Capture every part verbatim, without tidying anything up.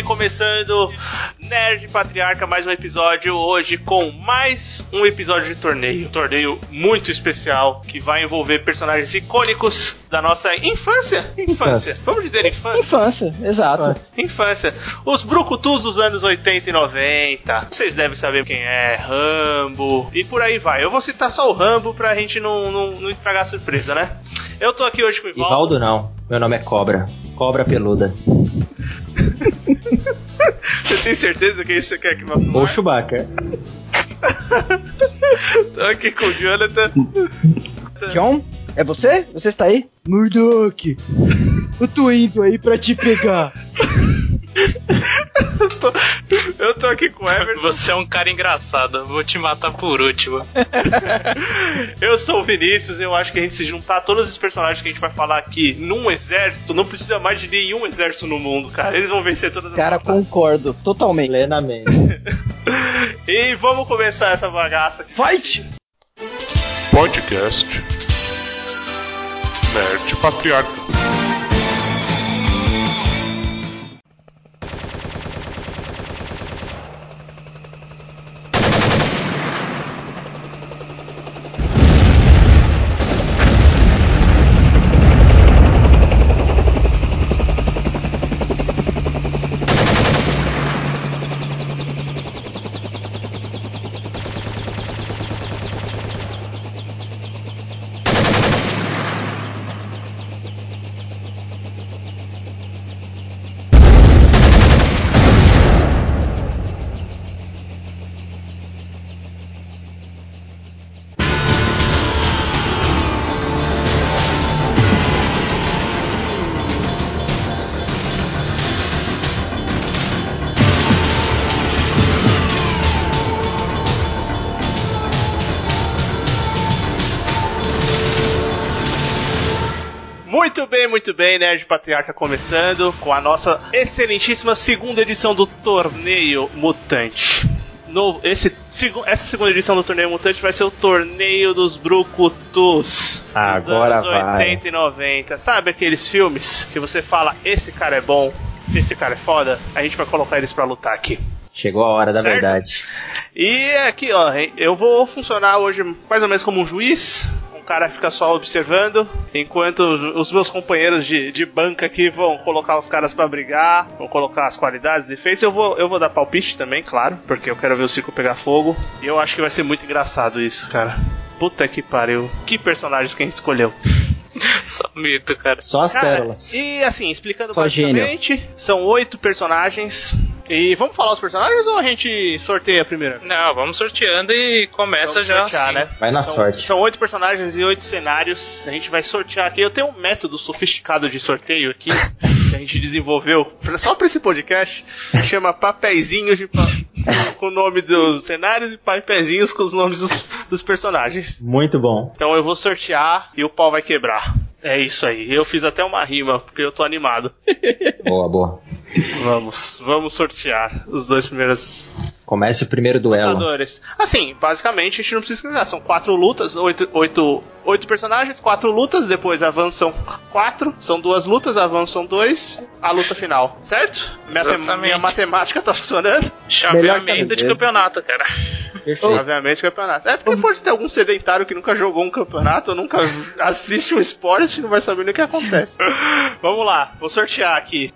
começando Nerd Patriarca, mais um episódio hoje com mais um episódio de torneio. Um torneio muito especial que vai envolver personagens icônicos da nossa infância. Infância. infância. Vamos dizer infância? Infância, exato. Infância. infância. Os brucutus dos anos oitenta e noventa. Vocês devem saber quem é. Rambo. E por aí vai. Eu vou citar só o Rambo pra gente não, não, não estragar a surpresa, né? Eu tô aqui hoje com o Ivaldo. Ivaldo não. Meu nome é Cobra. Cobra peluda. Você tem certeza que é isso que você quer que nós falamos? Ou Chewbacca. Tô aqui com o Jonathan. John, é você? Você está aí? Murdock, eu tô indo aí pra te pegar. eu, tô, eu tô aqui com o Everton. Você é um cara engraçado, eu vou te matar por último. Eu sou o Vinícius, eu acho que a gente se juntar todos os personagens que a gente vai falar aqui num exército, não precisa mais de nenhum exército no mundo, cara. Eles vão vencer todas as Cara, batalhas. concordo, totalmente. Plenamente. E vamos começar essa bagaça aqui. Fight! Podcast Nerd Patriarca. Muito bem, muito bem, Nerd Patriarca começando com a nossa excelentíssima segunda edição do Torneio Mutante. No, esse, essa segunda edição do Torneio Mutante vai ser o Torneio dos Brucutus. Agora dos anos vai. oitenta e noventa. Sabe aqueles filmes que você fala, esse cara é bom, esse cara é foda? A gente vai colocar eles pra lutar aqui. Chegou a hora da Certo? verdade. E aqui, ó, eu vou funcionar hoje mais ou menos como um juiz. O cara fica só observando, enquanto os meus companheiros de, de banca aqui vão colocar os caras pra brigar, vão colocar as qualidades, defeitos. Eu vou, eu vou dar palpite também, claro, porque eu quero ver o circo pegar fogo. E eu acho que vai ser muito engraçado isso, cara. Puta que pariu. Que personagens que a gente escolheu. Só mito, cara. Só as Cara, pérolas. e assim, explicando Só basicamente, são oito personagens. E vamos falar os personagens ou a gente sorteia primeiro? Não, vamos sorteando e começa Vamos já sortear, assim. né? Vai na São- sorte. São oito personagens e oito cenários. A gente vai sortear aqui. Eu tenho um método sofisticado de sorteio aqui que a gente desenvolveu pra- só pra esse podcast. Que chama papeizinhos de pa- com o nome dos cenários e papeizinhos com os nomes dos, dos personagens. Muito bom. Então eu vou sortear e o pau vai quebrar. É isso aí. Eu fiz até uma rima porque eu tô animado. Boa, boa. Vamos, vamos sortear os dois primeiros Comece o primeiro duelo. lutadores. Assim, basicamente a gente não precisa explicar. São quatro lutas, oito, oito, oito personagens, quatro lutas, depois avançam quatro, são duas lutas, avançam dois, a luta final, certo? Minha, Exatamente. minha matemática tá funcionando. Melhor Chaveamento de camiseta. campeonato, cara. Perfeito. Obviamente, campeonato. É porque pode ter algum sedentário que nunca jogou um campeonato, ou nunca assiste um esporte e não vai saber nem o que acontece. Vamos lá, vou sortear aqui.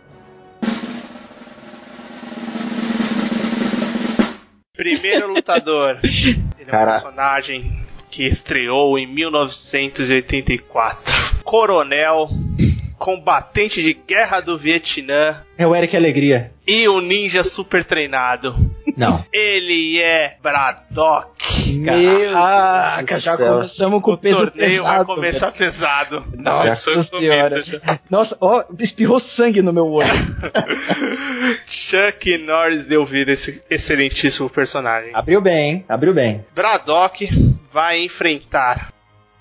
Primeiro lutador. Ele é um Cara. personagem que estreou em mil novecentos e oitenta e quatro. Coronel, combatente de guerra do Vietnã É o Eric Alegria. e um ninja super treinado. Não. Ele é Braddock. Meu Caraca, Deus já do céu. começamos com O o peso torneio vai pesado. começar velho. pesado. Nossa Já foi senhora. comido, Nossa, ó, espirrou sangue no meu olho. Chuck Norris deu vida a esse excelentíssimo personagem. Abriu bem, hein? Abriu bem. Braddock vai enfrentar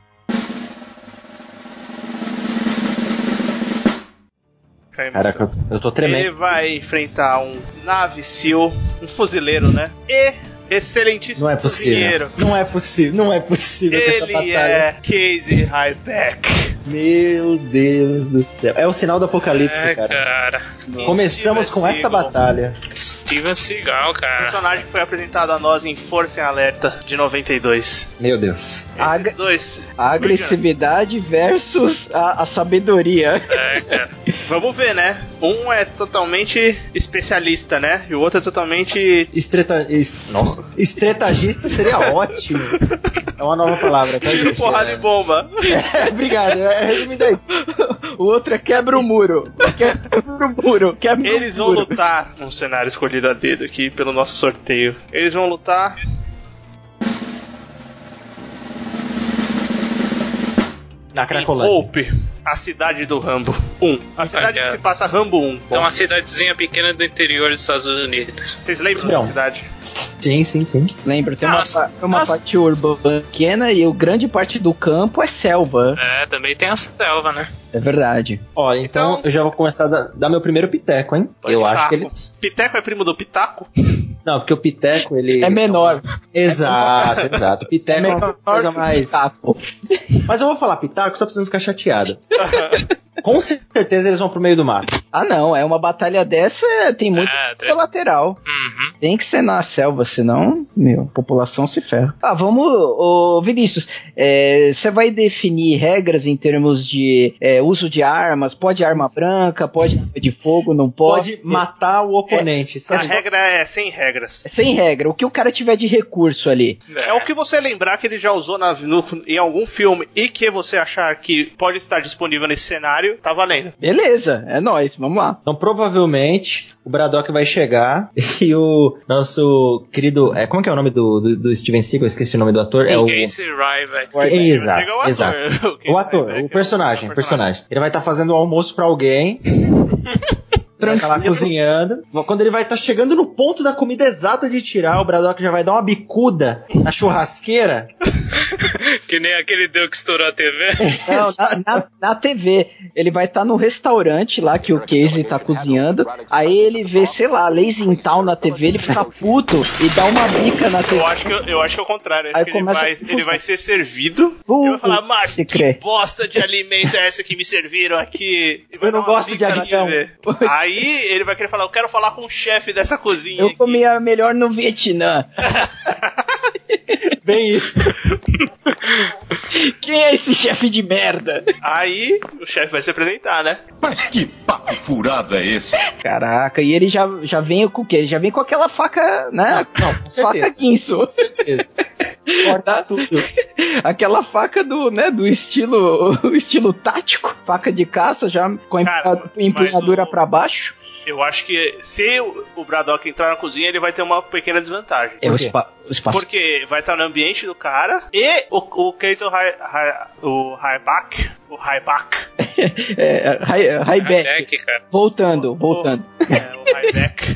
Caraca, eu- eu tô Ele tremendo. vai enfrentar um Navy SEAL, um fuzileiro, né? E excelentíssimo Não é possível. cozinheiro. Não é possível, não é possível que essa Ele batalha. é Casey Ryback. Meu Deus do céu. É o sinal do apocalipse, É, cara. cara. Começamos Steven com essa Seagal. batalha. Steven Seagal, O cara. personagem que foi apresentado a nós em Força em Alerta de noventa e dois. Meu Deus. A, Esses dois. a agressividade versus a, a sabedoria. É, cara. Vamos ver, né? Um é totalmente especialista, né? E o outro é totalmente. Estreta... es- Nossa. Estretagista seria ótimo. É uma nova palavra, tá, Tiro, gente? porrada é... e bomba. É, obrigado. É, resumindo é isso. O outro é quebra o muro. Quebra o muro. Quebra Eles o vão muro. lutar num cenário escolhido a dedo aqui pelo nosso sorteio. Eles vão lutar. Na Em Cracolândia. Hope, a cidade do Rambo um. A cidade que se passa Rambo um. É uma cidadezinha pequena do interior dos Estados Unidos. Vocês lembram Não. da cidade? Sim, sim, sim. Lembra, tem uma, Nossa, pa- uma nossa. parte urbana pequena e o grande parte do campo é selva. É, também tem a selva, né? É verdade. Ó, então, Então- eu já vou começar a dar, dar meu primeiro piteco, hein? Eu Pitaco. acho que eles... Piteco é primo do Pitaco? Não, porque o piteco, ele... É menor. Exato, exato. O piteco é uma menor coisa que o mais... pitaco. Mas eu vou falar pitaco só pra você não ficar chateado. Com certeza eles vão pro meio do mato. Ah, não. É uma batalha dessa, é, tem muito É, tem- colateral. Uhum. Tem que ser na selva, senão, meu, a população se ferra. Ah, vamos, ô Vinícius, você vai definir regras em termos de é, uso de armas, pode arma branca, pode arma de fogo, não pode? Pode matar o oponente. Só A que- regra é sem regras. Sem regra, o que o cara tiver de recurso ali. É o que você lembrar que ele já usou na- no- em algum filme e que você achar que pode estar disponível nesse cenário, tá valendo. Beleza, é nóis, vamos lá. Então, provavelmente, o Braddock vai chegar e o nosso querido... É, como que é o nome do, do, do Steven Seagal? Eu esqueci o nome do ator. É o... Casey Ryback. É, exato, Chega o ator. exato. Quem O vai, ator, vai, o personagem, é o personagem. Ele vai estar fazendo o almoço pra alguém. Vai estar lá Tranquilo. cozinhando. Quando ele vai estar chegando no ponto da comida exata de tirar, o Braddock já vai dar uma bicuda na churrasqueira. Que nem aquele deu que estourou a T V. Não, na, na, na T V, ele vai estar no restaurante lá que o Casey tá cozinhando, aí ele vê, sei lá, Lazy Town na T V, ele fica puto e dá uma bica na T V. Eu acho que, eu, eu acho que é o contrário. Eu Aí acho que ele começa vai, a- ele vai ser servido. Uh, e vai falar, mas se que crê. bosta de alimento é essa que me serviram aqui? E vai Eu não dar uma gosto de bica na avião. T V. Aí ele vai querer falar, eu quero falar com o chefe dessa cozinha Eu aqui. comia melhor no Vietnã. Bem isso. Quem é esse chefe de merda? Aí o chefe vai se apresentar, né? Mas que papo furado é esse? Caraca, e ele já, já vem com o quê? Ele já vem com aquela faca, né? Não, não, com certeza. Faca guinso. Com certeza. Corta tudo. Aquela faca do, né, do estilo, estilo tático. Faca de caça, já com a Cara, empunha- empunhadura mas o- pra baixo. Eu acho que se o o Braddock entrar na cozinha, ele vai ter uma pequena desvantagem. É o, quê? espa o espaço. Porque vai estar no ambiente do cara e o, o Casey Hy- Hy- o Ryback, o Ryback, é, Hy- Ryback. Ryback, cara. Voltando, voltando. é, o Ryback.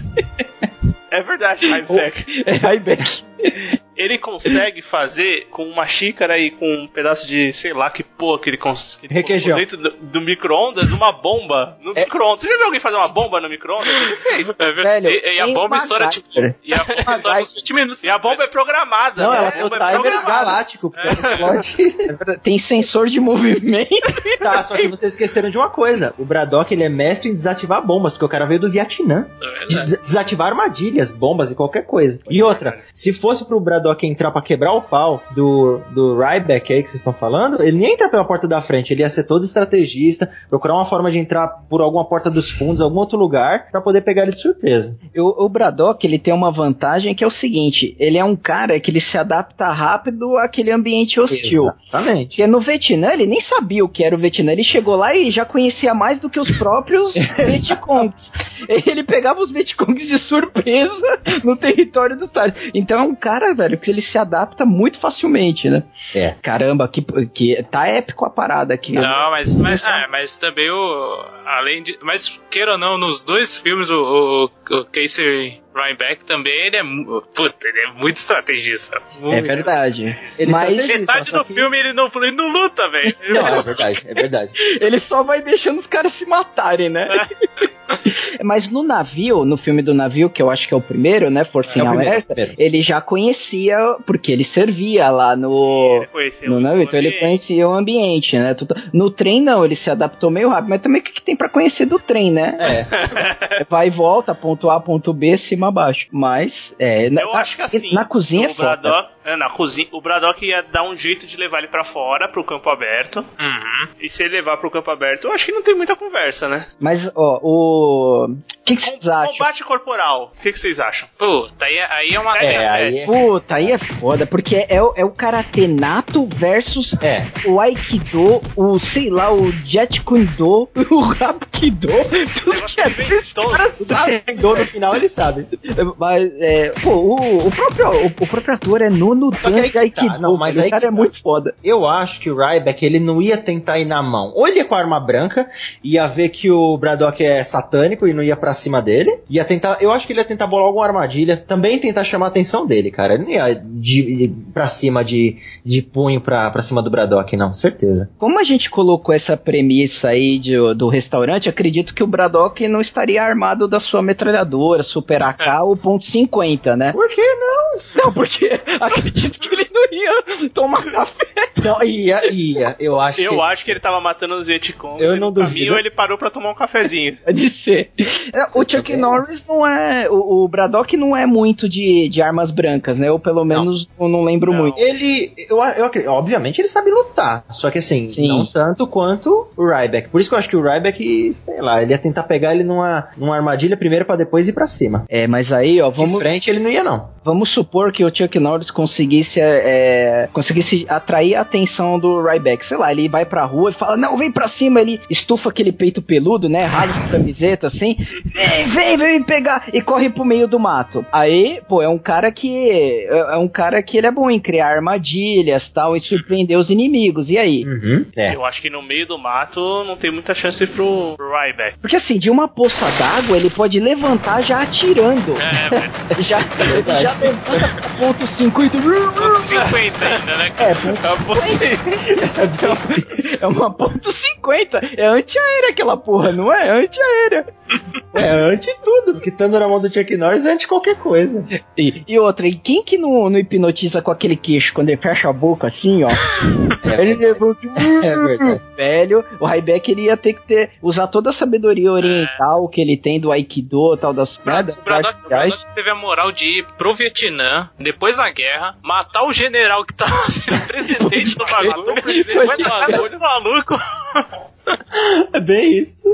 É verdade, Ryback. É Ryback. Ele consegue fazer com uma xícara e com um pedaço de, sei lá, que porra que ele consegue. Requeijão. Dentro do, do micro-ondas, uma bomba no É. micro-ondas. Você já viu alguém fazer uma bomba no micro-ondas? Ele fez. É verdade. Velho, e, e a tem bomba estoura MacGyver. tipo. E a bomba estoura uns vinte minutos. E a bomba é programada. Não, né? ela A tem o bomba é timer programada. galáctico, porque ela explode. É verdade, tem sensor de movimento. Tá, só que vocês esqueceram de uma coisa. O Braddock, ele é mestre em desativar bombas, porque o cara veio do Vietnã. É verdade. Des- desativar armadilhas, bombas e qualquer coisa. E outra, se fosse pro Braddock entrar pra quebrar o pau do, do Ryback aí que vocês estão falando, ele nem entra pela porta da frente, ele ia ser todo estrategista, procurar uma forma de entrar por alguma porta dos fundos, algum outro lugar, pra poder pegar ele de surpresa. O, o Braddock, ele tem uma vantagem que é o seguinte, ele é um cara que ele se adapta rápido àquele ambiente hostil. Exatamente. Porque no Vietnã, ele nem sabia o que era o Vietnã, ele chegou lá e já conhecia mais do que os próprios Vietcongs. Ele pegava os Vietcongs de surpresa no território do Thales. Então é um cara, velho, que ele se adapta muito facilmente, né? É. Caramba, que, que tá épico a parada aqui. Não, mas, mas, ah, mas também o. Além de. Mas queira ou não, nos dois filmes, o, o, o Casey Ryback também, ele é. mu- Puta, ele é muito estrategista. É Muito. verdade. Ele Mas estrategista, Metade só do que- filme ele não, ele não luta, velho. Não, é verdade, é verdade. ele só vai deixando os caras se matarem, né? Mas no navio, no filme do navio, que eu acho que é o primeiro, né, Força em É o primeiro, Alerta, primeiro. ele já conhecia, porque ele servia lá no, Sim, ele conheceu no o navio, então ele ambiente. conhecia o ambiente, né? Tudo- No trem não, ele se adaptou meio rápido, mas também o que, que tem pra conhecer do trem, né? É. Vai e volta, ponto A, ponto B, cima, abaixo. Mas, é... Na, Eu acho que assim, na cozinha é o foda. Braddock, é, na cozinha, o Braddock ia dar um jeito de levar ele pra fora, pro campo aberto. Uhum. E se ele levar pro campo aberto, eu acho que não tem muita conversa, né? Mas, ó, o... O que, que vocês acham? Combate corporal, o que, que vocês acham? Puta, aí, aí é uma... É, aí é. Puta, aí é foda, porque é, o- é o Karate Nato versus É. o Aikido, o, sei lá, o Jeet Kune Do, o Hapkido, tudo negócio que é bem desses todo. caras Tudo sabem. que tem dor no final, ele sabe. Mas, é, pô, o, o, próprio, o, o próprio ator é Nono Só que aí Dan de que tá, Aikido, não, mas velho, aí o cara que é tá. muito foda. Eu acho que o Ryback, ele não ia tentar ir na mão. Ou ele ia com a arma branca, ia ver que o Braddock é satânico e não ia pra cima dele. Ia tentar, eu acho que ele ia tentar bolar alguma armadilha, também tentar chamar a atenção dele, cara. Ele não ia de, de, pra cima de, de punho pra, pra cima do Braddock, não, certeza. Como a gente colocou essa premissa aí de- do restaurante, acredito que o Braddock não estaria armado da sua metralhadora, Super A K ou ponto cinquenta, né? Por que não? Não, porque acredito que ele não ia tomar café. Não, ia, ia. Eu acho Eu que... acho que ele tava matando os Vietcongs Eu e não no duvido. caminho ele parou pra tomar um cafezinho. De ser. É, O Chuck Ok. Norris não é. O, o Braddock não é muito de, de armas brancas, né? Eu pelo menos não, não lembro Não. muito. Ele, eu, eu acredito, obviamente ele sabe lutar, só que assim, Sim. não tanto quanto o Ryback. Por isso que eu acho que o Ryback, sei lá, ele ia tentar pegar ele numa, numa armadilha primeiro pra depois ir pra cima. É, mas aí, ó, De vamos, frente ele não ia não. vamos supor que o Chuck Norris conseguisse, é, conseguisse atrair a atenção do Ryback. Sei lá, ele vai pra rua e fala, não, vem pra cima, ele estufa aquele peito peludo, né? Rasga a camiseta assim, vem, vem, vem me pegar, e corre pro meio do mato. Aí, pô, é um cara que. É é um cara que ele é bom em criar armadilhas tal, e surpreender os inimigos. E aí? Uhum. É. Eu acho que no meio do mato não tem muita chance pro, pro Ryback. Porque assim, de uma poça d'água ele pode levantar já atirando. É, mas Já, verdade. já levanta pra ponto cinquenta. ponto cinquenta ainda, né? É, ponto, é uma ponto cinquenta. É antiaérea aquela porra, não é? É antiaérea. É, ante tudo, porque estando na mão do Chuck Norris é ante qualquer coisa. E, e outra, e quem que não, não hipnotiza com aquele queixo quando ele fecha a boca assim, ó? Ele levanta. É verdade. Velho, o Ryback ele ia ter que ter, usar toda a sabedoria oriental que ele tem do Aikido, tal das O Brad- das o Braddock, o marciais. Braddock teve a moral de ir pro Vietnã, depois da guerra, matar o general que tava sendo presidente do bagulho. Matou o presidente Vai do matar bagulho. o maluco. É bem isso.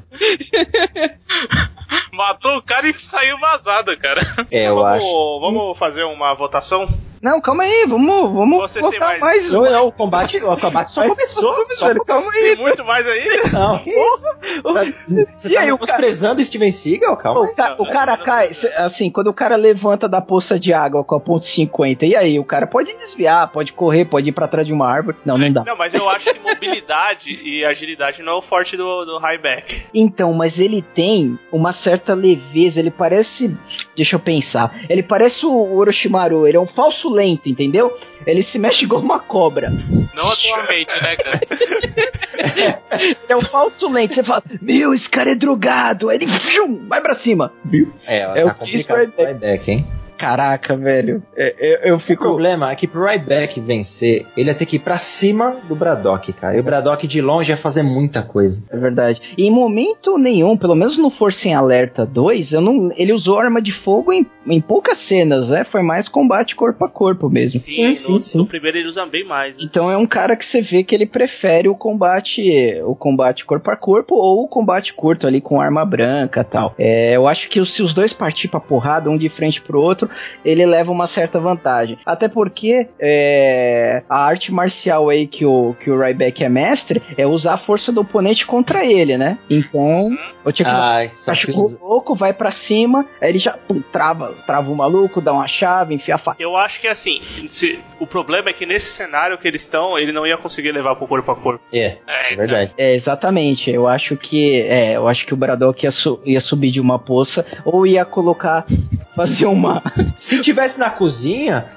Matou o cara e saiu vazado, cara. É, eu vamos, acho. vamos fazer uma votação? Não, calma aí, vamos, vamos Vocês têm colocar mais- mais. Não, não, o combate, o combate só Mas- começou. Só velho, calma começou. aí. Tem muito mais aí? Não, que isso? Você tá, você E tá aí, o cara- menosprezando o Steven Seagal? Calma aí. O, ca- o cara cai, se- assim, quando o cara levanta da poça de água com a ponto cinquenta, e aí? O cara pode desviar, pode correr, pode ir pra trás de uma árvore. Não, não dá. Não, mas eu acho que mobilidade e agilidade não é o forte do, do Ryback. Então, mas ele tem uma certa leveza, ele parece. Deixa eu pensar. Ele parece o Orochimaru, ele é um falso lento, entendeu? Ele se mexe igual uma cobra. Não atualmente, né, cara? Ele é um falso lento. Você fala, meu, esse cara é drogado. Aí ele fium, vai pra cima. Viu? É, É tá o complicado Chris pro Ryback, hein? Caraca, velho. É, Eu, eu O fico. problema é que pro Ryback vencer, ele ia ter que ir pra cima do Braddock, cara. E o Braddock de longe ia fazer muita coisa. É verdade. E em momento nenhum, pelo menos no Força em Alerta dois, eu não, ele usou arma de fogo em, em poucas cenas, né? Foi mais combate corpo a corpo mesmo. Sim, sim, no, sim. no primeiro ele usa bem mais. Né? Então é um cara que você vê que ele prefere o combate, o combate corpo a corpo ou o combate curto ali com arma branca e tal. É, eu acho que se os dois partir pra porrada, um de frente pro outro, ele leva uma certa vantagem. Até porque é, a arte marcial aí que o, que o Ryback é mestre é usar a força do oponente contra ele, né? Então, o Chuck Ai, só que cachorro eles- louco vai pra cima, aí ele já pum, trava, trava o maluco, dá uma chave, enfia a faca. Eu acho que assim, se- o problema é que nesse cenário que eles estão, ele não ia conseguir levar pro corpo a corpo. É, É, é verdade. É, exatamente. Eu acho que é, eu acho que o Braddock ia, su- ia subir de uma poça ou ia colocar, fazer uma. Se tivesse na cozinha,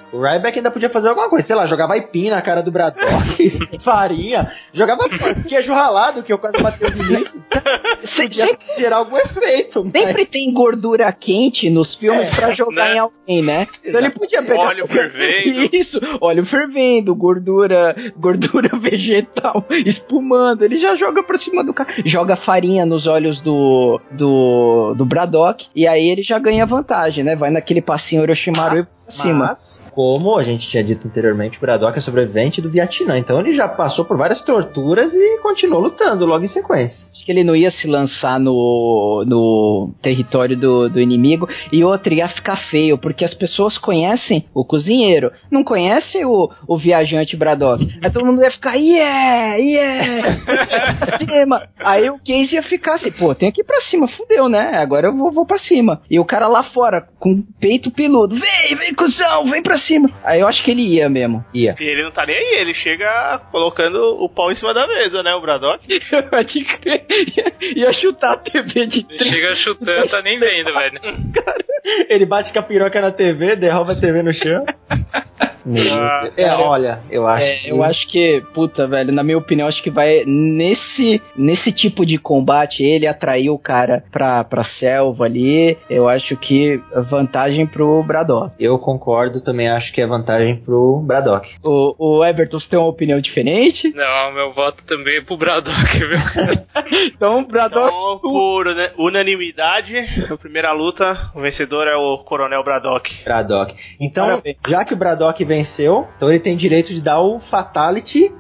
O Ryback ainda podia fazer alguma coisa, sei lá, jogava aipim na cara do Braddock, farinha, jogava queijo ralado, que eu quase bateu o Vinícius. Podia sempre gerar algum efeito. Sempre mas... tem gordura quente nos filmes é, pra jogar né? em alguém, né? Então ele podia pegar... Óleo fervendo. Isso, óleo fervendo, gordura, gordura vegetal espumando. Ele já joga pra cima do cara. Joga farinha nos olhos do, do, do Braddock e aí ele já ganha vantagem, né? Vai naquele passinho Orochimaru mas, e pra cima. Mas, como a gente tinha dito anteriormente, o Braddock é sobrevivente do Vietnã. Então ele já passou por várias torturas e continuou lutando logo em sequência. Acho que ele não ia se lançar no, no território do, do inimigo. E outra, ia ficar feio, porque as pessoas conhecem o cozinheiro, não conhecem o, o viajante Braddock. Aí todo mundo ia ficar, yeah, yeah, pra cima. Aí o Casey ia ficar assim, pô, tem que ir pra cima, fudeu, né? Agora eu vou, vou pra cima. E o cara lá fora, com peito peludo, vem, vem, cuzão, vem pra cima. Aí eu acho que ele ia mesmo. Ia. E ele não tá nem aí, ele chega colocando o pau em cima da mesa, né, o Braddock? Pode crer. Ia chutar a T V de três. Chega chutando, tá nem vendo, velho. Ele bate com a piroca na T V, derruba a T V no chão. Ah, é, cara, olha, eu acho é, que... Eu acho que, puta, velho, na minha opinião, acho que vai nesse, nesse tipo de combate, ele atraiu o cara pra, pra selva ali, eu acho que vantagem pro Braddock. Eu concordo, também acho que é vantagem pro Braddock. O, o Everton, você tem uma opinião diferente? Não, meu voto também é pro Braddock, viu? Então, Braddock... Então, por unanimidade, na primeira luta, o vencedor é o Coronel Braddock. Braddock. Então, Parabéns. Já que o Braddock venceu, então ele tem direito de dar o Fatality.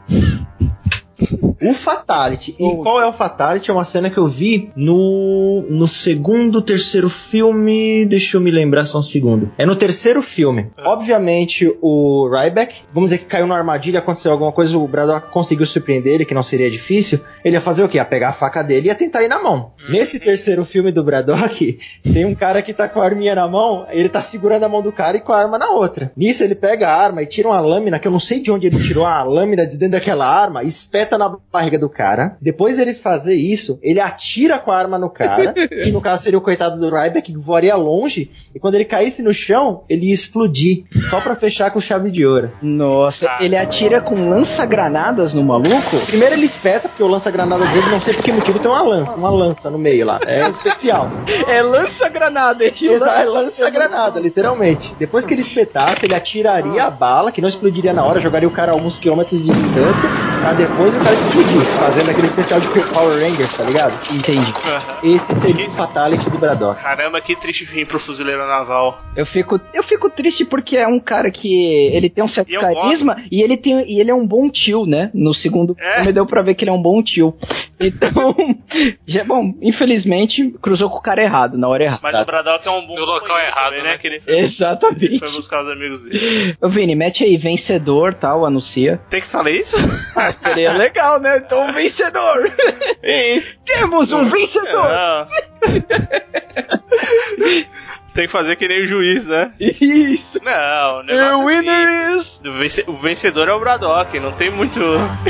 O Fatality. E qual é o Fatality? É uma cena que eu vi no, no segundo, terceiro filme. Deixa eu me lembrar só um segundo. É no terceiro filme. É. Obviamente, o Ryback, vamos dizer que caiu numa armadilha, aconteceu alguma coisa, o Braddock conseguiu surpreender ele, que não seria difícil. Ele ia fazer o quê? Ia pegar a faca dele e ia tentar ir na mão. Hum. Nesse terceiro filme do Braddock, tem um cara que tá com a arminha na mão, ele tá segurando a mão do cara e com a arma na outra. Nisso, ele pega a arma e tira uma lâmina, que eu não sei de onde ele tirou a lâmina de dentro daquela arma, e espeta na barriga do cara. Depois dele fazer isso, ele atira com a arma no cara, que no caso seria o coitado do Ryback, que voaria longe, e quando ele caísse no chão, ele ia explodir, só pra fechar com chave de ouro. Nossa, ah. Ele atira com lança-granadas no maluco? Primeiro ele espeta, porque o lança-granada dele, não sei por que motivo, tem uma lança, uma lança no meio lá, é especial. É lança-granada, é Exato, é lança-granada, literalmente. Depois que ele espetasse, ele atiraria a bala, que não explodiria na hora, jogaria o cara a alguns quilômetros de distância, pra depois o cara explodir. Fazendo aquele especial de Power Rangers, tá ligado? Entendi. Uhum. Esse seria o Fatality do Braddock. Caramba, que triste fim pro fuzileiro naval. Eu fico, eu fico triste porque é um cara que ele tem um certo e carisma e ele, tem, e ele é um bom tio, né? No segundo é. filme deu pra ver que ele é um bom tio. Então, já, bom, infelizmente cruzou com o cara errado, na hora errada. Mas o Braddock é um bom no local errado, também, né? né? Que ele foi, exatamente. Ele foi buscar os amigos dele. Ô Vini, mete aí, vencedor, tal, anuncia. Tem que falar isso? Ah, seria legal, né? Então, vencedor! E... Temos um vencedor! Tem que fazer que nem o juiz, né? Isso! Não, o negócio o winner assim, is... O vencedor é o Braddock, não tem muito...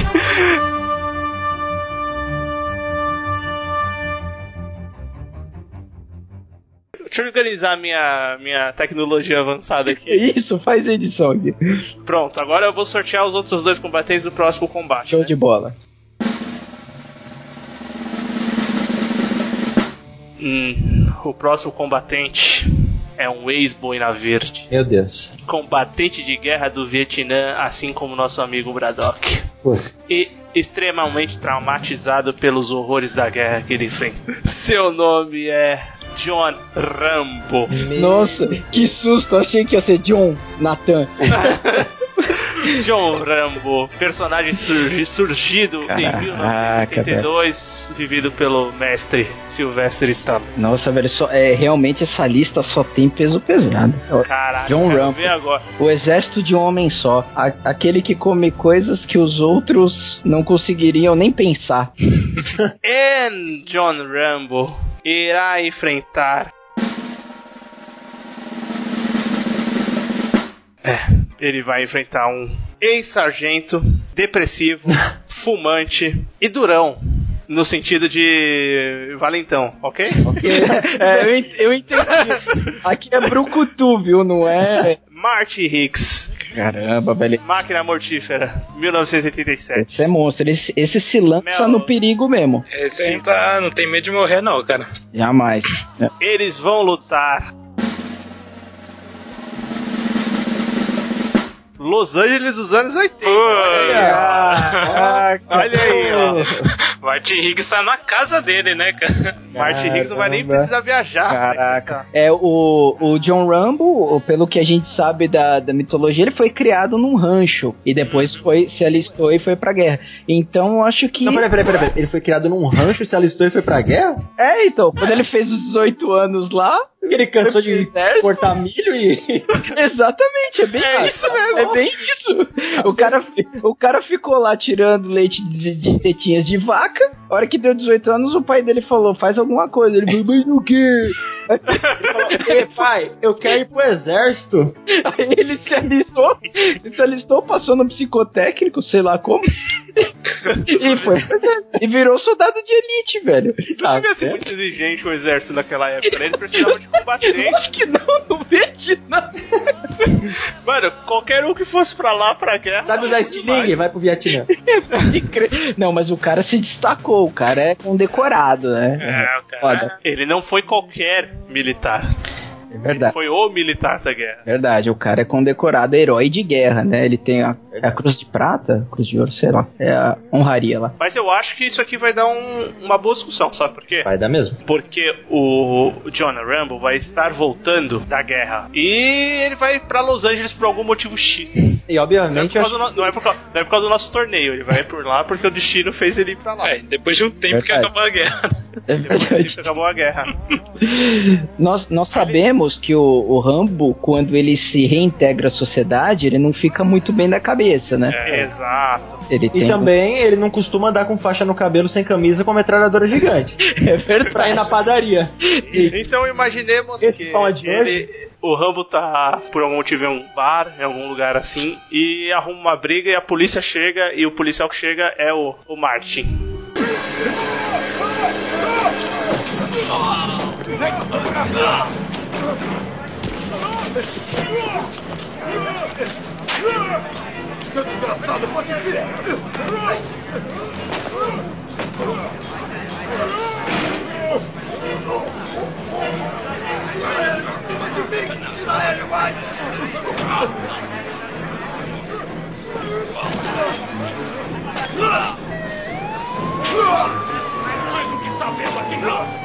Deixa eu organizar minha, minha tecnologia avançada aqui. Isso, faz a edição aqui. Pronto, agora eu vou sortear os outros dois combatentes do próximo combate. Show né? de bola. Hum, o próximo combatente é um ex-boina verde. Meu Deus. Combatente de guerra do Vietnã, assim como nosso amigo Braddock. Poxa. E extremamente traumatizado pelos horrores da guerra que ele enfrenta. Seu nome é John Rambo. Nossa, que susto, achei que ia ser John Nathan. John Rambo, personagem surgi, surgido Caraca, em mil novecentos e oitenta e dois, velho. Vivido pelo mestre Sylvester Stallone. Nossa, velho, só, é, realmente essa lista só tem peso pesado. Caraca, John Rambo, ver agora. O exército de um homem só, a, aquele que come coisas que os outros não conseguiriam nem pensar. E John Rambo irá enfrentar... É, ele vai enfrentar um ex-sargento depressivo, fumante e durão. No sentido de valentão, ok? Ok. É, eu, eu entendi. Aqui é brucutu, viu? Não é... Marty Higgs. Caramba, velho. Máquina Mortífera, mil novecentos e oitenta e sete. Esse é monstro. Esse, esse se lança Mel. no perigo mesmo. Esse aí não, tá, não tem medo de morrer, não, cara. Jamais. Eles vão lutar. Los Angeles dos anos oitenta. Pô, Olha aí, ó. Olha aí, ó. Martin Higgs tá na casa dele, né, cara? Marty Higgs não vai nem precisar viajar. Caraca. É, o, o John Rambo, pelo que a gente sabe da, da mitologia, ele foi criado num rancho. E depois foi, se alistou e foi pra guerra. Então, eu acho que... Não, peraí, peraí, peraí, peraí. Ele foi criado num rancho, se alistou e foi pra guerra? É, então. Quando ele fez os dezoito anos lá... Ele cansou de exército. cortar milho e... Exatamente, é bem É isso. isso mesmo. É bem isso. O cara, o cara ficou lá tirando leite de, de tetinhas de vaca. A hora que deu dezoito anos, o pai dele falou, faz alguma coisa. Ele falou, mas o quê? Ele falou, ei, pai, eu quero ir pro exército. Aí ele se alistou, ele se alistou, passou no psicotécnico, sei lá como. E foi e virou soldado de elite, velho. Tá, Não devia ser muito exigente o exército naquela época, né? Eles precisavam de combatentes. Acho que não, no Vietnã. Mano, qualquer um que fosse pra lá, pra guerra... sabe usar estilingue? Vai pro Vietnã. Pode crer. Não, mas o cara se destacou, o cara é condecorado, né? É, o cara... Foda. Ele não foi qualquer militar. É verdade. Foi o militar da guerra. Verdade, o cara é condecorado, é herói de guerra, né? Ele tem a, a cruz de prata, cruz de ouro, sei lá, é a honraria lá. Mas eu acho que isso aqui vai dar um- uma boa discussão, sabe por quê? Vai dar mesmo. Porque o John Rambo vai estar voltando da guerra. E ele vai pra Los Angeles por algum motivo X. E Não é, obviamente por eu causa acho... do, no- não, é por causa, não é por causa do nosso torneio. Ele vai por lá porque o destino fez ele ir pra lá. É, depois de um tempo que Verdade. acabou a guerra. É Depois verdade. que acabou a guerra. Nós, nós sabemos que o, o Rambo, quando ele se reintegra à sociedade, ele não fica muito bem da cabeça, né? É, exato. Ele E tem... também ele não costuma andar com faixa no cabelo sem camisa com metralhadora gigante. É verdade. Pra ir na padaria. E Então imaginemos Esse que pão de ele, hoje? o Rambo tá por algum motivo em um bar, em algum lugar assim, e arruma uma briga e a polícia chega, e o policial que chega é o, o Martin. Seu desgraçado, pode vir! Tira ele de cima de mim! Tira ele, vai! Mas o que está vendo aqui?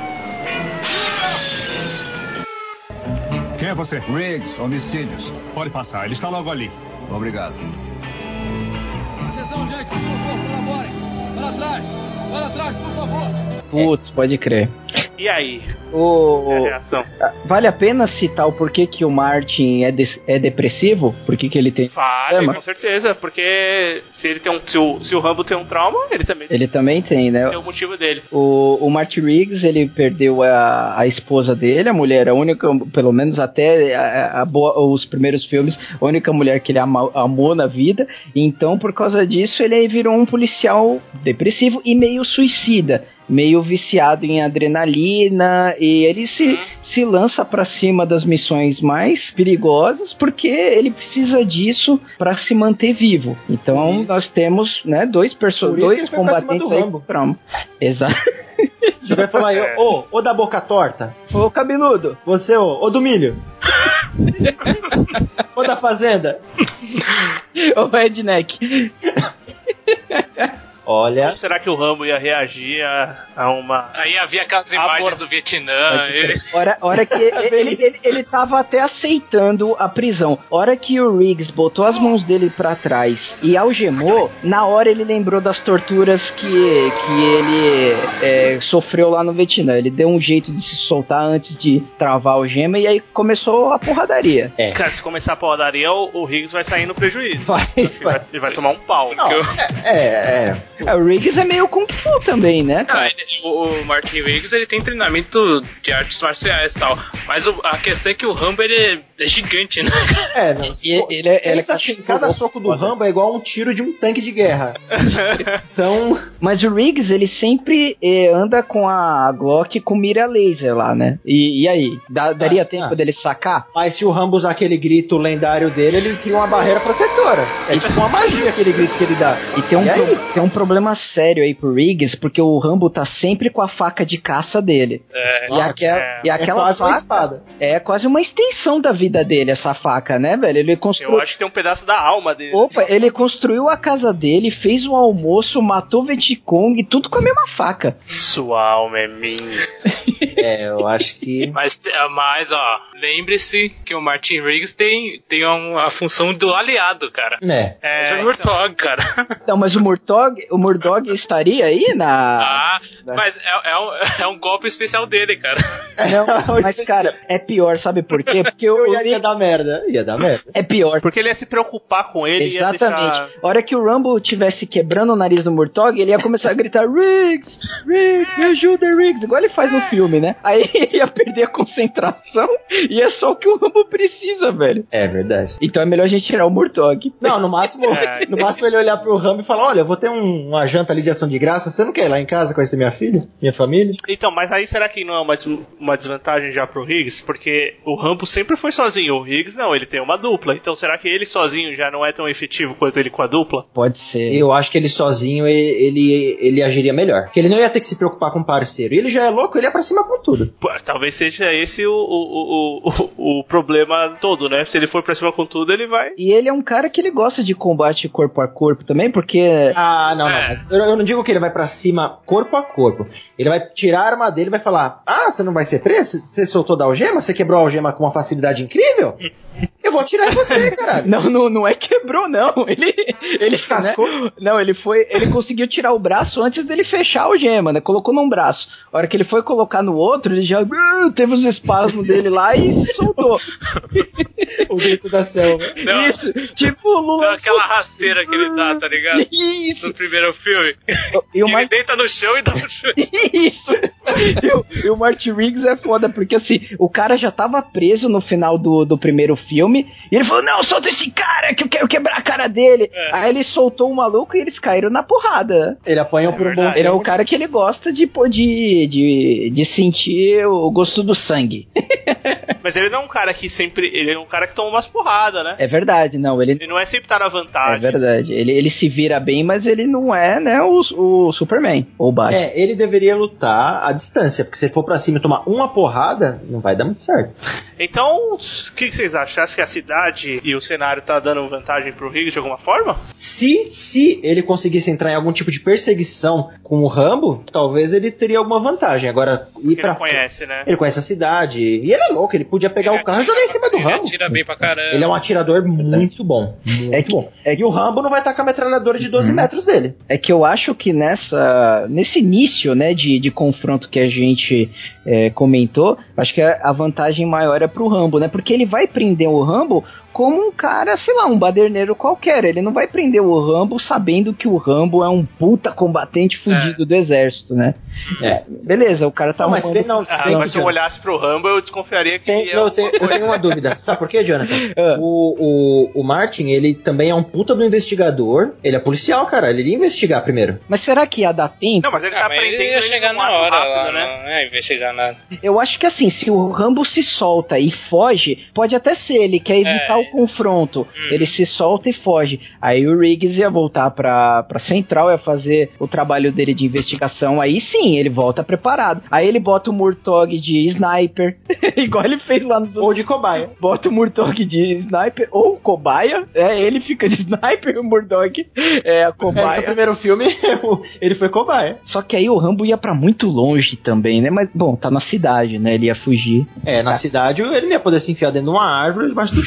Quem é você? Riggs, homicídios. Pode passar, ele está logo ali. Obrigado. Atenção, gente, por favor, colaborem. Para trás, para trás, por favor. Putz, pode crer. E aí? O... É a reação? Vale a pena citar o porquê que o Martin é, de- é depressivo? Por que que ele tem... Vale, É, mas- com certeza, porque se ele tem um, se o, se o Rambo tem um trauma, ele também Ele também tem, né? tem o motivo dele. O, o Marty Riggs, ele perdeu a, a esposa dele, a mulher, a única, pelo menos até a, a boa- os primeiros filmes, a única mulher que ele ama, amou na vida. Então, por causa disso, ele virou um policial depressivo e meio suicida, meio viciado em adrenalina, e ele se, se lança pra cima das missões mais perigosas porque ele precisa disso pra se manter vivo. Então, Isso. nós temos, né, dois Por personagens, isso que dois ele foi pra cima combatentes do aí Rambo. com trauma. Exato. Você vai falar aí, ô, ô da boca torta, Ô, cabeludo. você, ô, ô do milho. Ô da fazenda. Ô, redneck. Olha, Como será que o Rambo ia reagir a, a uma... Aí havia aquelas Ah, imagens porra. do Vietnã. Ele... Hora, hora que ele, ele, ele, ele tava até aceitando a prisão. Hora que o Riggs botou as mãos dele pra trás e algemou, na hora ele lembrou das torturas que, que ele é, sofreu lá no Vietnã. Ele deu um jeito de se soltar antes de travar a algema e aí começou a porradaria. Cara, se começar a porradaria, o, o Riggs vai sair no prejuízo. vai, Ele vai. vai, ele vai tomar um pau. Não, é, é, é. É, o Riggs é meio Kung Fu também, né? Não, ele, o, o Martin Riggs, ele tem treinamento de artes marciais e tal, mas o, a questão é que o Rambo, ele é, é gigante, né? É, não. E, ele, ele, ele Pensa assim, cada soco do Rambo é igual um tiro de um tanque de guerra. Então... Mas o Riggs, ele sempre eh, anda com a Glock com mira laser lá, né? E, e aí? Dá, daria ah, tempo ah. dele sacar? Mas se o Rambo usar aquele grito lendário dele, ele cria uma barreira protetora. É tipo uma magia aquele grito que ele dá. E tem um, e pro, tem um problema sério aí pro Riggs, porque o Rambo tá sempre com a faca de caça dele. É, e, aquela, é. e aquela é quase faca uma espada. É quase uma extensão da vida dele, essa faca, né, velho? Ele construiu... Eu acho que tem um pedaço da alma dele. Opa, ele construiu a casa dele, fez um almoço, matou Vietcong, tudo com a mesma faca. Sua alma é minha. É, eu acho que... Mas, mas ó, lembre-se que o Martin Riggs tem, tem uma, a função do aliado, cara. É. É, É, o Murtaugh, cara. Não, mas o Murtaugh, o Murtaugh estaria aí na... Ah, mas é, é, um, é um golpe especial dele, cara. Não, mas, cara, é pior, sabe por quê? Porque o... Eu ia, ia dar merda, ia dar merda. É pior. Porque ele ia se preocupar com ele e ia Exatamente. deixar... A hora que o Rambo tivesse quebrando o nariz do Murtaugh, ele ia começar a gritar Riggs, Riggs, me ajuda, Riggs, igual ele faz no filme, né? Aí ele ia perder a concentração e é só o que o Rambo precisa, velho. É verdade. Então é melhor a gente tirar o Murtaugh. Não, no máximo, É. no máximo ele olhar pro Rambo e falar, olha, eu vou ter um- uma janta ali de ação de graça, você não quer ir lá em casa conhecer minha filha, minha família? Então, mas aí será que não é uma, des- uma desvantagem já pro Riggs? Porque o Rambo sempre foi sozinho, o Riggs não, ele tem uma dupla. Então será que ele sozinho já não é tão efetivo quanto ele com a dupla? Pode ser. Eu acho que ele sozinho, ele, ele, ele agiria melhor. Porque ele não ia ter que se preocupar com o parceiro. E ele já é louco, ele ia pra cima com tudo. Pô, talvez seja esse o, o, o, o, o problema todo, né? Se ele for pra cima com tudo, ele vai... E ele é um cara que ele gosta de combate corpo a corpo também, porque... Ah, não, não. É. Mas eu, eu não digo que ele vai pra cima corpo a corpo. Ele vai tirar a arma dele e vai falar, ah, você não vai ser preso? Você soltou da algema? Você quebrou a algema com uma facilidade incrível? Eu vou atirar em você, caralho. Não, não, não é quebrou, não. Ele, ele Descascou? né? Não, ele foi, ele conseguiu tirar o braço antes dele fechar a algema, né? Colocou num braço. A hora que ele foi colocar no outro, ele já uh, teve os espasmos dele lá e se soltou. O grito da selva. Não. Isso, tipo o Lula. Não, aquela rasteira que ele dá, tá ligado? Isso. No primeiro filme. E o ele Mar... deita no chão e dá um chute. Isso. E o, e o Martin Riggs é foda, porque assim, o cara já tava preso no final do, do primeiro filme, e ele falou, não, solta esse cara, que eu quero quebrar a cara dele. É. Aí ele soltou o maluco e eles caíram na porrada. Ele apanhou por um bom verdade. Ele é o tempo. cara que ele gosta de, pô, de, de, de sentir o gosto do sangue. Mas ele não é um cara que sempre... Ele é um cara que toma umas porradas, né? É verdade, não, ele... Ele não é sempre tá na É vantagem. verdade, ele, ele se vira bem, mas ele não é, né, o, o Superman, ou o Batman. É, ele deveria lutar à distância, porque se ele for pra cima e tomar uma porrada, não vai dar muito certo. Então, o que, que vocês acham? Você acha que a cidade e o cenário tá dando vantagem pro Riggs de alguma forma? Se, se ele conseguisse entrar em algum tipo de perseguição com o Rambo, talvez ele teria alguma vantagem. Agora, ir Ele pra conhece, né? Ele conhece a cidade. E ele é louco, ele podia pegar Ele o carro e atira jogar em cima do ele Rambo. atira bem pra caramba. Ele é um atirador muito bom. Muito É que- bom. é que- E o Rambo não vai estar com a metralhadora de doze metros dele. É que eu acho que nessa, nesse início, né, de, de confronto que a gente é, comentou, acho que a, a vantagem maior é pro Rambo, né? Porque ele vai prender o Rambo como um cara, sei lá, um baderneiro qualquer. Ele não vai prender o Rambo sabendo que o Rambo é um puta combatente fugido do exército, né? É. Beleza, o cara tá Não, mas arrumando- vê- não, Ah, vê mas se eu que- olhasse pro Rambo, eu desconfiaria que Tem, ele é não, eu, um- tenho, eu tenho uma dúvida. Sabe por quê, Jonathan? Ah. O, o, o Martin, ele também é um puta do investigador. Ele é policial, cara. Ele ia investigar primeiro. Mas será que ia dar tempo? Não, mas ele Ah, tá mas aprendendo ele ia chegar num na ato hora rápido, lá, né? não é investigar nada. Eu acho que assim, se o Rambo se solta e foge, pode até ser, ele quer evitar É. o confronto. Hum. Ele se solta e foge. Aí o Riggs ia voltar pra, pra central, ia fazer o trabalho dele de investigação. Aí sim, ele volta preparado. Aí ele bota o Murtaugh de sniper, igual ele fez lá nos Ou de cobaia. Bota o Murtaugh de sniper ou cobaia. É, ele fica de sniper e o Murtaugh é a É, cobaia. no primeiro filme, ele foi cobaia. Só que aí o Rambo ia pra muito longe também, né? Mas, bom, tá na cidade, né? Ele ia fugir. É, na cidade ele não ia poder se enfiar dentro de uma árvore debaixo do chão.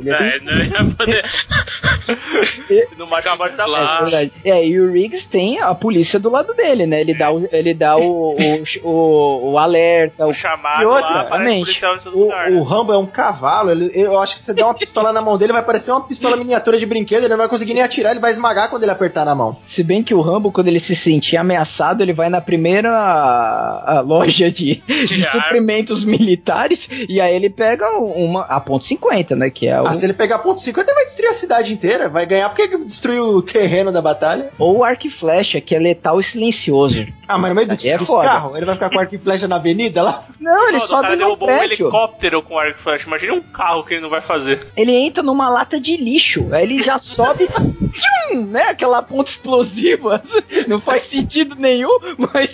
Ele é É, não ia poder. No Martin pode dar É verdade. É, e o Riggs tem a polícia do lado dele, né? Ele dá o, ele dá o, o, o, o alerta, o, o chamado E outra, lá, aparece exatamente. policial em todo O, lugar. o né? Rambo é um cavalo, ele- eu acho que você der uma pistola na mão dele, vai parecer uma pistola miniatura de brinquedo, ele não vai conseguir nem atirar, ele vai esmagar quando ele apertar na mão. Se bem que o Rambo, quando ele se sentir ameaçado, ele vai na primeira a, a loja de, de arma. suprimentos militares e aí ele pega uma a ponto cinquenta, né? Que é o, Ah, se ele pegar ponto cinquenta, ele vai destruir a cidade inteira, vai ganhar porque ele destruiu o terreno da batalha. ou o arco e flecha, que é letal e silencioso. Ah, mas no meio do, Aí é dos foda. carros, ele vai ficar com arco e flecha na avenida lá? Não, ele Pô, o sobe cara num derrubou um prédio. helicóptero com arco e flecha. Imagina um carro que ele não vai fazer. Ele entra numa lata de lixo, aí ele já sobe, tchum, né? Aquela ponta explosiva. Não faz sentido nenhum, mas.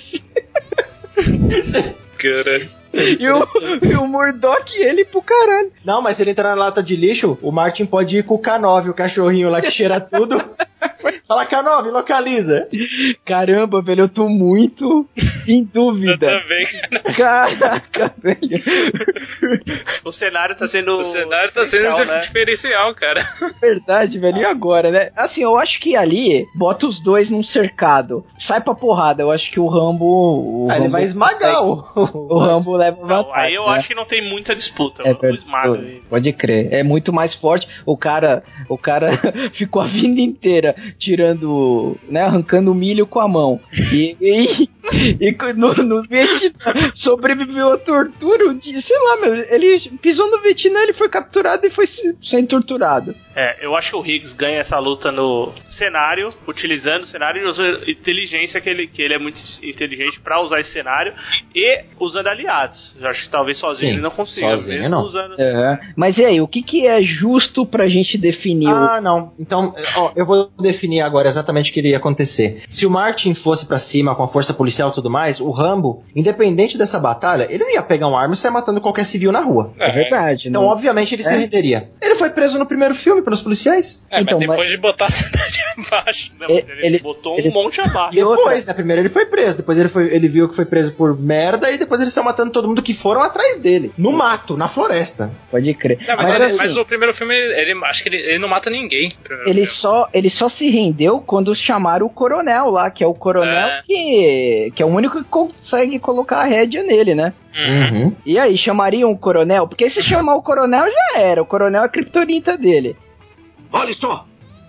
Cara. E o, e o Murdoch ele pro caralho. Não, mas se ele entrar na lata de lixo, o Martin pode ir com o K nove, o cachorrinho lá que cheira tudo. Fala, K nove, localiza. Caramba, velho, eu tô muito em Eu dúvida. também. Caraca, velho. O cenário tá sendo. O cenário tá sendo diferencial, né? diferencial, cara. Verdade, velho. E agora, né? Assim, eu acho que ali bota os dois num cercado. Sai pra porrada. Eu acho que o Rambo. O Ah, ele Rambo vai esmagar o... O Rambo leva Não, vantagem. aí eu né? acho que não tem muita disputa. É o verdade. esmaga aí. Pode crer. É muito mais forte. O cara, o cara ficou a vida inteira tirando, né, arrancando milho com a mão. E, e, e no, no Vietnã sobreviveu à tortura. De, sei lá, meu, ele pisou no Vietnã, ele foi capturado e foi se- sendo torturado. É, eu acho que o Riggs ganha essa luta no cenário, utilizando o cenário e usando inteligência, que ele, que ele é muito inteligente pra usar esse cenário, e usando aliados. Eu acho que talvez sozinho Sim, ele não consiga. sozinho mesmo não. Usando... É. Mas e aí, o que, que é justo pra gente definir o. Ah, não. Então, ó, eu vou definir agora exatamente o que iria acontecer. Se o Martin fosse pra cima com a força policial e tudo mais, o Rambo, independente dessa batalha, ele não ia pegar uma arma e sair matando qualquer civil na rua. É verdade. Então, não- obviamente, ele se É. renderia. Ele foi preso no primeiro filme pelos policiais. É, Então, mas depois mas- de botar a cidade abaixo. Não, ele, Ele- ele- botou ele- um monte abaixo. E outra- Depois, né? Primeiro ele foi preso, depois ele, foi, ele viu que foi preso por merda e depois ele saiu matando todo mundo que foram atrás dele. No mato, na floresta. Pode crer. Não, mas, Mas, ele- assim, mas o primeiro filme, ele, ele- acho que ele, ele não mata ninguém. no primeiro Ele filme. só, ele só se rendeu quando chamaram o coronel lá, que é o coronel É. que, que é o único que consegue colocar a rédea nele, né? Uhum. Uhum. E aí, chamariam o coronel? Porque se chamar o coronel já era, o coronel é a criptonita dele. Olha só!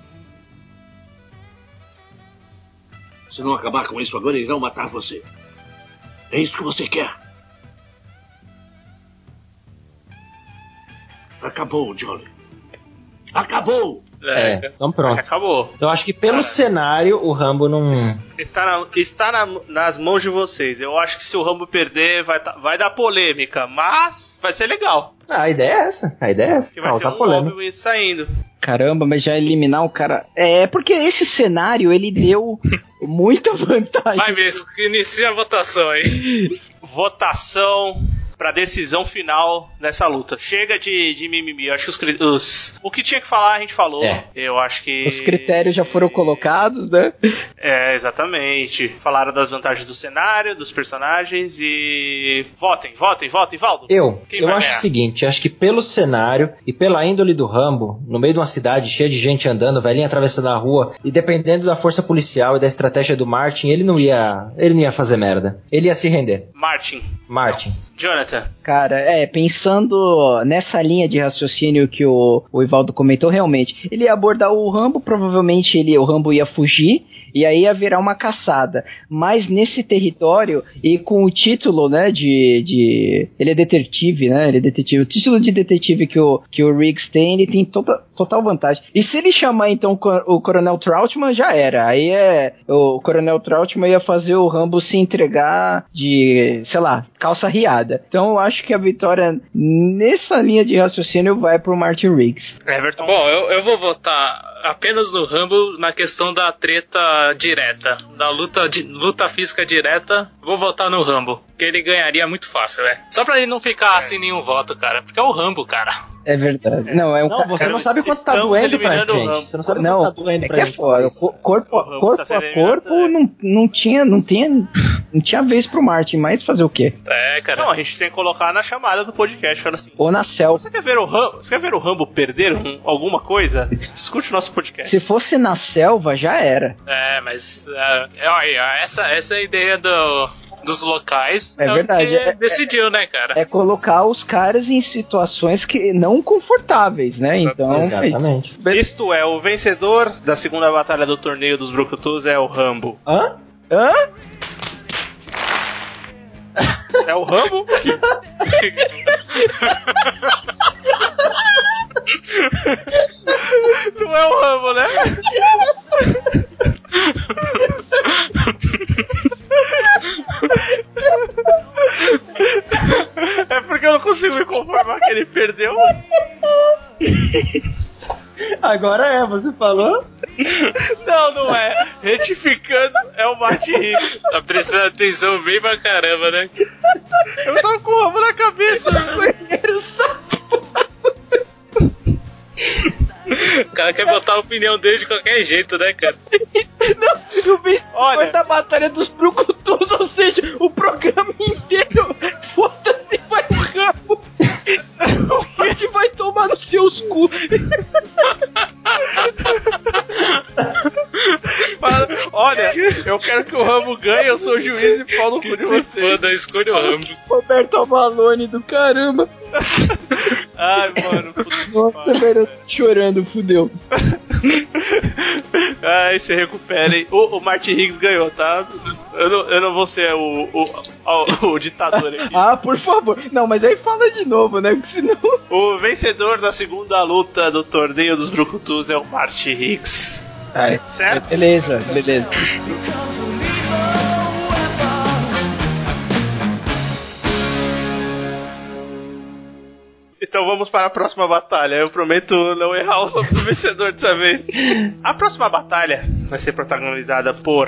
Se não acabar com isso agora, irão matar você. É isso que você quer. Acabou, Johnny. Acabou! É, É, então pronto. Acabou. Então acho que pelo Cara. cenário o Rambo não. Está, na- está na- nas mãos de vocês. Eu acho que se o Rambo perder, vai, tá- vai dar polêmica, mas vai ser legal. Ah, a ideia é essa. A ideia é essa. Que vai ser Causar um polêmica. óbvio saindo. Caramba, mas já eliminar o cara... É, porque esse cenário, ele deu muita vantagem. Vai, Vinícius, inicia a votação aí. Votação pra decisão final nessa luta. Chega de, de mimimi. Eu acho que os, cri- os- o que tinha que falar, a gente falou. É. Eu acho que... Os critérios já foram colocados, né? É, exatamente. Falaram das vantagens do cenário, dos personagens e... Votem, votem, votem, Valdo. Eu, Quem eu vai acho ganhar? o seguinte, acho que pelo cenário e pela índole do Rambo, no meio de uma cidade cheia de gente andando, velhinha atravessando a rua, e dependendo da força policial e da estratégia do Martin, ele não ia, ele não ia fazer merda. Ele ia se render. Martin. Martin. Jonathan. Cara, é, pensando nessa linha de raciocínio que o, o Ivaldo comentou, realmente, ele ia abordar o Rambo, provavelmente ele, o Rambo ia fugir, e aí ia virar uma caçada. Mas nesse território, e com o título, né, de... de ele é detetive, né, ele é detetive. O título de detetive que o, que o Riggs tem, ele tem toda, total vantagem. E se ele chamar, então, o co- o Coronel Trautmann, já era. Aí é... O Coronel Trautmann ia fazer o Rambo se entregar de, sei lá, calça riada. Então eu acho que a vitória nessa linha de raciocínio vai pro Martin Riggs. Everton. Bom, eu, eu vou votar apenas no Rambo na questão da treta direta, da luta, di- luta física direta. Vou votar no Rambo, que ele ganharia muito fácil, né? Só pra ele não ficar sem nenhum voto, cara, porque é o Rambo, cara. É verdade. Não, é um Não, ca- você cara, não sabe quanto tá estamos doendo pra eliminando o gente. Rambo. Você não sabe Não, quanto tá doendo é pra que é gente. foda. falar isso. Co- Corpo, O Rambo corpo tá sendo a corpo eliminado, não, não tinha, não tinha Não tinha vez pro Martin, mas fazer o quê? É, cara. Não, a gente tem que colocar na chamada do podcast, falando assim... Ou na selva. Você quer ver o Rambo, você quer ver o Rambo perder um, alguma coisa? Escute o nosso podcast. Se fosse na selva, já era. É, mas... É, olha, essa, essa é a ideia do... dos locais. É verdade. O que É, decidiu, é, né, cara? É colocar os caras em situações que não confortáveis, né? Então, exatamente. É Isto é, o vencedor da segunda batalha do torneio dos Brucutus é o Rambo. Hã? Hã? É o Rambo? Não é o Rambo, né? É porque eu não consigo me conformar que ele perdeu. Agora é, você falou? Não, não é. Retificando, é o Martin Hicks. Tá prestando atenção bem pra caramba, né? Eu tô com o Rambo na cabeça. O cara quer botar a opinião dele de qualquer jeito, né, cara? Não, o vencedor Olha, da Batalha dos Brucutus, ou seja, o programa inteiro, foda-se, vai o Rambo. O Kid vai tomar nos seus cu. Fala, olha, eu quero que o Rambo ganhe, eu sou o juiz e pau no cu de vocês. Foda, escolha o Rambo. Roberto Avalone do caramba. Ai, mano, puta que Nossa, pariu. velho, eu tô chorando, fudeu. Ai, se recuperem. O, o Martin Higgs ganhou, tá? Eu não, eu não vou ser o, o, o, o ditador aqui. Ah, por favor. Não, mas aí fala de novo, né? Porque senão... O vencedor da segunda luta do torneio dos Brucutus é o Martin Higgs. Ai, Certo? beleza, beleza. Então vamos para a próxima batalha. Eu prometo não errar o nome do vencedor dessa vez. A próxima batalha vai ser protagonizada por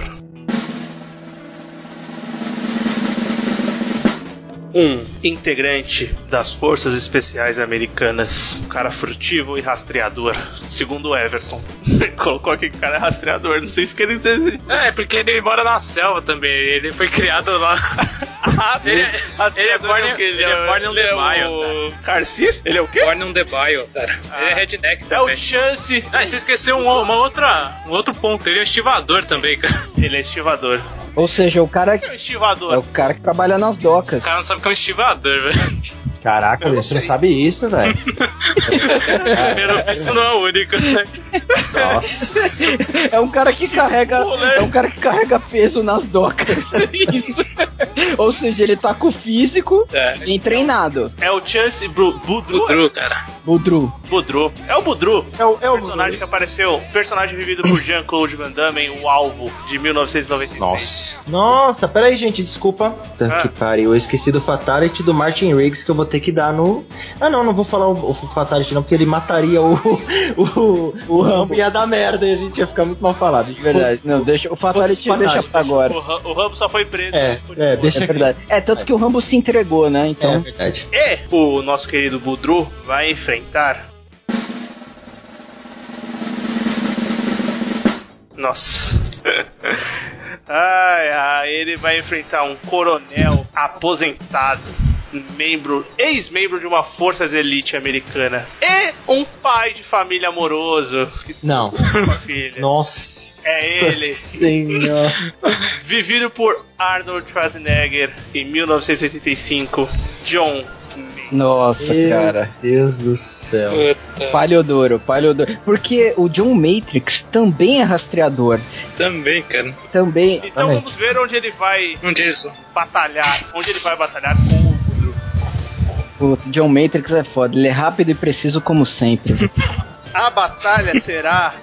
um integrante das Forças Especiais Americanas, um cara furtivo e rastreador, segundo o Everton. Colocou aqui que o cara é rastreador, não sei se quer dizer. É, porque ele mora na selva também, ele foi criado lá. Ah, Ele, rastreador ele é born, o quê? ele é born on Ele the é bio, o Carcis? Ele é o quê? Born on the bio, cara. Ah. Ele é redneck É o também. Chance. Ah, você esqueceu um, uma outra, um outro ponto, ele é estivador também, cara. Ele é estivador. Ou seja, o cara O que é um é estivador? o cara que trabalha nas docas. O cara não sabe o que é um estivador, velho. Caraca, você não sabe isso, velho. Primeiro visto não é o único, né? Nossa. É um cara que carrega, Olé. é um cara que carrega peso nas docas. Isso. Ou seja, ele tá com o físico É. bem treinado. É o Chance Bru- Boudreau. O Drew, cara. Budru. Boudreau. É o Boudreau. É o, é o Personagem que apareceu, personagem vivido por Jean-Claude Van Damme, o Alvo, de mil novecentos e noventa e seis. Nossa. Nossa, peraí, gente, desculpa. Tanto Ah. que pariu. Eu esqueci do Fatality do Martin Riggs que eu vou ter que dar no. Ah, não, não vou falar o, o Fatality não, porque ele mataria o. O, o Rambo ia dar merda e a gente ia ficar muito mal falado, de verdade. Não, deixa o Fatality Foda-se, deixa Fatality. pra agora. O, Ra- o Rambo só foi preso. É, Foi é, de deixa É verdade. É, tanto que o Rambo se entregou, né? É Então, verdade. E o nosso querido Boudreau vai enfrentar. Nossa. Ai, ai, ele vai enfrentar um coronel aposentado, membro, ex-membro de uma força de elite americana e um pai de família amoroso que Não. tem uma filha. Nossa. É ele. Senhor. Vivido por Arnold Schwarzenegger em mil novecentos e oitenta e cinco, John nossa, Meu cara. Deus do céu. Puta. Palhodoro, palhodoro. Porque o John Matrix também é rastreador. Também, cara. Também. Então Exatamente. vamos ver onde ele vai Não diz. batalhar, onde ele vai batalhar com o Boudreau. O John Matrix é foda. Ele é rápido e preciso como sempre. A batalha será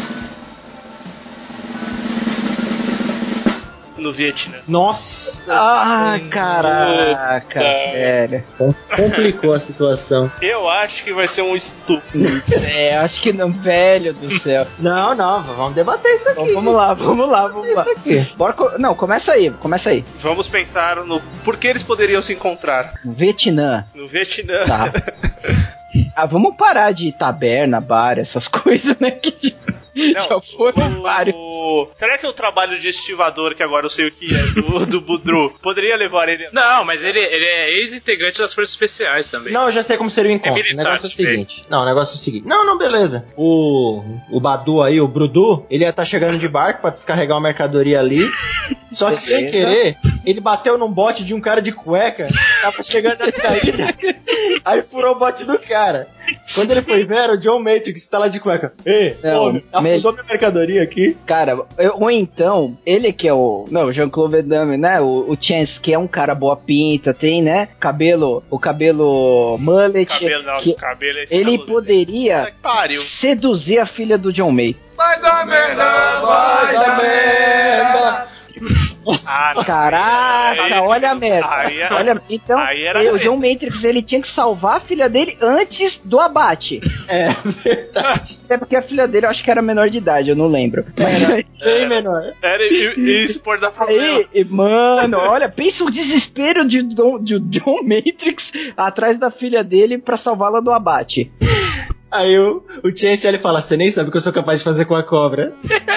no Vietnã. Nossa. Ah, caraca, velho. Com- Complicou a situação. Eu acho que vai ser um estupro. É, acho que não, velho do céu. Não, não, vamos debater isso aqui. Então, vamos lá, vamos lá, vamos lá. Isso aqui. Bora co- não, começa aí, começa aí. Vamos pensar no por que eles poderiam se encontrar Vietnã. no Vietnã. Tá. Ah, vamos parar de taberna, bar, essas coisas, né? Que... Não, Já foram o- vários. Será que o trabalho de estivador, que agora eu sei o que é, do, do Budru, poderia levar ele... Não, mas ele, ele é ex-integrante das Forças Especiais também. Não, eu já sei como seria o encontro. militar, o negócio é o sei. seguinte. Não, o negócio é o seguinte. Não, não, beleza. O, o Badu aí, o Brudu, ele ia estar chegando de barco pra descarregar uma mercadoria ali. Só que sem querer, ele bateu num bote de um cara de cueca. Tava chegando ali na ilha. Aí furou o bote do cara. Quando ele foi ver, era o John Matrix tá lá de cueca. Ei, Não, pô, afundou minha mercadoria aqui. Cara, eu- ou então, ele que é o. Não, o Jean-Claude Van Damme, né? O, o Chance, que é um cara boa pinta, tem, né? Cabelo. O cabelo mullet. Cabelo, nossa, que cabelo é ele escaloso. poderia Que pariu. seduzir a filha do John May. Vai dar merda, vai dar merda. Ah, não. Caraca, Aí- olha a merda. aí era- olha, então, aí era eh, o treta. John Matrix, ele tinha que salvar a filha dele antes do abate. É, verdade. Até porque a filha dele eu acho que era menor de idade, eu não lembro. Era bem menor. Era, e, e isso pode dar problema. Aí, e, mano, olha, pensa o desespero de, Dom- de John Matrix atrás da filha dele pra salvá-la do abate. Aí o, o Chance ele fala, você nem sabe o que eu sou capaz de fazer com a cobra.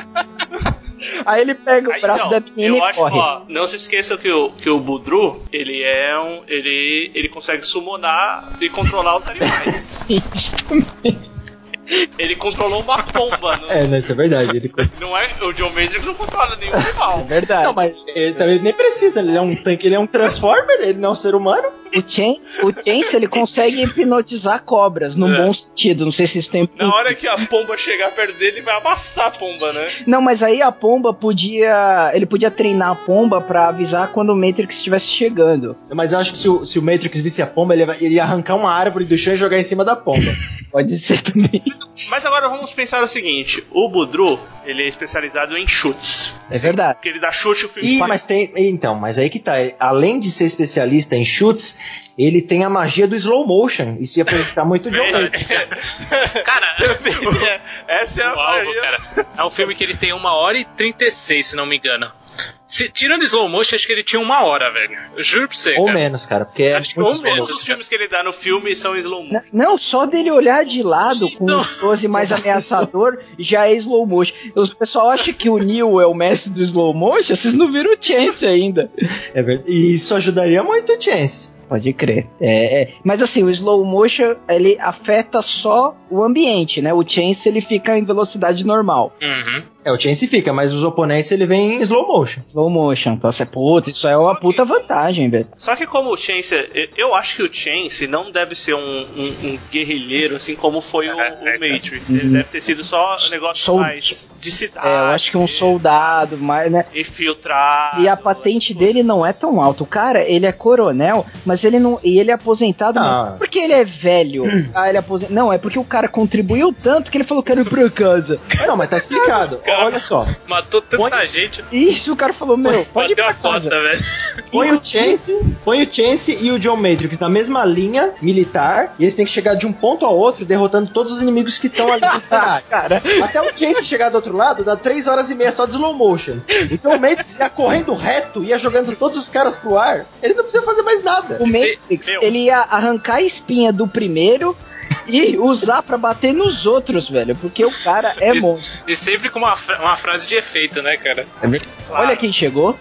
Aí ele pega o Aí, braço não, da menina eu e acho, corre. ó, não se esqueçam que o, que o Budru, ele é um. Ele, ele consegue summonar e controlar os animais. Sim, justamente. Ele controlou uma pomba. Não É, não, isso é verdade. Ele... não é, o John Matrix não controla nenhum animal. É verdade. Não, mas ele também nem precisa, ele é um tanque, ele é um Transformer, ele não é um ser humano. O Chance, o Chance, ele consegue hipnotizar cobras, num É. bom sentido. Não sei se isso tem... Na hora que a pomba chegar perto dele, ele vai amassar a pomba, né? Não, mas aí a pomba podia... Ele podia treinar a pomba pra avisar quando o Matrix estivesse chegando. Mas eu acho que se o, se o Matrix visse a pomba, ele, vai- ele ia arrancar uma árvore do chão e jogar em cima da pomba. Pode ser também. Mas agora vamos pensar o seguinte: o Budru, ele é especializado em chutes. É verdade. Porque ele dá chute o filme. Ih, mas tem. Então, mas aí que tá. ele- Além de ser especialista em chutes, ele tem a magia do slow motion. Isso ia prejudicar muito o John Matrix. Cara, Essa é a o alvo, magia. cara. É um filme que ele tem uma hora e trinta e seis, se não me engano. Se, tirando slow motion, acho que ele tinha uma hora, velho. Eu juro pra você, Ou cara. menos, cara, porque é Acho que muito ou slow menos. motion. Todos os filmes que ele dá no filme são slow motion. Não, só dele olhar de lado com Então- um close mais ameaçador já é slow motion. O pessoal acha que o Neo é o mestre do slow motion, vocês não viram o Chance ainda. É verdade. E isso ajudaria muito o Chance. Pode crer. É, é. Mas assim, o slow motion, ele afeta só o ambiente, né? O Chance, ele fica em velocidade normal. Uhum. É, o Chance fica, mas os oponentes ele vem em slow motion. Slow motion. Então, você, puta, isso é uma puta vantagem, velho. Só que como o Chance, eu- eu acho que o Chance não deve ser um, um- um guerrilheiro assim como foi o, o Matrix. Ele deve ter sido só um negócio Sol- mais de cidade. É, eu acho que um soldado, mais, né? Infiltrado. E a patente dele não é tão alta. O cara, ele é coronel, mas ele não. E ele é aposentado Ah. não é porque ele é velho. Ah, ele é aposentado. Não, é porque o cara contribuiu tanto que ele falou: quero ir pra casa. Não, mas tá explicado. Olha só. Matou tanta Põe- gente. Isso, o cara falou: meu, pode ir Bateu pra a casa. cota, velho. Põe o Chance, põe o Chance e o John Matrix na mesma linha militar, e eles têm que chegar de um ponto ao outro, derrotando todos os inimigos que estão ali no cenário. Cara, Até o Chance chegar do outro lado, dá três horas e meia só de slow motion. Então o Matrix ia correndo reto, ia jogando todos os caras pro ar, ele não precisa fazer mais nada. o Matrix, meu. ele ia arrancar a espinha do primeiro e usar pra bater nos outros, velho. Porque o cara é Isso. monstro. E sempre com uma, fra- uma frase de efeito, né, cara? Olha quem chegou.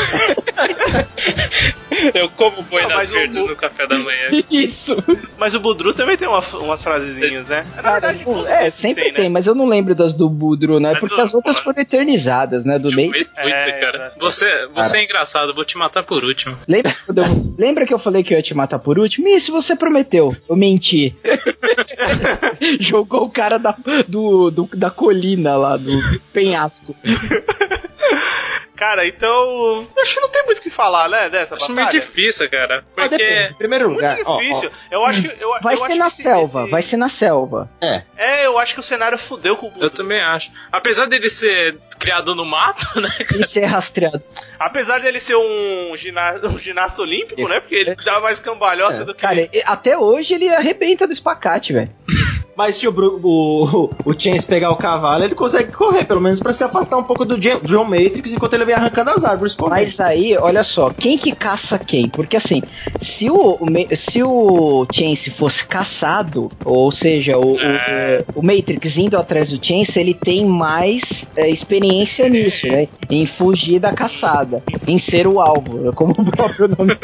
Eu como boi Não, nas mas o- verdes o- no café da manhã. Isso. Mas o Budru também tem uma- umas frasezinhas, né? Na Cara, verdade, pô, todos é, eles sempre têm, tem, né? mas eu não lembro das do Budro, né? Mas Porque o- as outras pô, foram eternizadas, né? Do John meio. Matrix, É, cara. exato. Você, você é engraçado, vou te matar por último. Lembra, quando eu- lembra que eu falei que eu ia te matar por último? Isso você prometeu. Eu menti. Jogou o cara da, do, do- da colina lá, do penhasco. Cara, então. Acho que não tem muito o que falar, né? Dessa Acho batalha. muito difícil, cara. Ah, Porque. depende. Em primeiro Muito lugar, ó, ó, difícil. Eu acho que. Eu, Vai eu ser acho na que esse- selva, esse- vai ser na selva. é. É, eu acho que o cenário fudeu com o Budru. Eu também acho. Apesar dele ser criado no mato, né? E ser rastreado. Apesar dele ser um, gina... um ginasta olímpico, né? Porque ele dá mais cambalhota É. do que. Cara, e- até hoje ele arrebenta do espacate, velho. Mas se o, o, o Chance pegar o cavalo, ele consegue correr, pelo menos pra se afastar um pouco do John Matrix enquanto ele vem arrancando as árvores correndo. Mas aí, olha só, quem que caça quem? Porque assim, se o, o, se o Chance fosse caçado, ou seja, o, é. o, o Matrix indo atrás do Chance, ele tem mais é, experiência nisso, né? Em fugir da caçada, em ser o alvo, como o próprio nome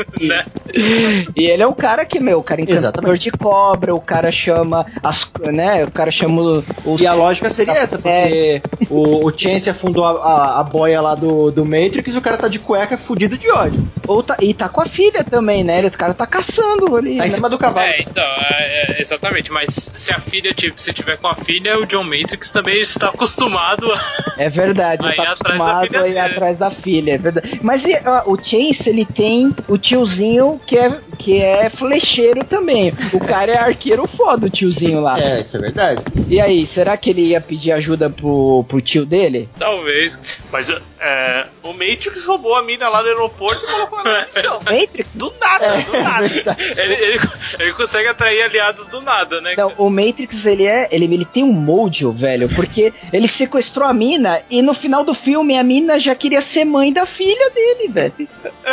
diz. E ele é um cara que, meu, o cara encantador de cobra, o cara chama as, né, o cara chama o... o e a lógica seria essa, porque é. o, o Chance afundou a, a, a boia lá do, do Matrix e o cara tá de cueca fudido de ódio. Ou tá, e tá com a filha também, né? O cara tá caçando ali. Tá né? em cima do cavalo. É, então, é, é, exatamente, mas se a filha, tipo, se tiver com a filha, o John Matrix também está acostumado a... É verdade, a ir tá atrás acostumado da filha a ir dele. atrás da filha, é verdade. Mas e, ó, o Chance, ele tem o tiozinho que é, que é flecheiro também. O cara é arqueiro foda, o tiozinho lá. É, isso é verdade. E aí, será que ele ia pedir ajuda pro, pro tio dele? Talvez. Mas é, o Matrix roubou a mina lá no aeroporto e colocou ela na missão. Matrix? Do nada, é, do nada. ele, ele, ele consegue atrair aliados do nada, né? Não, o Matrix, ele é. Ele, ele tem um mojo, velho, porque ele sequestrou a mina e no final do filme a mina já queria ser mãe da filha dele, velho.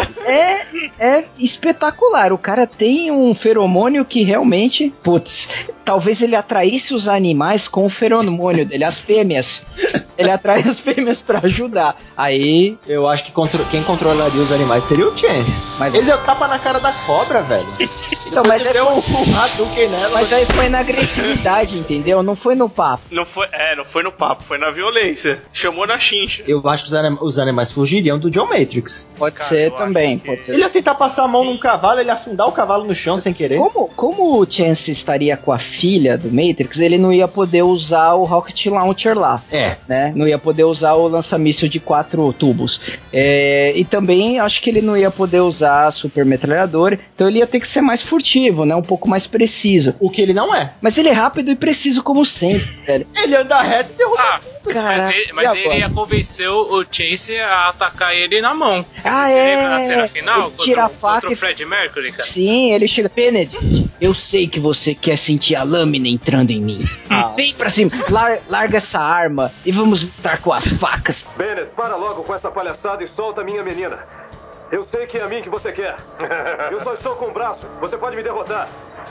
É, é espetacular. O cara tem um feromônio que realmente. Putz, talvez ele atraísse os animais com o feromônio dele, as fêmeas. Ele atrai as fêmeas pra ajudar. Aí. Eu acho que contro- quem controlaria os animais seria o Chance. Mas ele deu tapa na cara da cobra, velho. Não, mas, é um, um Hadouken nela, mas aí foi na agressividade, entendeu? Não foi no papo. Não foi, é, não foi no papo, foi na violência. Chamou na chincha. Eu acho que os, anim- os animais fugiriam do John Matrix. Pode Cara, ser eu também. acho que- Pode ser. Ele ia tentar passar a mão num cavalo, ele ia afundar o cavalo no chão sem querer. Como, como o Chance estaria com a filha do Matrix, ele não ia poder usar o Rocket Launcher lá. É. Né? Não ia poder usar o lança-míssil de quatro tubos. É, e também acho que ele não ia poder usar a super metralhadora. Então ele ia ter que ser mais furtivo, né? Um pouco mais preciso. O que ele não é. Mas ele é rápido e preciso como sempre, velho. Ele anda reto e derruba. Ah, Caraca, mas ele, mas ele ia convencer o Chance a atacar ele na mão. Ah, Você é. se lembra na cena final? Ele tira Contra, a faca contra o e- Fred Mercury, cara? Sim, ele chega. Benedict, eu sei que você quer sentir a lâmina entrando em mim. Ah. Vem pra cima, lar- larga essa arma e vamos lutar com as facas. Bennett, para logo com essa palhaçada e solta minha menina. Eu sei que é a mim que você quer. Eu só estou com o braço. Você pode me derrotar.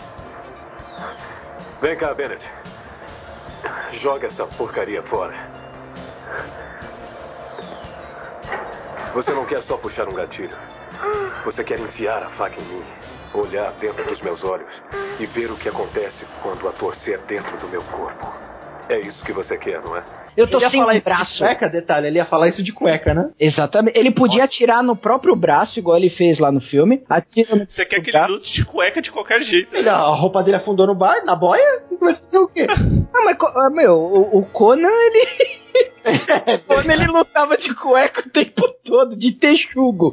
Vem cá, Bennett. Joga essa porcaria fora. Você não quer só puxar um gatilho. Você quer enfiar a faca em mim, olhar dentro dos meus olhos e ver o que acontece quando a torcer dentro do meu corpo. É isso que você quer, não é? Eu tô Ele ia sem falar um isso de braço. cueca, detalhe, ele ia falar isso de cueca, né? Exatamente. Ele podia atirar no próprio braço, igual ele fez lá no filme. Atira no Você quer que braço. ele lute de cueca de qualquer jeito. Ele, a roupa dele afundou no bar, na boia? Vai fazer o quê? Ah, mas, co- ah, meu, o, o Conan, ele... o Conan, ele lutava de cueca o tempo todo, de texugo.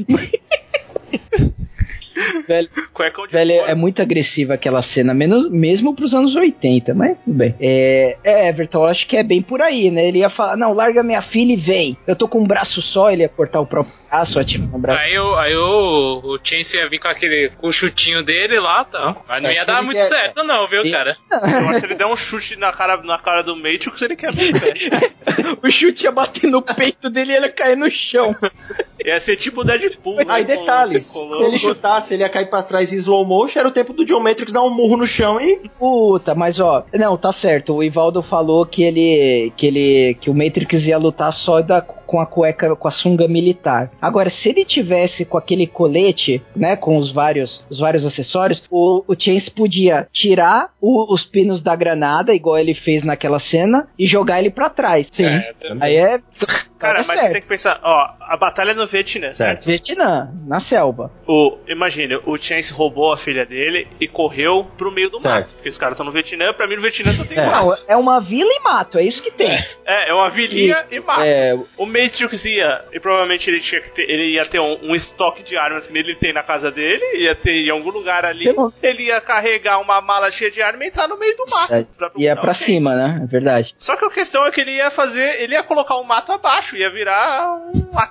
Velho, Cueca de velho, fora. é muito agressiva aquela cena, menos, mesmo pros anos oitenta, mas tudo bem. É, é, Everton, eu acho que é bem por aí, né? Ele ia falar, não, larga minha filha e vem. Eu tô com um braço só, ele ia cortar o próprio braço, atirar no braço. Aí, o, aí o, o Chance ia vir com aquele com o chutinho dele lá, tá? Mas não É, ia se dar ele muito quer- certo, não, viu, Sim. cara? Eu acho que ele der um chute na cara, na cara do Matrix, ele quebra o pé. O chute ia bater no peito dele e ele ia cair no chão. Ia ser tipo o Deadpool. Aí, né? detalhes, Colou- se ele chutasse, ele ia cair pra trás em slow motion, era o tempo do John Matrix dar um murro no chão e... Puta, mas ó, não, tá certo. O Ivaldo falou que ele, que ele, que o Matrix ia lutar só da, com a cueca, com a sunga militar. Agora, se ele tivesse com aquele colete, né, com os vários, os vários acessórios, o, o Chance podia tirar o- os pinos da granada, igual ele fez naquela cena, e jogar ele pra trás. Sim. É, também. Aí é. Cara, é mas você tem que pensar, ó, a batalha é no Vietnã, certo? Vietnã, na selva. O, imagina, o Chance roubou a filha dele e correu pro meio do Certo. mato. Porque os caras estão no Vietnã, pra mim no Vietnã só tem É. mato. Não, é uma vila e mato, é isso que tem. É, é uma vilinha e mato. É, O Matrix ia, e provavelmente ele, tinha que ter, ele ia ter um, um estoque de armas que nem ele tem na casa dele, ia ter em algum lugar ali, Pelo- ele ia carregar uma mala cheia de arma e entrar no meio do mato. É, pra procurar ia o pra Chance. cima, né? É verdade. Só que a questão é que ele ia fazer, ele ia colocar o mato abaixo, ia virar um,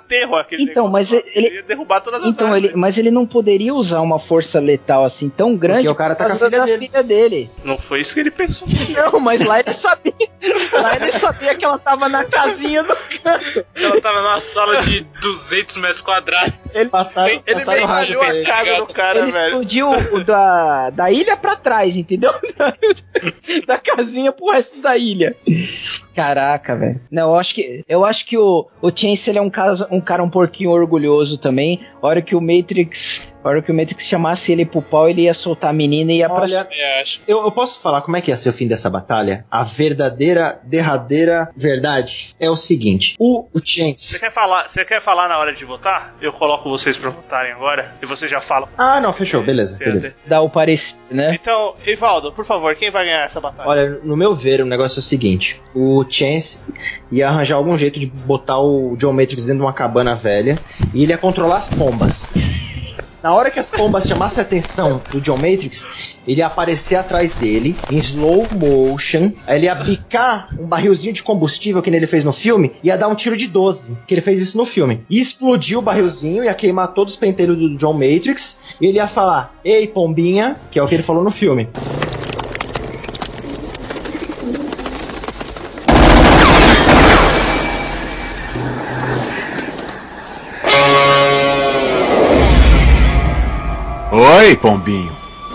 aterro aquele Então, mas negócio. ele, ele ia derrubar todas as então árvores. ele, mas ele não poderia usar uma força letal assim tão grande. Porque o cara tá por com a causa filha da dele. filha dele. Não foi isso que ele pensou. Não, mas lá ele sabia. Lá ele sabia que ela tava na casinha do canto. Ela tava numa sala de duzentos metros quadrados. Ele passaram, Ele passaram nem o rádio ralhou pra as ele. casas do cara, Ele velho. explodiu o da, da ilha pra trás, entendeu? Da casinha pro resto da ilha. Caraca, velho. Não, eu acho que eu acho que o, o Chance ele é um cara, um cara um pouquinho orgulhoso também. A hora que o Matrix, a hora que o Matrix chamasse ele pro pau, ele ia soltar a menina e ia Olha, pra... Eu acho. Eu, eu posso falar como é que ia ser o fim dessa batalha? A verdadeira, derradeira verdade é o seguinte: o, o Chance. Você quer falar, você quer falar na hora de votar? Eu coloco vocês pra votarem agora e você já fala. Ah, não, fechou, beleza, beleza. Dá o parecido, né? Então, Ivaldo, por favor, quem vai ganhar essa batalha? Olha, no meu ver, o negócio é o seguinte: o Chance ia arranjar algum jeito de botar o John Matrix dentro de uma cabana velha e ele ia controlar as pombas. Na hora que as pombas chamassem a atenção do John Matrix, ele ia aparecer atrás dele, em slow motion, aí ele ia bicar um barrilzinho de combustível que ele fez no filme, e ia dar um tiro de doze, que ele fez isso no filme. E explodiu o barrilzinho, ia queimar todos os penteiros do John Matrix, e ele ia falar: "Ei, pombinha", que é o que ele falou no filme. Oi, pombinho.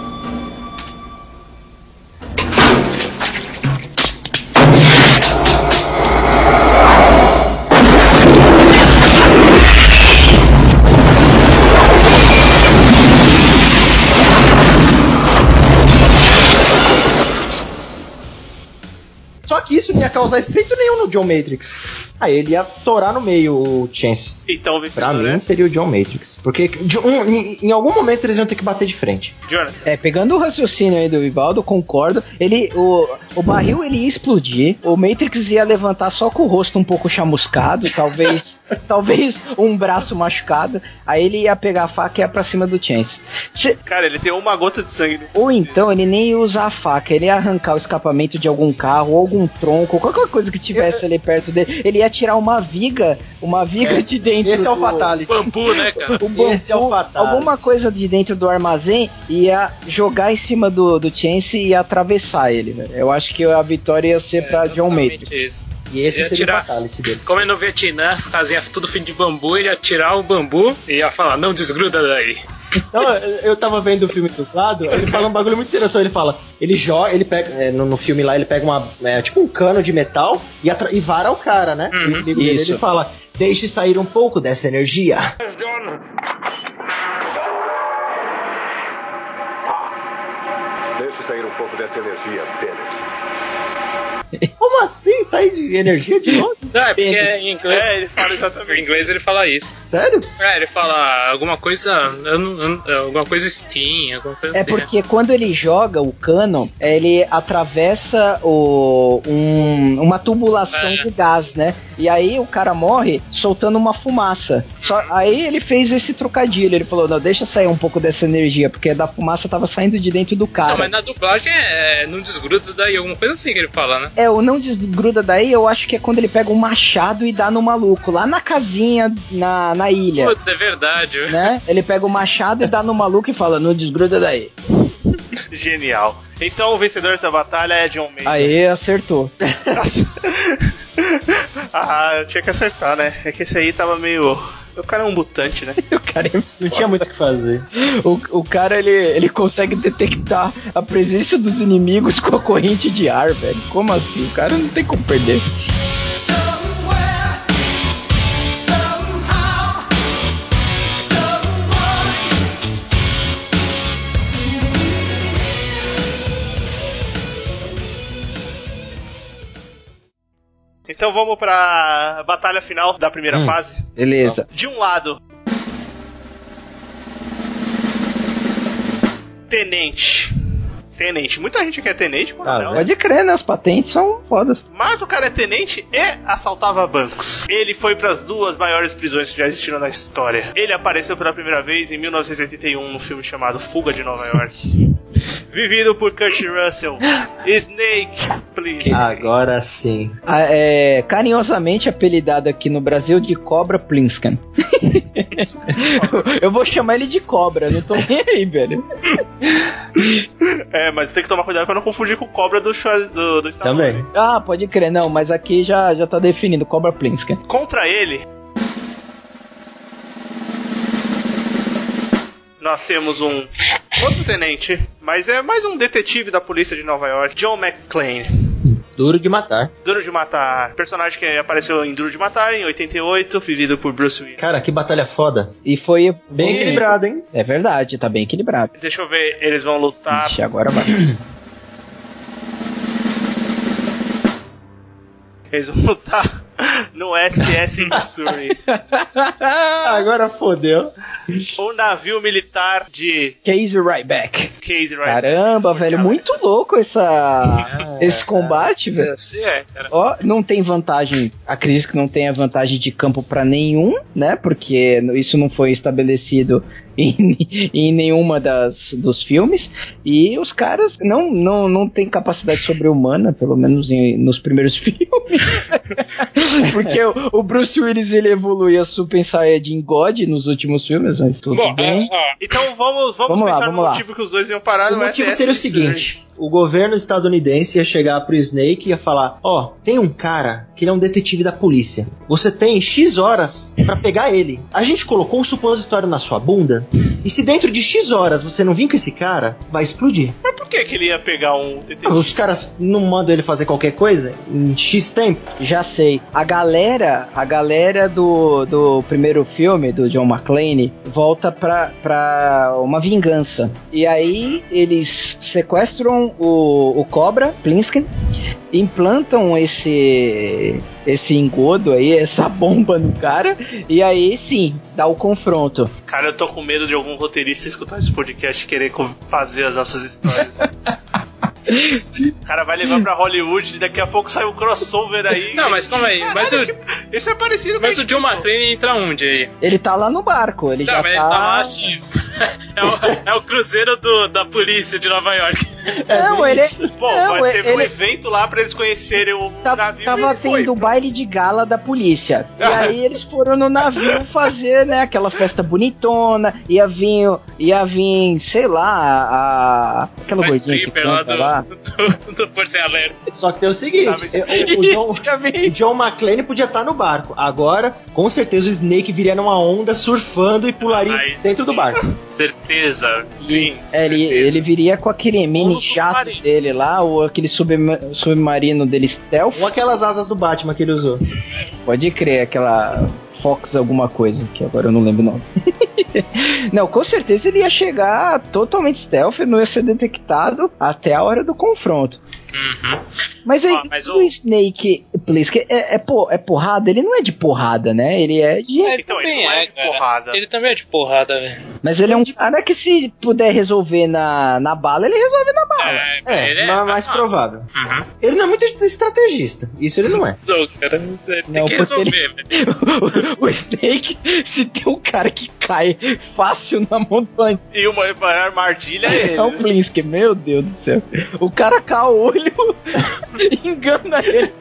Só que isso não ia causar efeito nenhum no John Matrix. Aí ele ia torar no meio o Chance. Então, o Pra vencedor mim é seria o John Matrix. Porque de um- em, em algum momento eles iam ter que bater de frente. Jonathan. É, pegando o raciocínio aí do Ivaldo, concordo. Ele, o, o barril ele ia explodir, o Matrix ia levantar só com o rosto um pouco chamuscado, talvez, talvez um braço machucado. Aí ele ia pegar a faca e ia pra cima do Chance. Se, Cara, ele tem uma gota de sangue. ou então ele nem ia usar a faca, ele ia arrancar o escapamento de algum carro, ou algum tronco, qualquer coisa que tivesse ali perto dele. Ele ia tirar uma viga, uma viga de dentro. Esse é o do- Fatality. Bambu, né, cara? o bambu, Esse é o Fatality. alguma coisa de dentro do armazém ia jogar em cima do, do Chance e ia atravessar ele, velho. Eu acho que a vitória ia ser pra John Exatamente Matrix. isso. E esse Ia seria tirar- o Fatality dele. Como é no Vietnã, as casinhas tudo feito de bambu, ele ia tirar o bambu e ia falar: não desgruda daí. Não, eu eu tava vendo o filme dublado, ele fala um bagulho muito sério, só ele fala, ele joga, ele pega, é, no, no filme lá, ele pega uma, é, tipo um cano de metal e, atra- e vara o cara, né? Uhum. O inimigo dele, Isso. ele fala: "Deixe sair um pouco dessa energia." Deixe sair um pouco dessa energia, Bennett. Como assim? Sair de energia de novo? Não, é porque em inglês, É, ele fala em exatamente. inglês ele fala isso. Sério? É, ele fala alguma coisa. Eu não, eu não- alguma coisa Steam, alguma coisa É assim. porque quando ele joga o cano, ele atravessa o, um- uma tubulação É. de gás, né? E aí o cara morre soltando uma fumaça. Só, aí ele fez esse trocadilho, ele falou, não, deixa sair um pouco dessa energia, porque da fumaça tava saindo de dentro do cara. Não, mas na dublagem é, não desgruda daí, alguma coisa assim que ele fala, né? É, o não desgruda daí, eu acho que é quando ele pega um machado e dá no maluco, lá na casinha, na, na ilha, Puta, é verdade. né? Ele pega o machado e dá no maluco e fala, não desgruda daí. Genial. Então o vencedor dessa batalha é John Matrix. Aí acertou. Ah, eu tinha que acertar, né? É que esse aí tava meio... O cara é um mutante, né? O cara, é- Não tinha muito o que fazer. o, o cara ele, ele consegue detectar a presença dos inimigos com a corrente de ar, velho. Como assim? O cara não tem como perder. Então vamos pra batalha final da primeira Hum. fase. Beleza. De um lado, Tenente. Tenente. Muita gente quer tenente, coronel. Tá, Pode crer, né? As patentes são fodas. Mas o cara é tenente e assaltava bancos. Ele foi para as duas maiores prisões que já existiram na história. Ele apareceu pela primeira vez em mil novecentos e oitenta e um no filme chamado Fuga de Nova York. Vivido por Kurt Russell, Snake, Plinsky. Agora sim. Ah, é, carinhosamente apelidado aqui no Brasil de Cobra Plinsky. Eu vou chamar ele de Cobra, não tô nem aí, velho. É, mas tem que tomar cuidado pra não confundir com o Cobra do do, do Stallone. Também. Ah, pode crer, não, mas aqui já, já tá definido, Cobra Plinsky. Contra ele, nós temos um outro tenente, mas é mais um detetive da polícia de Nova York, John McClane. Duro de matar. Duro de Matar. Personagem que apareceu em Duro de Matar, em oitenta e oito, vivido por Bruce Willis. Cara, que batalha foda. E foi... Bem equilibrado, hein? É verdade, tá bem equilibrado. Deixa eu ver, eles vão lutar... Ixi, agora vai. Eles vão lutar no S S Missouri. Agora fodeu. O navio militar de Casey Ryback. Casey Ryback. Caramba, velho, muito louco essa, esse combate, velho. Assim é, cara. Ó, não tem vantagem, acredito que não tenha vantagem de campo pra nenhum, né? Porque isso não foi estabelecido em, em nenhuma das, dos filmes. E os caras não, não, não têm capacidade sobre-humana, pelo menos em, nos primeiros filmes. Porque o, o Bruce Willis, ele evolui a Super Saiyajin God nos últimos filmes, mas tudo Bom, bem. ah, ah, Então vamos, vamos, Vamos lá, pensar vamos no lá. motivo que os dois iam parar O no motivo S S seria o Missouri. seguinte: o governo estadunidense ia chegar pro Snake e ia falar: ó, tem um cara que ele é um detetive da polícia. Você tem X horas pra pegar ele. A gente colocou um supositório na sua bunda e se dentro de X horas você não vir com esse cara, vai explodir. Mas por que que ele ia pegar um Ah, detetive? os caras não mandam ele fazer qualquer coisa em X tempo? Já sei. A galera, a galera do, do primeiro filme, do John McClane, volta pra, pra uma vingança. E aí eles sequestram o, o Cobra, Plinsky, implantam esse, esse engodo aí, essa bomba no cara, e aí sim, dá o confronto. Cara, eu tô com medo de algum roteirista escutar esse podcast e querer co- fazer as nossas histórias. O cara vai levar pra Hollywood e daqui a pouco sai um crossover aí. Não, mas calma aí. Mas o, Isso é parecido com mas o a gente John pensou. McClane entra onde aí? Ele tá lá no barco, ele Não, já mas ele tá... tá lá X. É o, é o cruzeiro do, da polícia de Nova York. Não, ele... Bom, não, vai ter um ele... evento lá pra eles conhecerem o Tá- navio. tava e ele foi. tendo o baile de gala da polícia. E aí eles foram no navio fazer, né, aquela festa bonitona. Ia vir, ia vir, sei lá, a. Aquela Mas gordinha que stripper lá canta do, lá. do, do Porto Alegre. Só que tem o seguinte: Tá, o, o John, Ia vir- o John McClane podia estar no barco. Agora, com certeza, o Snake viria numa onda surfando e pularia Aí, dentro do barco. Certeza. Sim. É, ele, ele viria com aquele mini no jato submarino. dele lá, ou aquele subma- submarino dele stealth. Ou aquelas asas do Batman que ele usou. Pode crer, aquela Fox alguma coisa, que agora eu não lembro o nome. Não, com certeza ele ia chegar totalmente stealth, não ia ser detectado até a hora do confronto. Uhum. Mas aí, Ah, mas o o- Snake Plissken é, é, po- é porrada? Ele não é de porrada, né? Ele é de... Ele Então, também ele não é é, de cara. porrada. Ele também é de porrada, velho. Mas ele é um cara que se puder resolver na, na bala, ele resolve na bala. É, ele mas mais nossa. provável. Uhum. Ele não é muito estrategista. Isso ele não é. Então, cara, ele tem Não, que porque resolver, velho. o, o Snake, se tem um cara que cai fácil na mão do bandido, E uma uma armadilha é ele. é o Plissken, meu Deus do céu. O cara cai o olho, engana ele.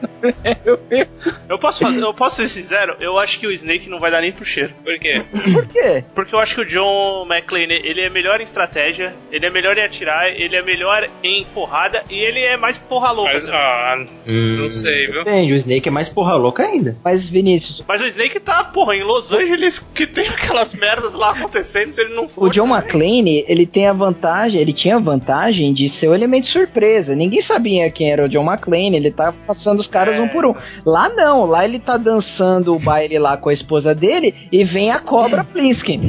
Eu posso fazer, eu posso ser sincero, eu acho que o Snake não vai dar nem pro cheiro. Por quê? Por quê? Porque eu acho que o John McClane, ele é melhor em estratégia, ele é melhor em atirar, ele é melhor em porrada e ele é mais porra louca. Mas, também. ah, não sei, viu? Depende, o Snake é mais porra louca ainda. Mas, Vinícius, Mas o Snake tá, porra, em Los Angeles, que tem aquelas merdas lá acontecendo, se ele não for... o John também. McClane, ele tem a vantagem, ele tinha a vantagem de ser o elemento surpresa. Ninguém sabia quem era o John McClane, ele tá passando os caras É. um por um. Lá não, lá ele tá dançando o baile lá com a esposa dele e vem a cobra Plissken.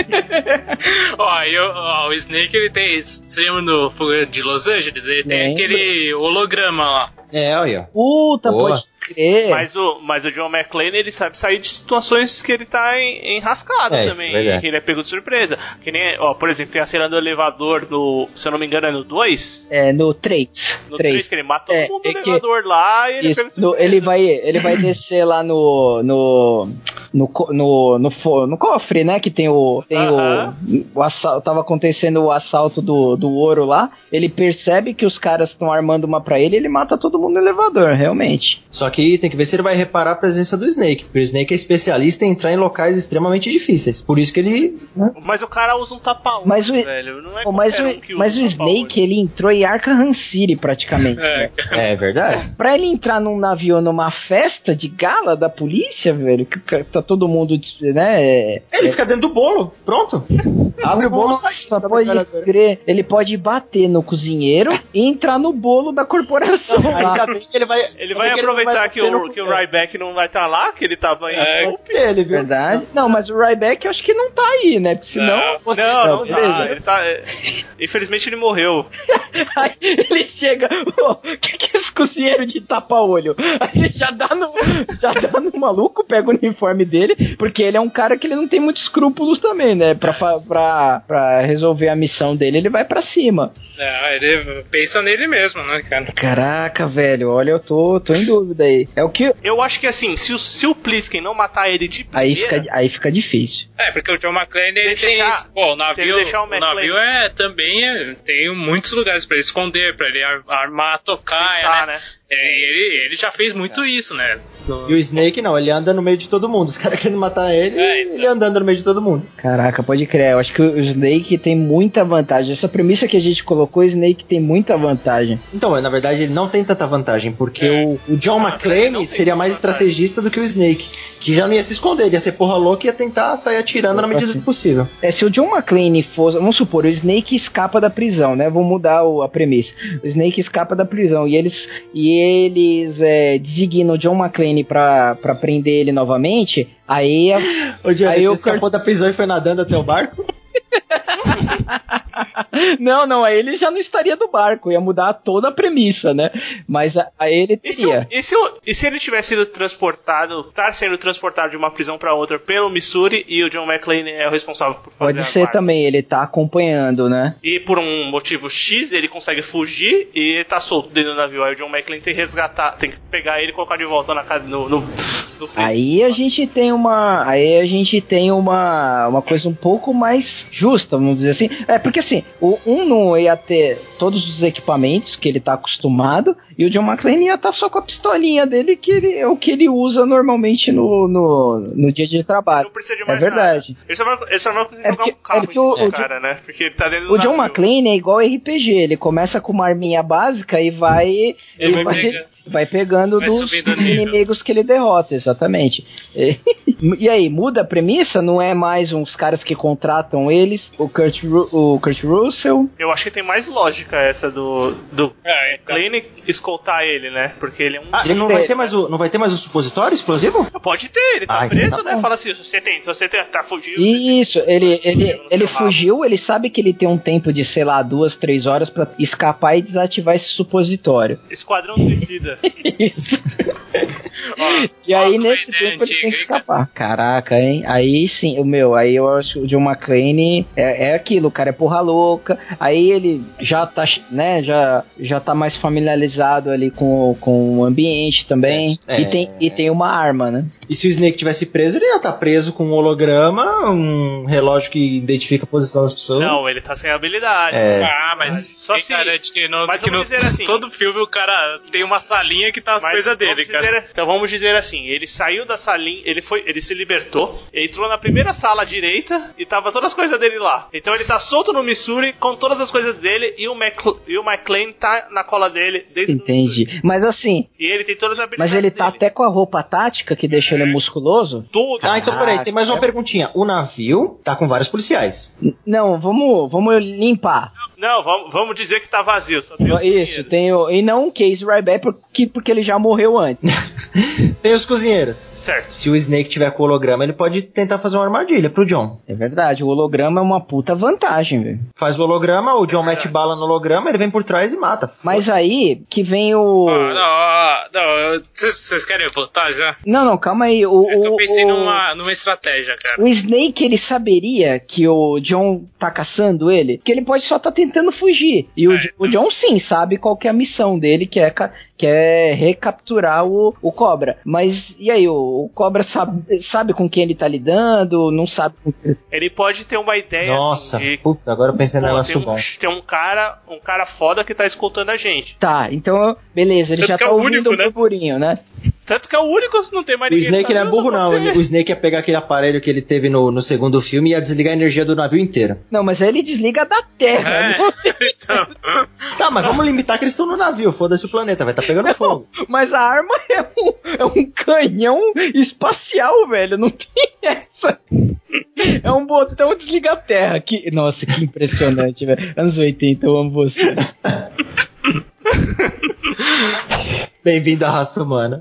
Ó, eu, ó, o Snake, ele tem... Você lembra no Fogo de Los Angeles? Ele tem Lembro. aquele holograma lá. É, olha. Puta, Boa. pode crer. Mas o, mas o John McClane, ele sabe sair de situações que ele tá em- enrascado É, isso também. é verdade. Que ele é pego de surpresa. Que nem, ó, por exemplo, tem a cena do elevador no, se eu não me engano, é no dois? É, no três. No três, que ele mata todo É, mundo é no que- elevador lá e ele Isso, pega de no- surpresa. ele vai, ele vai descer lá no, no, no, no, no, no cofre, né? Que tem o. Tem uh-huh. o, o assalto. Tava acontecendo o assalto do, do ouro lá. Ele percebe que os caras estão armando uma pra ele e ele mata todo mundo no elevador, realmente. Só que tem que ver se ele vai reparar a presença do Snake. Porque o Snake é especialista em entrar em locais extremamente difíceis. Por isso que ele. Né? Mas o cara usa um tapa-olho, mas o, velho. Não é mas o, um mas o Snake, ele entrou em Arkham City praticamente. É, é verdade. Pra ele entrar num navio numa festa de gala da polícia, velho, que tá todo mundo, né? É, ele é... fica dentro do bolo, pronto. Abre o bolo e sai. Só pode crer, ele pode bater no cozinheiro e entrar no bolo da corporação. Ainda bem que ele vai. Ele vai aproveitar vai que, o, que o Ryback não vai estar tá lá, que ele tava em é, ele, viu? Verdade. Não, mas o Ryback eu acho que não tá aí, né? Porque senão. Não, você não, não tá. Ele tá. Infelizmente ele morreu. Aí ele chega, o oh, que, que é esse cozinheiro de tapa-olho? Aí ele já dá no. Já dá no maluco, pega o uniforme dele, porque ele é um cara que ele não tem muitos escrúpulos também, né? Pra, pra, pra resolver a missão dele, ele vai pra cima. É, ele pensa nele mesmo, né, cara? Caraca, velho, olha, eu tô, tô em dúvida aí. É o que... Eu acho que assim, se o, se o Plisken não matar ele de primeira... Aí fica, aí fica difícil. É, porque o John McClane, ele tem isso. Pô, o navio, o, o navio é também... É, tem muitos lugares pra ele esconder, pra ele armar a tocaia, Pensar, né? né? Ele, ele já fez muito é. isso, né? E o Snake não, ele anda no meio de todo mundo. Os caras querendo matar ele, é, então. ele andando no meio de todo mundo. Caraca, pode crer. Eu acho que o Snake tem muita vantagem. Essa premissa que a gente colocou, o Snake tem muita vantagem. Então, na verdade, ele não tem tanta vantagem, porque é. o, o John McClane seria mais estrategista do que o Snake, que já não ia se esconder, ele ia ser porra louca e ia tentar sair atirando na medida assim. do possível. É, se o John McClane fosse... Vamos supor, o Snake escapa da prisão, né? Vamos mudar o, a premissa. O Snake escapa da prisão e eles... E eles é, designam o John McClane pra, pra prender ele novamente, aí... Ô, Johnny, aí você escapou Kurt... da prisão e foi nadando até o barco? Não, não, aí ele já não estaria do barco, ia mudar toda a premissa, né? Mas aí ele teria. E se, e se, e se ele tivesse sido transportado, estar sendo transportado de uma prisão pra outra pelo Missouri e o John McClane é o responsável por fazer Pode ser guarda. Também, ele tá acompanhando, né? E por um motivo X, ele consegue fugir e ele tá solto dentro do navio. Aí o John McClane tem que resgatar, tem que pegar ele e colocar de volta na casa no, no, no Aí a gente tem uma. Aí a gente tem uma, uma coisa um pouco mais justa, vamos dizer assim. É, porque assim, o um não ia ter todos os equipamentos que ele tá acostumado, e o John McClane ia estar tá só com a pistolinha dele, que ele, é o que ele usa normalmente no, no, no dia de trabalho. Não precisa de mais É verdade. Nada. Ele só vai, ele só vai é jogar porque, um carro é o, o cara, né? Porque ele tá dentro do O John navio. McClane é igual R P G, ele começa com uma arminha básica e vai... Ele, ele vai, vai, pega, vai pegando vai dos inimigos que ele derrota, exatamente. E, e aí, muda a premissa? Não é mais uns caras que contratam eles, o Kurt, Ru, o Kurt Russell? Eu acho que tem mais lógica essa do, do é, então. McClane escoltar ele, né? Porque ele é um... Ah, ele não, vai ter mais o, não vai ter mais o supositório explosivo? Pode ter, ele tá ah, preso, tá né? Bom. Fala assim, você tem, você tem, tá fugindo. Isso, tem, ele, ele, ele fugiu, rabo. Ele sabe que ele tem um tempo de, sei lá, duas, três horas pra escapar e desativar esse supositório. Esquadrão Suicida. Isso. Ó, e aí, nesse tempo, ele tem que escapar. Caraca, hein? Aí sim, o meu, aí eu acho que o John McClane é, é aquilo, o cara é porra louca. Aí ele já tá, né, já, já tá mais familiarizado ali com, com o ambiente também. É, e, é, tem, e tem uma arma, né? E se o Snake tivesse preso, ele ia estar tá preso com um holograma, um relógio que identifica a posição das pessoas. Não, ele tá sem habilidade. É. Ah, mas só se garante que no, mas que no assim, todo filme o cara tem uma salinha que tá as coisas dele, cara. Dizer, então vamos dizer assim, ele saiu da salinha, ele foi, ele se libertou, ele entrou na primeira sala à direita e tava todas as coisas dele lá. Então ele tá solto no Missouri com todas as coisas dele e o, Mc, e o McClane tá na cola dele desde Entendi. Mas assim... E ele tem todas as habilidades Mas ele tá dele. até com a roupa tática que deixa ele musculoso? Tudo. Ah, então peraí, tem mais uma perguntinha. O navio tá com vários policiais. Não, vamos, vamos limpar. Não, vamos, vamos dizer que tá vazio. Só tem Isso, tem o, e não um Case Ryback porque, porque ele já morreu antes. Tem os cozinheiros. Certo. Se o Snake tiver com o holograma, ele pode tentar fazer uma armadilha pro John. É verdade, o holograma é uma puta vantagem, velho. Faz o holograma, o John é mete bala no holograma, ele vem por trás e mata. Mas aí que vem o... Ah, não, não, vocês querem votar já? Não, não, calma aí. O, é eu pensei o, numa, numa estratégia, cara. O Snake, ele saberia que o John tá caçando ele, que ele pode só tá tentando fugir. E o, é, o John sim sabe qual que é a missão dele, que é... que é recapturar o, o Cobra. Mas e aí, o, o Cobra sabe, sabe com quem ele tá lidando? Não sabe com quem... Ele pode ter uma ideia. Nossa, de, puta, agora eu pensei no negócio tem um, bom. Tem um cara, um cara foda que tá escutando a gente. Tá, então, beleza, ele Tanto já que tá é o ouvindo único, um né? burburinho, né? Tanto que é o único, não tem mais O ninguém. Snake que tá não é vendo, burro, só não. pode ser. O Snake ia pegar aquele aparelho que ele teve no, no segundo filme e ia desligar a energia do navio inteiro. Não, mas aí ele desliga da Terra. É, Não- então, Tá, mas vamos limitar que eles estão no navio. Foda-se o planeta, vai estar tá pegando fogo. Mas a arma é um, é um canhão espacial, velho. Não tem essa. É um botão desliga a Terra. Que... Nossa, que impressionante, velho. Anos oitenta, eu amo você. Bem-vindo à raça humana.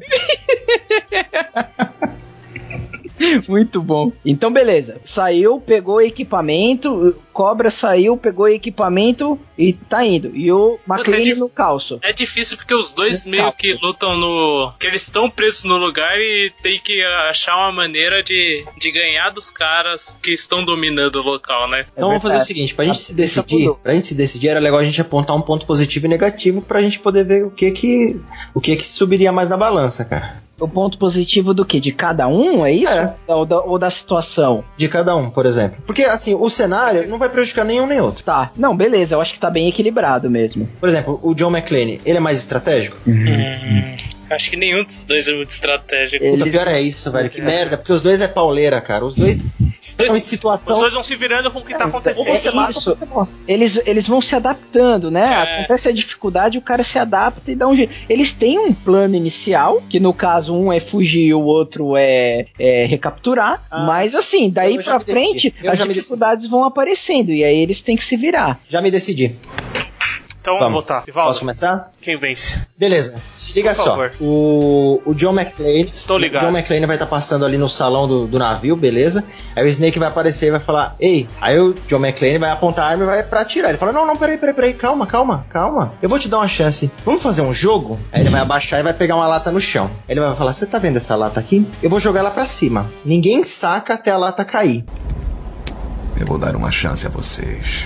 Muito bom. Então, beleza. Saiu, pegou equipamento. Cobra saiu, pegou equipamento e tá indo. E o McClane dif- no calço. é difícil porque os dois No meio calço. que lutam no... que eles estão presos no lugar e tem que achar uma maneira de, de ganhar dos caras que estão dominando o local, né? Então vamos fazer o seguinte, pra gente se decidir, pra gente se decidir, era legal a gente apontar um ponto positivo e negativo pra gente poder ver o que que, o que que subiria mais na balança, cara. O ponto positivo do quê? De cada um, é isso? É. Ou da, ou da situação? De cada um, por exemplo. Porque, assim, o cenário não vai prejudicar nenhum nem outro. Tá. Não, beleza. Eu acho que tá bem equilibrado mesmo. Por exemplo, o John McClane, ele é mais estratégico? Hum, acho que nenhum dos dois é muito estratégico. Puta, Eles- pior é isso, velho. Que merda, porque os dois é pauleira, cara. Os dois estão em Os situação... dois vão se virando com o que tá Ou acontecendo. você É mata isso. ou você morre. Eles, eles vão se adaptando, né? É. Acontece a dificuldade, o cara se adapta e dá um jeito. Eles têm um plano inicial, que no caso um é fugir e o outro é, é recapturar. Ah, mas assim, daí eu já pra me decidi. frente, Eu as já me dificuldades vão aparecendo. E aí eles têm que se virar. Já me decidi. Então Vamos. vamos votar. Ivaldo, Posso começar? quem vence? Beleza, se liga Por só. favor. O, o John McClane. Estou ligado. O John McClane vai estar passando ali no salão do, do navio, beleza? Aí o Snake vai aparecer e vai falar: Ei, aí o John McClane vai apontar a arma e vai pra atirar. Ele fala: Não, não, peraí, peraí, peraí, calma, calma, calma. Eu vou te dar uma chance. Vamos fazer um jogo? Aí ele vai abaixar e vai pegar uma lata no chão. Ele vai falar: Você tá vendo essa lata aqui? Eu vou jogar ela pra cima. Ninguém saca até a lata cair. Eu vou dar uma chance a vocês.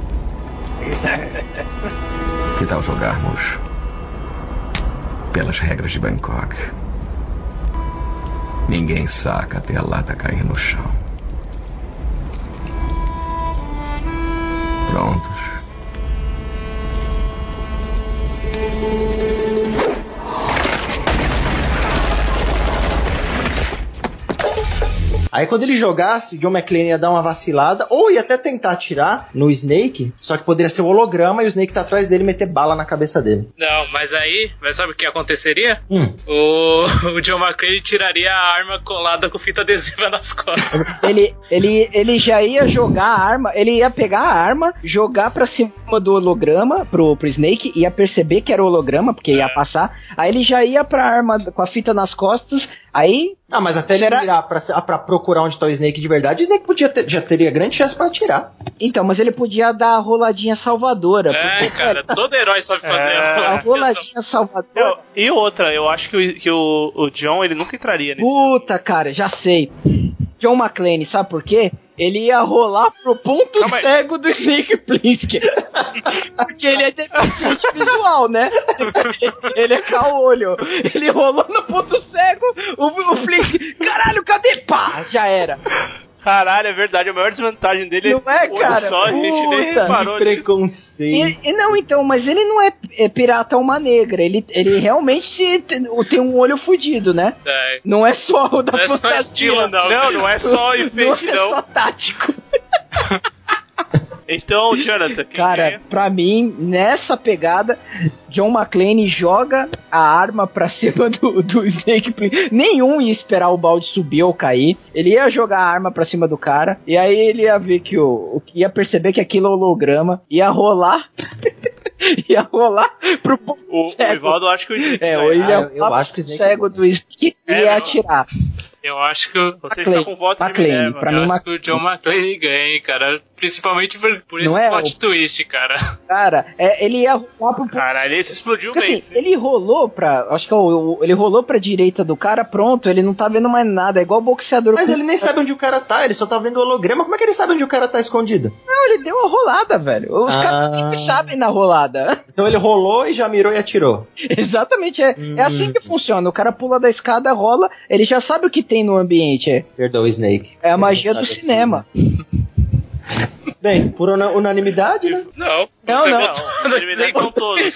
Que tal jogarmos pelas regras de Bangkok? Ninguém saca até a lata cair no chão. Prontos? Aí quando ele jogasse, o John McClane ia dar uma vacilada, ou ia até tentar atirar no Snake, só que poderia ser o holograma e o Snake tá atrás dele e meter bala na cabeça dele. Não, mas aí, mas sabe o que aconteceria? Hum. O, o John McClane tiraria a arma colada com fita adesiva nas costas. Ele, ele, ele já ia jogar a arma, ele ia pegar a arma, jogar pra cima do holograma, pro, pro Snake, ia perceber que era holograma, porque ia passar, aí ele já ia pra arma com a fita nas costas, aí... Ah, mas até Será- ele virar pra, pra procurar onde tá o Snake de verdade, o Snake podia ter, já teria grande chance pra atirar. Então, mas ele podia dar a roladinha salvadora. É, porque, cara, todo herói sabe fazer É. a roladinha salvadora... Eu- e outra, eu acho que, o, que o, o John ele nunca entraria nesse. Puta, cara, já sei. John McClane, sabe por quê? Ele ia rolar pro ponto Calma aí. cego do Snake Plissken. Porque ele é deficiente visual, né? Ele é caolho. Ele rolou no ponto cego, o, o Plissken, caralho, cadê? Pá, já era. Caralho, é verdade. A maior desvantagem dele Não é, o olho cara? só, a gente nem Puta. reparou Que nisso. preconceito. E, e não, então, mas ele não é, é pirata alma negra. Ele, ele realmente tem, tem um olho fudido, né? É. Não é só o da Não é só fantasia. estilo, não. Não, não é só enfeite, Não é não. só tático. Então, Jonathan, quem Cara, ganha? pra mim, nessa pegada, John McClane joga a arma pra cima do, do Snake Plissken. Nenhum ia esperar o balde subir ou cair. Ele ia jogar a arma pra cima do cara. E aí ele ia ver que o. o ia perceber que aquilo é holograma. Ia rolar. ia rolar pro ponto O, o cego. Ivaldo acho que o Snake É, ganha. ou ele Ah, ia eu- eu rolar acho que o pro Snake cego do Snake e É, ia não. atirar. Eu acho que o- Você McClane, está com voto de McClane, Minerva. pra eu mim, acho que o John McClane ganha, hein, cara. Principalmente por, por esse é, plot o... twist, cara. Cara, é, ele ia rolar pro... Caralho, esse explodiu Porque, bem. assim, ele rolou pra... Acho que é o, o, ele rolou pra direita do cara, pronto, ele não tá vendo mais nada. É igual o boxeador. Mas com... ele nem sabe onde o cara tá, ele só tá vendo o holograma. Como é que ele sabe onde o cara tá escondido? Não, ele deu uma rolada, velho. Os ah. caras sempre sabem na rolada. Então ele rolou e já mirou e atirou. Exatamente, é, hum. é assim que funciona. O cara pula da escada, rola, ele já sabe o que tem no ambiente. É. Perdoa, Snake. É a magia do cinema. Bem, por unanimidade, né? Não, não, você não. votou. Unanimidade são todos.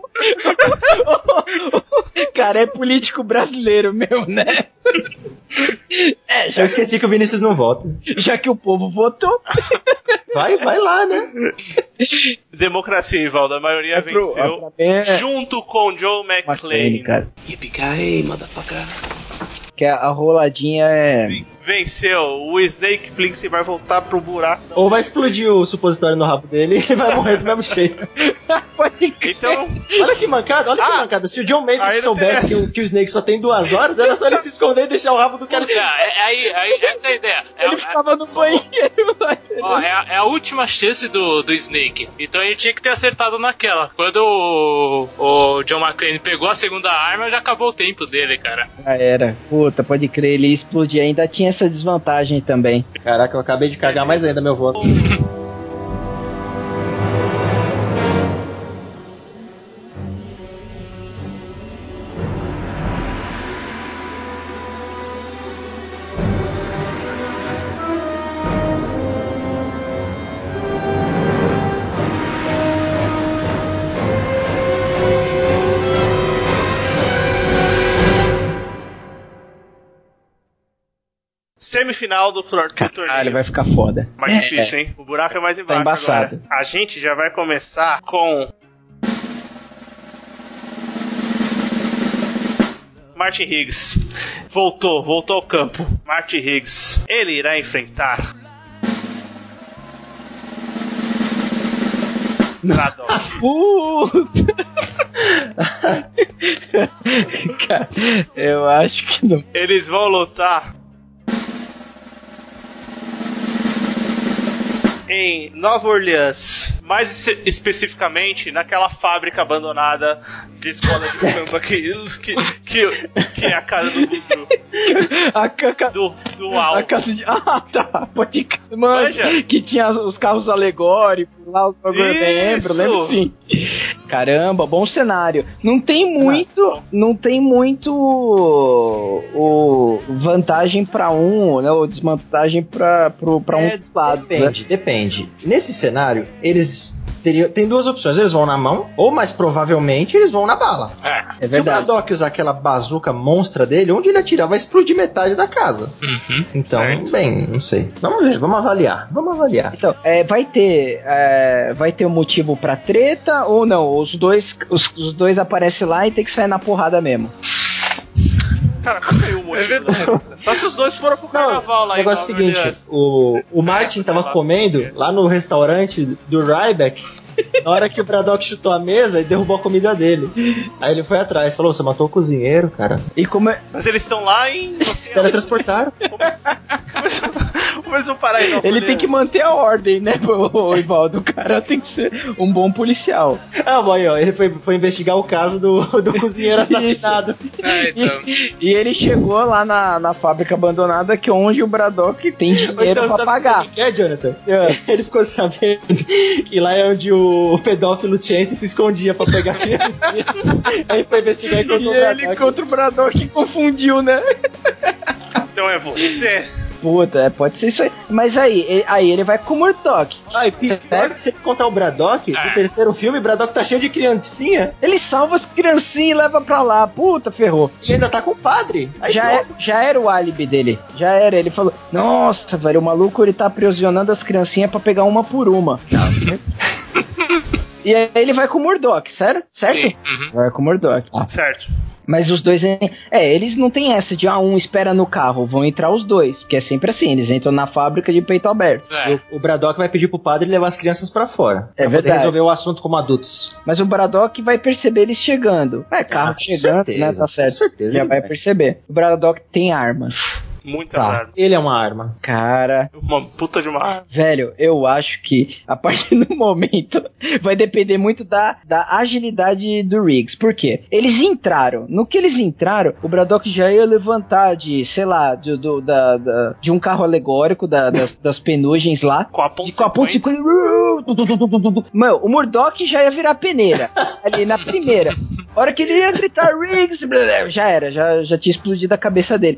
Cara, é político brasileiro mesmo, né? É, já Eu esqueci que o Vinícius não vota. Já que o povo votou. Vai, vai lá, né? Democracia, Ivaldo. A maioria é venceu. Pro, é... Junto com Joe McClane. Cara. Yippee-ki-yay, motherfucker. Que a, a roladinha é... Venceu. O Snake Plissken vai voltar pro buraco. Ou vai explodir o supositório no rabo dele e ele vai morrer do mesmo jeito. Então... Olha que mancada, olha ah, que mancada. Se o John Matrix soubesse que o, que o Snake só tem duas horas, era só ele se esconder e deixar o rabo do cara... É, aí, aí, essa é a ideia. É, ele ficava no banheiro. Ó, é, a, é a última chance do, do Snake. Então ele tinha que ter acertado naquela. Quando o, o John McClane pegou a segunda arma, já acabou o tempo dele, cara. Já era. Puta, pode crer, ele ia explodir. Ainda tinha essa desvantagem também. Caraca, eu acabei de cagar mais ainda meu voto. Semifinal do, do torneio. Ah, ele vai ficar foda. Mais é, difícil, é. hein? O buraco é mais embaixo. Tá embaçado. Agora. A gente já vai começar com Martin Higgs. Voltou, voltou ao campo. Martin Higgs. Ele irá enfrentar Braddock. Puta! Cara, eu acho que não. Eles vão lutar em Nova Orleans, mais especificamente naquela fábrica abandonada de escola de samba que, que, que, que é a casa do Bubu. A caca do, do Al. A casa de... Ah, tá. Pode Manja, que tinha os carros alegóricos lá, os lembro, lembro sim. Caramba, bom cenário. Não tem muito, não tem muito o vantagem pra um, né, ou desvantagem pra, pro, pra é, um dos lados. Depende, né? depende. Nesse cenário, eles teriam, tem duas opções. Eles vão na mão, ou mais provavelmente eles vão na bala. É, é Se o Braddock usar aquela bazuca monstra dele, onde ele atirar vai explodir metade da casa. Uhum, então, certo. Bem, não sei. Vamos ver, vamos avaliar. Vamos avaliar. Então, é, vai ter é, vai ter um motivo pra treta ou não? Os dois, os, os dois aparecem lá e tem que sair na porrada mesmo. Cara, qual foi o motivo? É Só se os dois foram pro carnaval lá. O negócio é o seguinte, o, o Martin tava comendo lá no restaurante do Ryback. Na hora que o Braddock chutou a mesa e derrubou a comida dele. Aí ele foi atrás, falou, você matou o cozinheiro, cara. E como é... Mas eles estão lá em... Teletransportaram. Como eles vão parar aí? Ele tem que manter a ordem, né, o Ivaldo? O cara tem que ser um bom policial. Ah, bom, ó, ele foi, foi investigar o caso do, do cozinheiro assassinado. É, então. e, e ele chegou lá na, na fábrica abandonada, que é onde o Braddock tem dinheiro então, pra sabe, pagar. Sabe o que é, Jonathan? É. Ele ficou sabendo que lá é onde o pedófilo Chance se escondia pra pegar a criancinha. Aí foi investigar e encontrou e o Braddock. ele contra o Braddock e confundiu, né? Então é você. Puta, é, pode ser isso aí. Mas aí, aí ele vai com o Murdock. Ah, e pior que você contar o Braddock, ah. do terceiro filme, o Braddock tá cheio de criancinha. Ele salva as criancinhas e leva pra lá. Puta, ferrou. E ainda tá com o padre. Aí já, é, já era o álibi dele. Já era. Ele falou, nossa, velho, o maluco ele tá aprisionando as criancinhas pra pegar uma por uma. E aí ele vai com o Murdock, sério? Certo? Sim. Uhum. Vai com o Murdock. Ah. Certo. Mas os dois... É, eles não tem essa de, ah, um espera no carro. Vão entrar os dois. Porque é sempre assim. Eles entram na fábrica de peito aberto. É. O, o Braddock vai pedir pro padre levar as crianças pra fora. É pra verdade. poder resolver o assunto como adultos. Mas o Braddock vai perceber eles chegando. É, carro ah, chegando, certeza, né? Tá certo. Com certeza. Já vai vai perceber. O Braddock tem armas. Muitas Tá. armas. Ele é uma arma. Cara, Uma puta de uma arma. velho, eu acho que a partir do momento vai depender muito da, da agilidade do Riggs. Por quê? Eles entraram. No que eles entraram, o Braddock já ia levantar de, sei lá, de, do, da, da, de um carro alegórico da, das, das penugens lá. Com a ponta De, com a ponta cinquenta. Mano, o Murdock já ia virar peneira. Ali na primeira. A hora que ele ia gritar Riggs, já era, já, já tinha explodido a cabeça dele.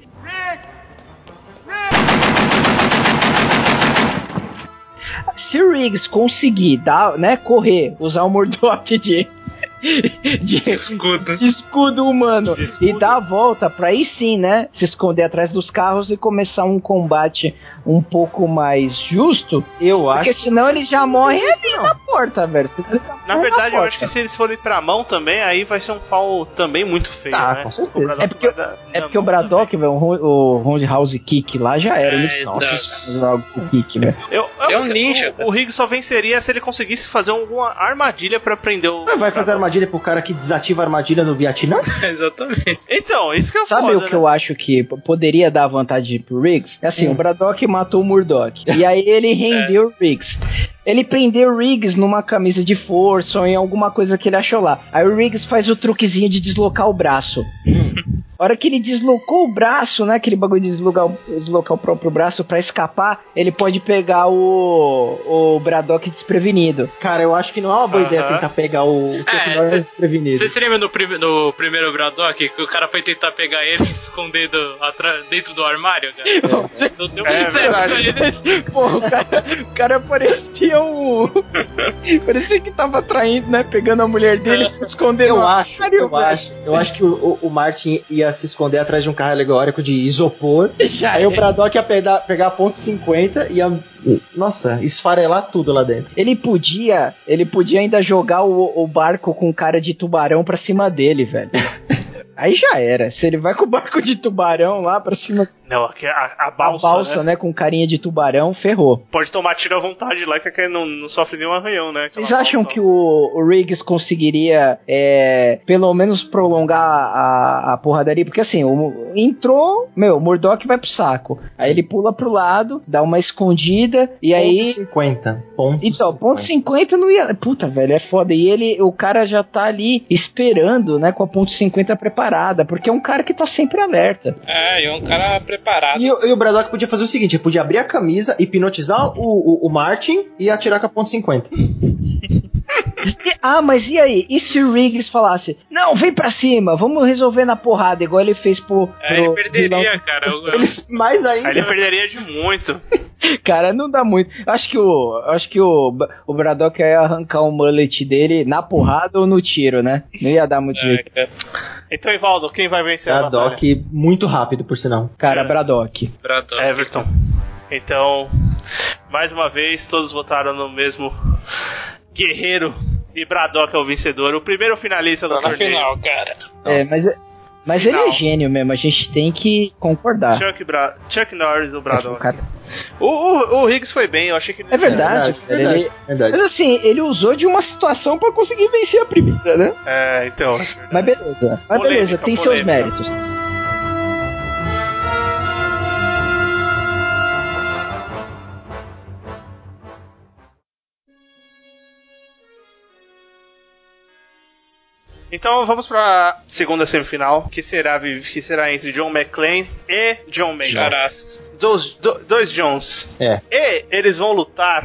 Se o Riggs conseguir dar, né, correr, usar o Murdock de, de, Escudo. de escudo humano De escudo. e dar a volta pra aí sim, né, se esconder atrás dos carros e começar um combate um pouco mais justo, Eu acho. porque senão ele já morre ali não. na porta, velho. Senão ele já Na morre verdade, eu porta. acho que se eles forem pra mão também, aí vai ser um pau também muito feio, Ah, né? com certeza. O Braddock É porque- vai dar- É na porque o mão Braddock, velho, o Roundhouse Kick lá já era. Ele, É, nossa, o Kick, velho. também. Eu, eu, É um ninja, O, o Riggs só venceria se ele conseguisse fazer alguma armadilha pra prender o. Ah, vai fazer Braddock. armadilha pro cara que desativa a armadilha no Vietnã? Exatamente. Então, isso que eu Sabe foda, o que né? eu acho que p- poderia dar vantagem pro Riggs? É assim, Hum. o Braddock matou o Murdock. E aí ele rendeu o Riggs. Ele prendeu o Riggs numa camisa de força ou em alguma coisa que ele achou lá. Aí o Riggs faz o truquezinho de deslocar o braço. A hora que ele deslocou o braço, né? Aquele bagulho de deslocar, o- deslocar o próprio braço pra escapar, ele pode pegar o, o Braddock desprevenido. Cara, eu acho que não é uma boa Aham. ideia tentar pegar o Chuck É, Norris cê- desprevenido. Você se lembra no, prim- no primeiro Braddock que o cara foi tentar pegar ele escondendo atra- dentro do armário, cara? Não deu É muito certo verdade. pra ele. Porra, o cara, o cara parecia um. Parecia que tava traindo, né? Pegando a mulher dele e escondendo. Eu no acho, armário, eu velho. acho, eu acho que o, o- o Martin ia se esconder atrás de um carro alegórico de isopor. Já Aí é. o Braddock ia pegar, pegar a ponto cinquenta e ia, nossa, esfarelar tudo lá dentro. Ele podia, ele podia ainda jogar o, o barco com cara de tubarão pra cima dele, velho. Aí já era. Se ele vai com o barco de tubarão lá pra cima, Não, aqui a, a a balsa, balsa, né? né, com carinha de tubarão, ferrou. Pode tomar tiro à vontade lá, que aquele não, não sofre nenhum arranhão, né? Vocês acham que o, o Riggs conseguiria, é, pelo menos prolongar a, a porradaria? Porque assim, o, entrou, meu, o Murdock vai pro saco. Aí ele pula pro lado, dá uma escondida, e aí... Ponto cinquenta. Ponto Então, cinquenta. ponto cinquenta não ia... Puta, velho, é foda. E ele, o cara já tá ali esperando, né, com a ponto cinquenta preparada, porque é um cara que tá sempre alerta. É, e um cara preparado. E, o- e o Braddock podia fazer o seguinte: ele podia abrir a camisa, hipnotizar o, o, o Martin e atirar com a ponto cinquenta. E- ah, mas e aí? E se o Riggs falasse, não, vem pra cima, vamos resolver na porrada, igual ele fez pro... É, ele pro perderia, vilão. cara. O- Ele, mais ainda. Aí ele perderia de muito. Cara, não dá muito. Acho que o, acho que o, o Braddock ia arrancar o mullet dele na porrada ou no tiro, né? Não ia dar muito É, jeito. cara. Então, Ivaldo, quem vai vencer a batalha? Braddock muito rápido, por sinal. Cara, É. Braddock. Braddock. Everton. Então, mais uma vez, todos votaram no mesmo guerreiro e Braddock é o vencedor. O primeiro finalista do Tá na torneio. final, cara. É, mas, mas ele Final. é gênio mesmo, a gente tem que concordar. Chuck, Bra Chuck Norris, o O Braddock. cara- O, o, o Riggs foi bem, eu achei que ele É verdade, verdade, velho, verdade, ele- verdade. Mas assim, ele usou de uma situação pra conseguir vencer a primeira, né? É, então. acho verdade. Mas beleza. Mas Polêmica, beleza, tem seus polêmica. méritos. Então vamos pra segunda semifinal, que será, que será entre John McClane e John Mayer. Charaço. Dois, do- dois Johns. É. E eles vão lutar.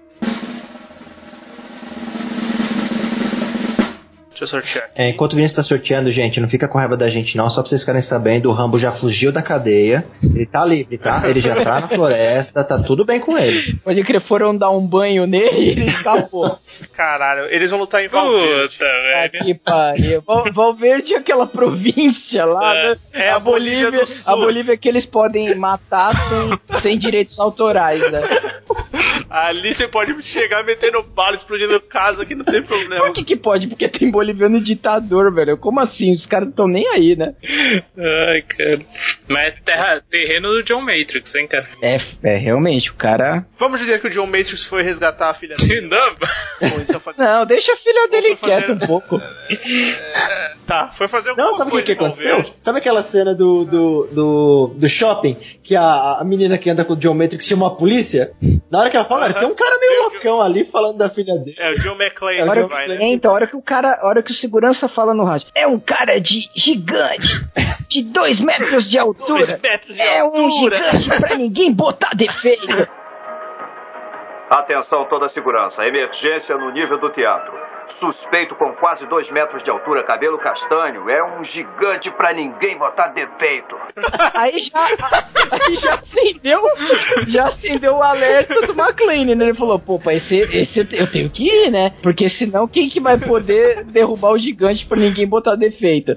Deixa eu sortear. É, enquanto o Vinícius tá sorteando, gente, não fica com raiva da gente não, só pra vocês ficarem sabendo, o Rambo já fugiu da cadeia, ele tá livre, tá? Ele já tá na floresta, tá tudo bem com ele. Pode crer, foram dar um banho nele e ele escapou. Caralho, eles vão lutar em Valverde. Puta, Ah, velho. que pariu. Val- Valverde é aquela província lá, É, né? é a Bolívia do Sul. A Bolívia que eles podem matar sem, sem direitos autorais, né? Ali você pode chegar metendo bala, explodindo casa que não tem problema. Por que que pode? Porque tem boliviano ditador, velho. Como assim? Os caras não estão nem aí, né? Ai, cara. Mas é terra, terreno do John Matrix, hein, cara? É, é, realmente, o cara... Vamos dizer que o John Matrix foi resgatar a filha dele. Não, Ou então fazer- Não, deixa a filha dele Ou foi fazer- quieta um pouco. Tá, foi fazer alguma Não, sabe o que, coisa que aconteceu? envolvente. Sabe aquela cena do, do, do, do shopping que a, a menina que anda com o John Matrix chama a polícia? Na hora que ela fala, Aham. tem um cara meio Eu- loucão ali falando da filha dele. É o John McClane É o que John vai, né? É, então, a hora que o cara, a hora que o segurança fala no rádio, é um cara de gigante, de dois metros de altura. Dois metros de é um altura. gigante pra ninguém botar defeito. Atenção toda a segurança. Emergência no nível do teatro. Suspeito com quase dois metros de altura, cabelo castanho. É um gigante pra ninguém botar defeito. Aí já, aí já acendeu, já acendeu o alerta do McClane, né? Ele falou, pô, pai, esse, esse eu tenho que ir, né? Porque senão quem que vai poder derrubar o gigante pra ninguém botar defeito?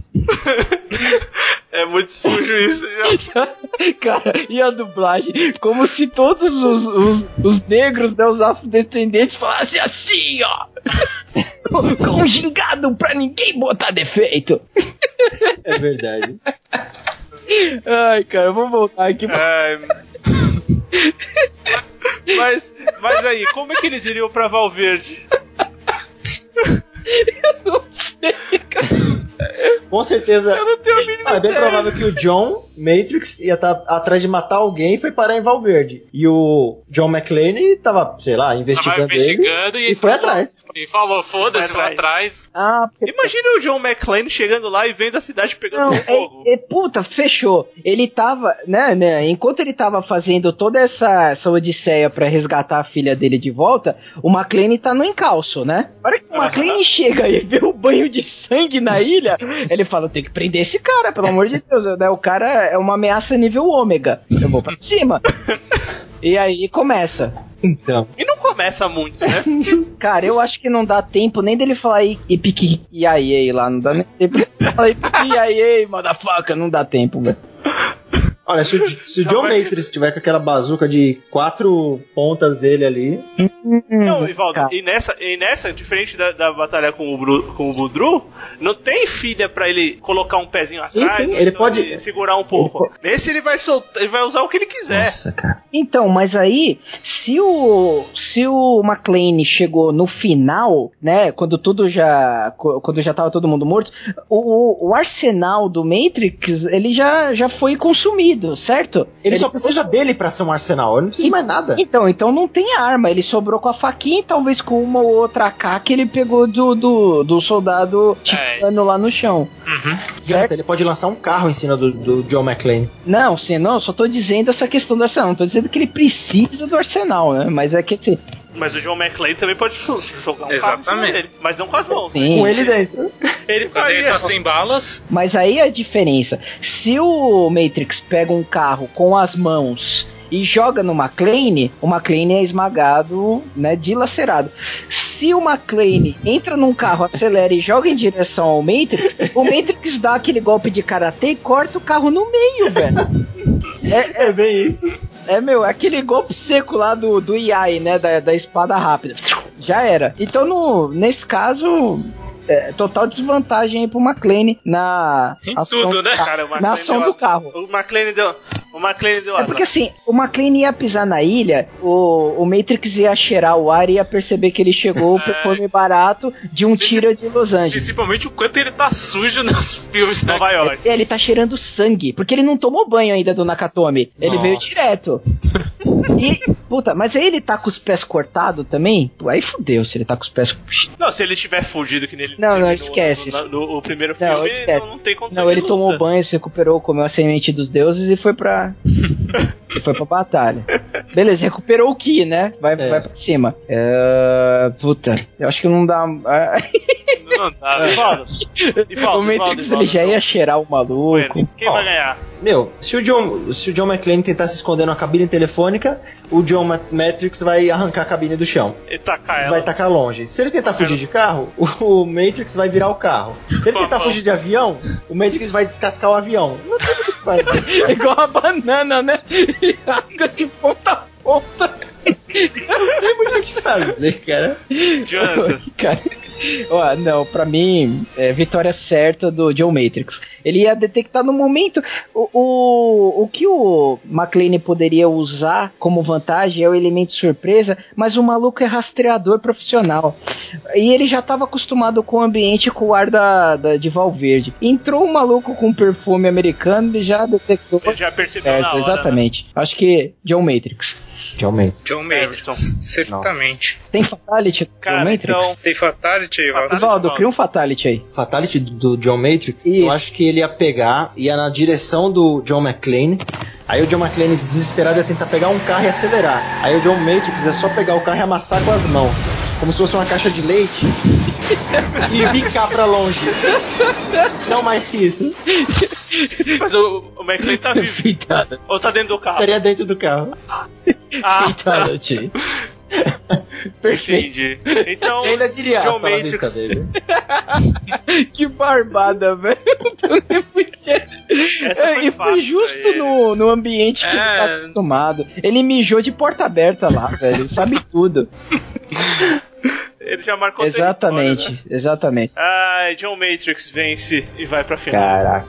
É muito sujo isso, já. Cara, e a dublagem? Como se todos os, os, os negros, né, os afrodescendentes falassem assim, ó. Com um gingado pra ninguém botar defeito. É verdade. Ai, cara, vamos voltar aqui. É... mas, mas aí, como é que eles iriam pra Valverde? Eu não sei, cara. Com certeza. Eu não tenho a mínima Ah, é bem ideia. provável que o John Matrix ia estar atrás de matar alguém e foi parar em Valverde. E o John McClane tava, sei lá, investigando, Tava investigando ele e, e foi falou- atrás. E falou, foda-se, Vai vou atrás. Ah, Imagina o John McClane chegando lá e vendo a cidade pegando não, fogo. é, é, puta, fechou. Ele tava, né, né, enquanto ele tava fazendo toda essa, essa odisseia pra resgatar a filha dele de volta, o McClane tá no encalço, né? A hora que o McClane chega e vê o banho de sangue na ilha, ele fala, tem que prender esse cara, pelo amor de Deus, né? O cara é uma ameaça nível ômega. Eu vou pra cima. E aí começa. Então. E não começa muito, né? Cara, eu acho que não dá tempo nem dele falar e, e pique e aí, aí lá, não dá nem tempo dele falar e pique e aí, aí, motherfucker, não dá tempo, velho. Olha, se o, se o John Matrix tiver com aquela bazuca de quatro pontas dele ali. Não, Ivaldo, e nessa, e nessa diferente da, da batalha com o, Bru, com o Budru, não tem filha pra ele colocar um pezinho Sim, atrás, sim, ou ele então pode- ele segurar um pouco. Nesse ele vai soltar, ele vai usar o que ele quiser. Nossa, cara. Então, mas aí, se o se o McClane chegou no final, né, quando tudo já quando já tava todo mundo morto, o, o arsenal do Matrix, ele já, já foi consumido, certo? Ele, só precisa dele pra ser um arsenal, ele não precisa de mais nada. Então, então não tem arma, ele sobrou com a faquinha e talvez com uma ou outra A K que ele pegou do, do, do soldado titano lá no chão. Certo? Ele pode lançar um carro em cima do, do John McClane. Não, sim, não, eu só tô dizendo essa questão do arsenal, não tô dizendo que ele precisa do arsenal, né, mas é que assim... Mas o John McClane também pode jogar um carro em cima Exatamente. dele, mas não com as mãos. Sim. Com ele dentro. Ele Quando ele faria. tá sem balas, Mas aí a diferença, se o Matrix pega um carro com as mãos e joga no McClane, o McClane é esmagado, né, dilacerado. Se o McClane entra num carro, acelera e joga em direção ao Matrix, o Matrix dá aquele golpe de karatê e corta o carro no meio, velho. É, é bem isso. É, meu, aquele golpe seco lá do, do Yai, né, da, da espada rápida. Já era. Então, no, nesse caso... É, total desvantagem aí pro McClane na Em ação tudo, do né, ca- cara? O na McClane ação deu- do carro. O McClane deu, o McClane deu É azar. porque assim, o McClane ia pisar na ilha, o, o Matrix ia cheirar o ar e ia perceber que ele chegou pro perfume barato de um tiro de Los Angeles. principalmente o quanto ele tá sujo nos filmes, né? Nova York. Ele tá cheirando sangue, porque ele não tomou banho ainda do Nakatomi. Ele Nossa. veio direto. E, puta, mas aí ele tá com os pés cortados também? Pô, aí fudeu se ele tá com os pés... Não, se ele tiver fugido que nele Não, não, no- esquece. No, no- no primeiro Não, filme, esquece. não, não tem condição Não, de ele luta. tomou banho, se recuperou, comeu a semente dos deuses e foi pra... e foi pra batalha. Beleza, recuperou o Ki, né? Vai, É. vai pra cima. É... Puta, eu acho que não dá... Não dá. Ivaldo, Ivaldo, o Matrix Ivaldo, ele já Ivaldo. ia cheirar o maluco. Bueno, quem Ó. vai ganhar? Meu, se o John, se o John McClane tentar se esconder numa cabine telefônica, o John Ma- Matrix vai arrancar a cabine do chão. E tacar ela. Vai tacar longe. Se ele tentar fugir de carro, o, o Matrix vai virar o carro. Se ele tentar fugir de avião, o Matrix vai descascar o avião. Não tem muito o que fazer. É igual a banana, né? E arranca de ponta a ponta. Não tem muito o que fazer, cara. Jonathan, Cara, Ó, não, pra mim, é vitória certa do John Matrix. Ele ia detectar no momento. O, o, o que o McClane poderia usar como vantagem é o elemento surpresa, mas o maluco é rastreador profissional. E ele já estava acostumado com o ambiente, com o ar da, da, de Valverde. Entrou um maluco com perfume americano e já detectou. Ele já percebeu certo, na hora, exatamente. Né? Acho que John Matrix. John Matrix. John Matrix, certamente. Tem Fatality Cara, John Matrix? então... Tem Fatality, Ivaldo? Ivaldo, cria um Fatality aí. Fatality do John Matrix, Isso. eu acho que ele ia pegar, ia na direção do John McClane. Aí o John McClane, desesperado, ia tentar pegar um carro e acelerar. Aí o John Matrix é só pegar o carro e amassar com as mãos. Como se fosse uma caixa de leite. E bicar pra longe. Não mais que isso. Mas o, o McClane tá vivo. Ou tá dentro do carro? Estaria dentro do carro. Ah, tá. Perfeito. Entendi. Então, eu ainda diria John hasta la Matrix. vista dele. Que barbada, velho. Essa foi e foi fácil justo no, no ambiente que É. ele tá acostumado. Ele mijou de porta aberta lá, velho. Ele sabe tudo. Ele já marcou Exatamente, território, né? exatamente. Ai, John Matrix vence e vai pra final. Caraca.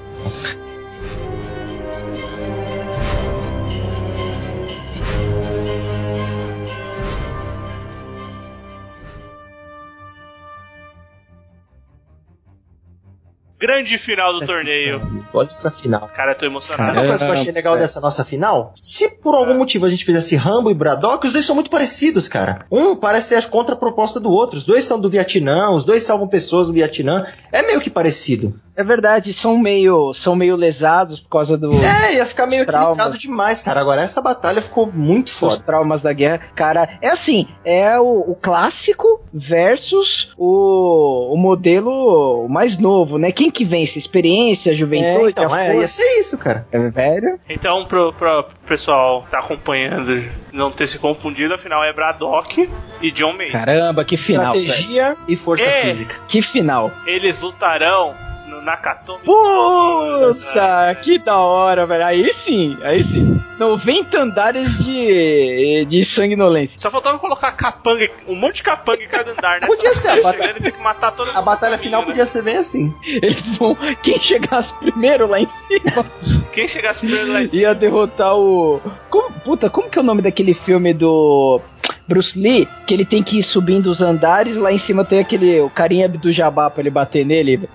Grande final do torneio. Olha essa final. Cara, eu tô emocionado. Sabe uma coisa que eu achei legal dessa nossa final? Se por algum motivo a gente fizesse Rambo e Braddock, os dois são muito parecidos, cara. Um parece ser a contraproposta do outro. Os dois são do Vietnã, os dois salvam pessoas do Vietnã. É meio que parecido. É verdade, são meio, são meio lesados por causa do... É, ia ficar meio traumas. equilibrado demais, cara. Agora essa batalha ficou muito Os foda. traumas da guerra. Cara, é assim, é o, o clássico versus o, o modelo mais novo, né? Quem que vence? Experiência, juventude, É, então, a é, força? ia ser isso, cara. É velho? Então, pro, pro pessoal que tá acompanhando não ter se confundido, afinal é Braddock e John Matrix. Caramba, que final, velho. Estratégia e força É. física. Que final. Eles lutarão no Nakatomi. Puta, que da hora, velho. Aí sim, aí sim. noventa andares de, de sanguinolência. Só faltava colocar capanga, um monte de capanga em cada andar, né? Podia ser a batalha. Chegando e ter que matar todo mundo A batalha no final caminho, podia ser bem assim. Eles vão. Quem chegasse primeiro lá em cima né? Quem chegasse primeiro lá em cima. ia derrotar o. Como, puta, como que é o nome daquele filme do Bruce Lee? Que ele tem que ir subindo os andares, lá em cima tem aquele. O carinha Abdul Jabbar pra ele bater nele.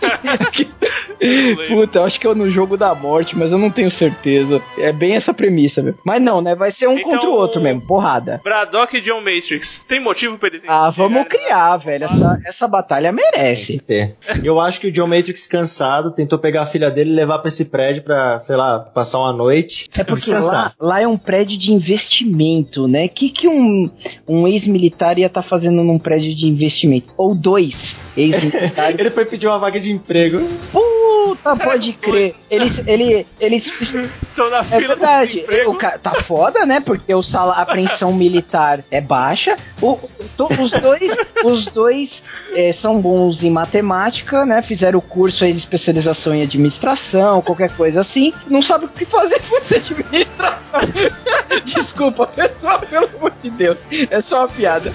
Puta, eu acho que é no Jogo da Morte, mas eu não tenho certeza. É bem essa premissa, velho. Mas não, né? Vai ser um Então, contra o outro mesmo, porrada. Braddock e John Matrix. Tem motivo pra eles Ah, vamos chegarem criar, velho. Essa, essa batalha merece. Ter. Eu acho que o John Matrix, cansado, tentou pegar a filha dele e levar pra esse prédio pra, sei lá, passar uma noite. É porque descansar. lá, lá é um prédio de investimento, né? O que, que um, um ex-militar ia estar fazendo num prédio de investimento? Ou dois ex-militares. Ele foi pedir uma vaga de emprego. Puta, pode crer. Eles, ele, eles Estão na É fila do verdade, desemprego. o ca- tá foda, né? Porque o sala, a apreensão militar é baixa. O, to- os dois, os dois é, são bons em matemática, né? Fizeram o curso aí de especialização em administração, qualquer coisa assim. Não sabe o que fazer com essa administração. Desculpa, pessoal, pelo amor de Deus. É só uma piada.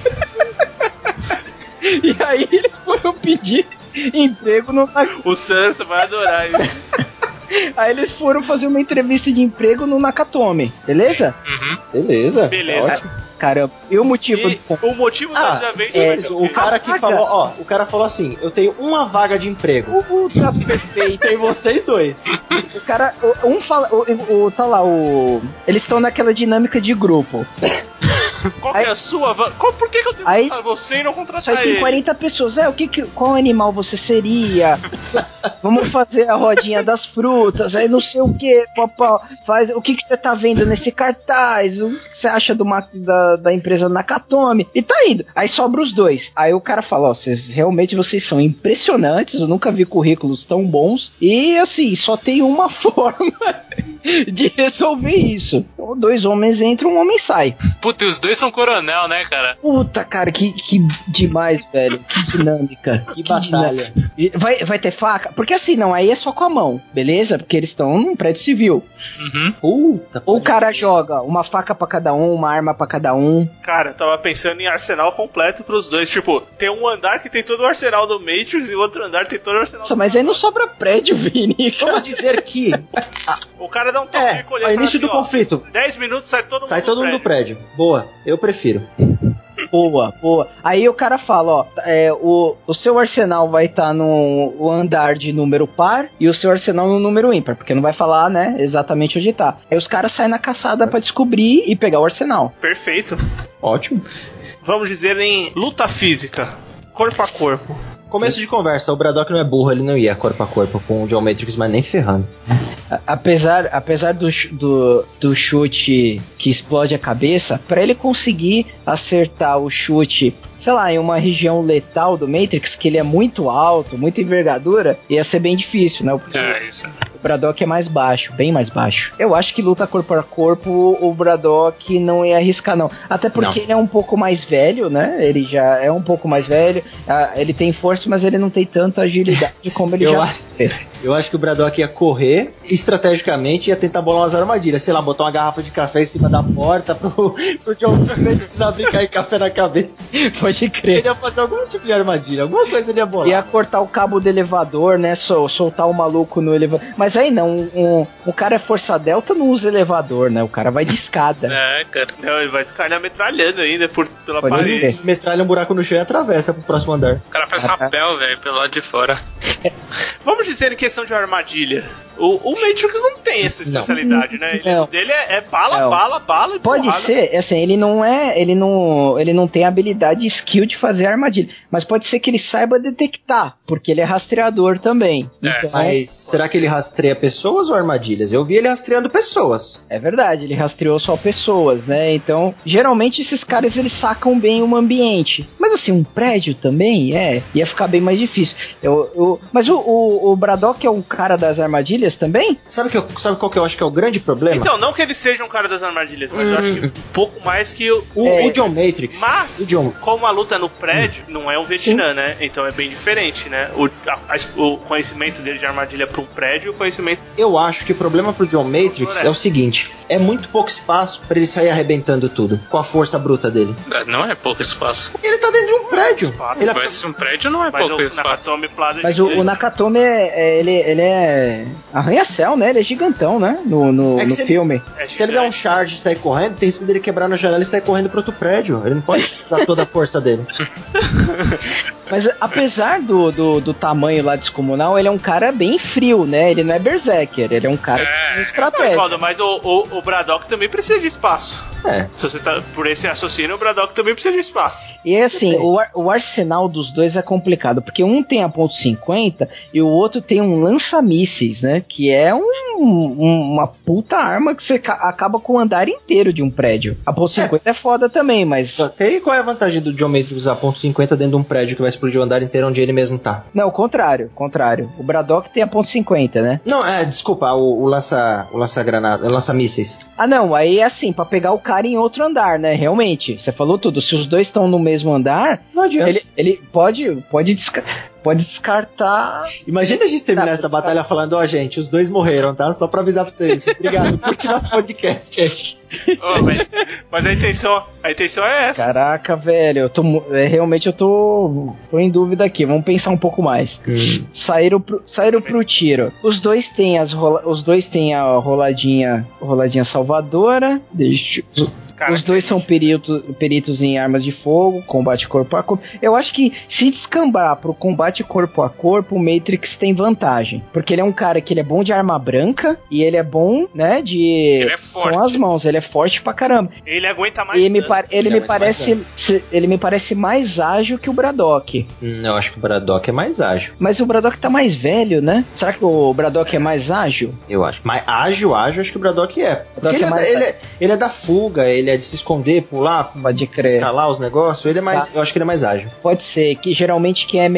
E aí eles foram pedir emprego no... O Sansa vai adorar isso. Aí eles foram fazer uma entrevista de emprego no Nakatomi, beleza? Uhum. Beleza. Beleza. É ótimo. Caramba, e o motivo E do... o motivo Ah, da vez sim, vai mas ser o quê? cara que vaga. falou, ó, o cara falou assim, eu tenho uma vaga de emprego. Puta, perfeito. Tem vocês dois. O cara, o- um fala, o, o- tá lá, o... Eles estão naquela dinâmica de grupo. Qual que é a sua? va- Qual, por que, que eu tenho Aí- que contratar você e não Só contratar tem ele? quarenta pessoas. É, o que, que qual animal você seria? Vamos fazer a rodinha das frutas, aí não sei o que, papá. Faz, o que, que você tá vendo nesse cartaz? O que você acha do, ma- da, da empresa Nakatomi? E tá indo. Aí sobra os dois. Aí o cara fala, ó, vocês realmente vocês são impressionantes, eu nunca vi currículos tão bons. E assim, só tem uma forma de resolver isso. Então, dois homens entram, um homem sai. Puta, e os dois Parecia um coronel, né, cara? Puta, cara, que, que demais, velho. Que dinâmica. Que, que batalha. Dinâmica. Vai, vai ter faca? Porque assim, não, aí é só com a mão, beleza? Porque eles estão num prédio civil. Uhum. Puta. Ou o cara joga uma faca pra cada um, uma arma pra cada um. Cara, eu tava pensando em arsenal completo pros dois. Tipo, tem um andar que tem todo o arsenal do Matrix e o outro andar tem todo o arsenal Nossa, do mas aí não sobra prédio, Vini. Vamos dizer que... O cara dá um toque É, de colher ao início assim, do ó, conflito. dez minutos sai todo mundo Sai todo do mundo do prédio. prédio. Boa, eu prefiro. Boa, boa. Aí o cara fala, ó, é, o, o seu arsenal vai estar tá no o andar de número par e o seu arsenal no número ímpar, porque não vai falar, né, exatamente onde tá. Aí os caras saem na caçada pra descobrir e pegar o arsenal. Perfeito. Ótimo. Vamos dizer em luta física, corpo a corpo. Começo de conversa, o Braddock não é burro, ele não ia corpo a corpo com o John Matrix, mas nem ferrando. A, apesar apesar do, do, do chute que explode a cabeça, pra ele conseguir acertar o chute, sei lá, em uma região letal do Matrix, que ele é muito alto, muita envergadura, ia ser bem difícil, né? Porque É, isso. o Braddock é mais baixo, bem mais baixo. Eu acho que luta corpo a corpo, o Braddock não ia arriscar, não. Até porque não. Ele é um pouco mais velho, né? Ele já é um pouco mais velho, ele tem força, mas ele não tem tanta agilidade como ele eu já acho, eu acho que o Braddock ia correr, estrategicamente ia tentar bolar umas armadilhas, sei lá, botar uma garrafa de café em cima da porta pro, pro John Matrix abrir e cair café na cabeça. Pode crer. Ele ia fazer algum tipo de armadilha, alguma coisa ele ia bolar. Ia cortar o cabo do elevador, né? Sol, soltar o maluco no elevador. Mas aí não, um, um cara é força delta, não usa elevador, né? O cara vai de escada. É, cara. Não, ele vai ficar metralhando ainda por, pela Pode parede. ver. Metralha um buraco no chão e atravessa pro próximo andar. O cara faz rapel, velho, pelo lado de fora. Vamos dizer em questão de armadilha. O, o Matrix não tem essa especialidade, não. né? Ele, Não. o dele é, é bala, Não. bala, bala e Pode porrada. ser, assim, ele não é, ele não, ele não tem habilidade skill de fazer armadilha, mas pode ser que ele saiba detectar, porque ele é rastreador também. É. Então, Mas será que ele rastreia pessoas ou armadilhas? Eu vi ele rastreando pessoas. é verdade, ele rastreou só pessoas, né? Então, geralmente esses caras eles sacam bem um ambiente. Mas assim, um prédio também, é, ia ficar bem mais difícil. Eu, eu, mas o, o, o Braddock é um cara das armadilhas também? Sabe, que eu, sabe qual que eu acho que é o grande problema? Então, não que ele seja um cara das armadilhas, mas eu acho que um pouco mais que o... O, É. o John Matrix. Mas, o John... como a luta é no prédio, não é um Vietnã, né? Então é bem diferente, né? O, a- a- o conhecimento dele de armadilha para um prédio e o conhecimento... Eu acho que o problema pro John Matrix é o seguinte: é muito pouco espaço pra ele sair arrebentando tudo com a força bruta dele. Não é pouco espaço. Ele tá dentro de um prédio. Ele Mas um prédio não é Mas pouco o espaço. Nakatomi Plaza... Mas o, o Nakatomi é, é- ele, ele é arranha-céu, né? Ele é gigantão, né? No, no, É que no se ele- filme. é Se ele der um charge e sair correndo, tem risco dele quebrar na janela e sair correndo pro outro prédio. Ele não pode usar toda a força dele. Mas apesar do, do, do tamanho lá descomunal, ele é um cara bem frio, né? Ele não é berserker, ele é um cara É. de estratégia. Valdo, mas o, o, o Braddock também precisa de espaço. É. Se você tá por esse raciocínio, o Braddock também precisa de espaço. E é assim, o, ar- o arsenal dos dois é complicado, porque um tem a ponto cinquenta e o outro tem um lança-mísseis, né? Que é um, um- uma puta arma que você ca- acaba com o andar inteiro de um prédio. A ponto cinquenta é, foda também, mas... Só que aí qual é a vantagem do John Matrix usar ponto cinquenta dentro de um prédio que vai explodir o andar inteiro onde ele mesmo tá? Não, o contrário, contrário. O Braddock tem a ponto cinquenta, né? Não, é, desculpa, o, o lança o lança-granada, o lança-mísseis. Ah, não, aí é assim, pra pegar o cara em outro andar, né? Realmente, você falou tudo. Se os dois estão no mesmo andar, Não adianta. ele, ele pode, pode, desca- pode descartar. Imagina a gente terminar Tá, essa tá. batalha falando, ó, gente, os dois morreram, tá? Só pra avisar pra vocês. Obrigado, curte nosso podcast aí. Oh, mas, mas a intenção, a intenção é essa. Caraca, velho, eu tô mu- é, realmente eu tô, tô em dúvida aqui. Vamos pensar um pouco mais. Saíram pro, saíram pro tiro. Os dois têm as rola, os dois têm a roladinha, roladinha salvadora. Deixa, Cara, os dois são perito, peritos em armas de fogo, combate corpo a corpo. Eu acho que se descambar pro combate corpo a corpo, o Matrix tem vantagem, porque ele é um cara que ele é bom de arma branca e ele é bom, né, de Ele é forte. com as mãos. Ele é forte pra caramba. Ele aguenta mais E me dano. par- ele, Ele me aguenta mais parece, se- ele me parece mais ágil que o Braddock. Hum, eu acho que o Braddock é mais ágil. Mas o Braddock tá mais velho, né? Será que o Braddock é mais ágil? Eu acho. Mas ágil, ágil, acho que o Braddock é. Porque Braddock ele é é, mais da, ele, é, ele é da fuga, ele é de se esconder, pular, Pode crer. escalar os negócios. Ele é mais. Tá. Eu acho que ele é mais ágil. Pode ser, que geralmente quem é menor é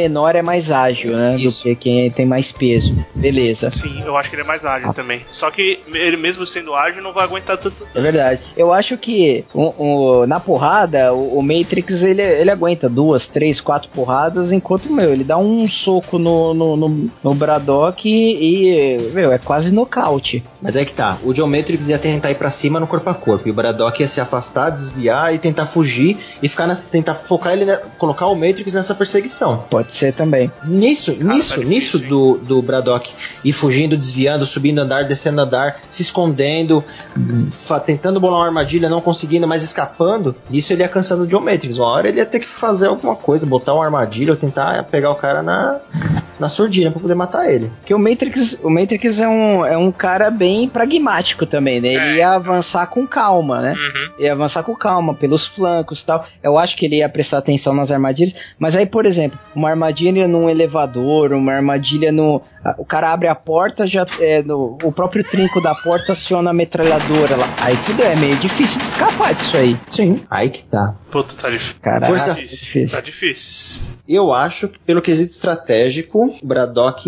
mais ágil, né? Isso. Do que quem tem mais peso. Beleza. Sim, eu acho que ele é mais ágil ah. também. Só que ele mesmo sendo ágil não vai aguentar tanto. É verdade. Eu acho que o, o, na porrada, o, o Matrix ele, ele aguenta duas, três, quatro porradas, enquanto, meu, ele dá um soco no, no, no, no Braddock e, e, meu, é quase nocaute. Mas é que tá, o John Matrix ia tentar ir pra cima no corpo a corpo, e o Braddock ia se afastar, desviar e tentar fugir e ficar nessa, tentar focar ele, né, colocar o Matrix nessa perseguição. Pode ser também. Nisso, ah, nisso, tá nisso do, do Braddock ir fugindo, desviando, subindo andar, descendo andar, se escondendo, tentando bolar uma armadilha, não conseguindo, mas escapando, nisso ele ia cansando o John Matrix. Uma hora ele ia ter que fazer alguma coisa, botar uma armadilha ou tentar pegar o cara na, na surdina pra poder matar ele. Porque o Matrix, o Matrix é um, é um cara bem pragmático também, né? Ele ia avançar com calma, né? Uhum. Ia avançar com calma, pelos flancos e tal. Eu acho que ele ia prestar atenção nas armadilhas, mas aí, por exemplo, uma armadilha num elevador, uma armadilha no... O cara abre a porta, já é, no, o próprio trinco da porta aciona a metralhadora lá. Aí tudo é meio difícil de escapar disso aí. Sim, aí que tá. Puta, tá difícil. Caraca, Força... tá difícil. Tá difícil. Eu acho que, pelo quesito estratégico, o Braddock,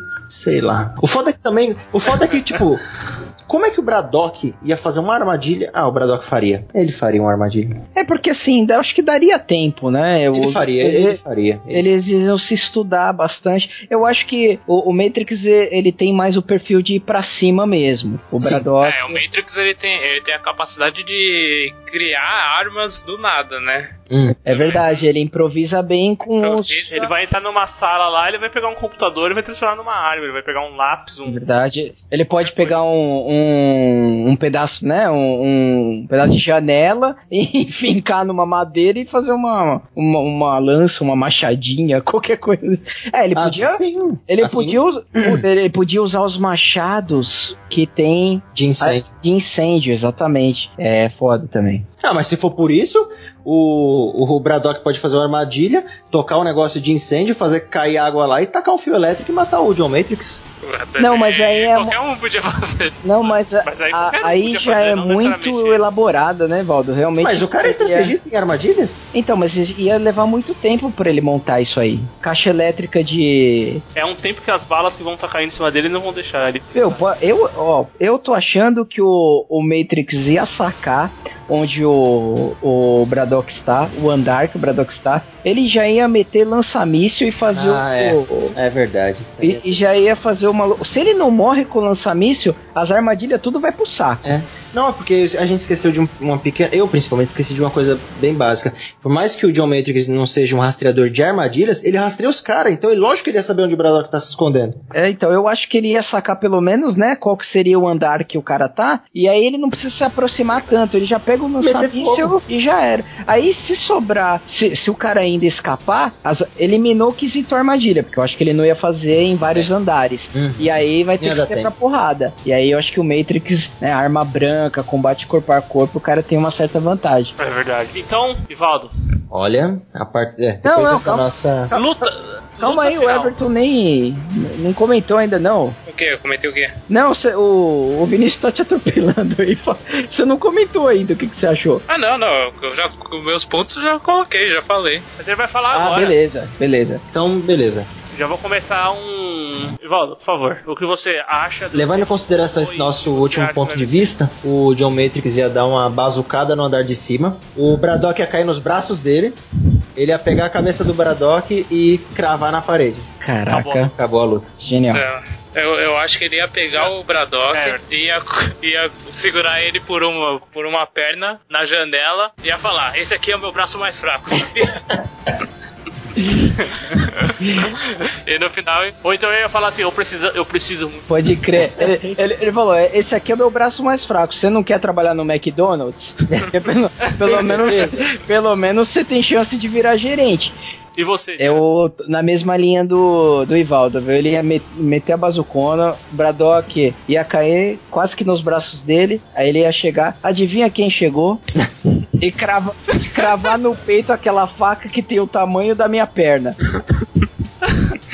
sei lá. O foda é que também... O foda é que, tipo... Como é que o Braddock ia fazer uma armadilha? Ah, o Braddock faria. Ele faria uma armadilha. É porque assim, eu acho que daria tempo, né? Eu, ele faria, ele, ele faria. Ele. Eles iam se estudar bastante. Eu acho que o, o Matrix, ele tem mais o perfil de ir pra cima mesmo. O Sim. Braddock... É, o Matrix, ele tem, ele tem a capacidade de criar armas do nada, né? Hum. É verdade, ele improvisa bem com improvisa. os... Ele vai entrar numa sala lá, ele vai pegar um computador e vai transformar numa arma. Ele vai pegar um lápis, um... É verdade. Ele pode pegar um, um, um pedaço, né? Um, um pedaço de janela e fincar numa madeira e fazer uma, uma, uma lança, uma machadinha, qualquer coisa. É, ele podia... Assim, ele, assim. Podia us, ele podia usar os machados que tem... De incêndio. A, de incêndio, exatamente. É foda também. Ah, mas se for por isso... O, o Braddock pode fazer uma armadilha, tocar um negócio de incêndio, fazer cair água lá e tacar um fio elétrico e matar o John Matrix. Não, mas aí é... Qualquer um podia fazer. Não, mas, mas aí, a, aí já fazer, é muito elaborada, né, Valdo? Realmente. Mas o cara é estrategista ia... em armadilhas? Então, mas ia levar muito tempo pra ele montar isso aí. Caixa elétrica de... É um tempo que as balas que vão estar caindo em cima dele não vão deixar ele... Eu, eu, ó, eu tô achando que o, o Matrix ia sacar onde o, o Braddock está, o andar que o Braddock está, ele já ia meter lança-míssil e fazer ah, o... É, o, é verdade. Isso e, é. e já ia fazer uma... Se ele não morre com lança-míssil, as armadilhas tudo vai pro saco. É. Não, é porque a gente esqueceu de um, uma pequena... Eu, principalmente, esqueci de uma coisa bem básica. Por mais que o John Matrix não seja um rastreador de armadilhas, ele rastreia os caras, então é lógico que ele ia saber onde o Braddock tá se escondendo. É, então eu acho que ele ia sacar pelo menos, né, qual que seria o andar que o cara tá, e aí ele não precisa se aproximar tanto, ele já pega o lança-míssil e já era. Aí se sobrar, se, se o cara ainda escapar, as, eliminou o quesito armadilha, porque eu acho que ele não ia fazer em vários é. andares. Hum. E aí vai ter que ser tempo. pra porrada. E aí eu acho que o Matrix, né, arma branca, combate corpo a corpo, o cara tem uma certa vantagem. É verdade. Então, Ivaldo. Olha, a parte. É, não, depois não, dessa calma, nossa. Calma, luta. Calma luta aí, final. O Everton nem. Não comentou ainda, não. O quê? Eu comentei o quê? Não, cê, o, o Vinícius tá te atropelando aí. Você não comentou ainda o que, que você achou. Ah, não, não. Eu já, meus pontos eu já coloquei, já falei. Mas ele vai falar ah, agora. Ah, beleza, beleza. Então, beleza. Já vou começar um... Ivaldo, por favor, o que você acha... Do... Levando em consideração esse nosso último ponto de vista, o John Matrix ia dar uma bazucada no andar de cima, o Braddock ia cair nos braços dele, ele ia pegar a cabeça do Braddock e cravar na parede. Caraca. Acabou, Acabou a luta. Genial. É. Eu, eu acho que ele ia pegar o Braddock é. e ia, ia segurar ele por uma, por uma perna na janela e ia falar, esse aqui é o meu braço mais fraco, sabia? E no final, ou então eu ia falar assim, eu preciso, eu preciso muito. Pode crer. Ele, ele, ele falou, esse aqui é o meu braço mais fraco. Você não quer trabalhar no McDonald's? pelo, pelo menos, pelo menos você tem chance de virar gerente. E você? Eu, na mesma linha do, do Ivaldo, viu? Ele ia met, meter a bazucona, o Braddock ia cair quase que nos braços dele, aí ele ia chegar, adivinha quem chegou? E crava, cravar no peito aquela faca que tem o tamanho da minha perna.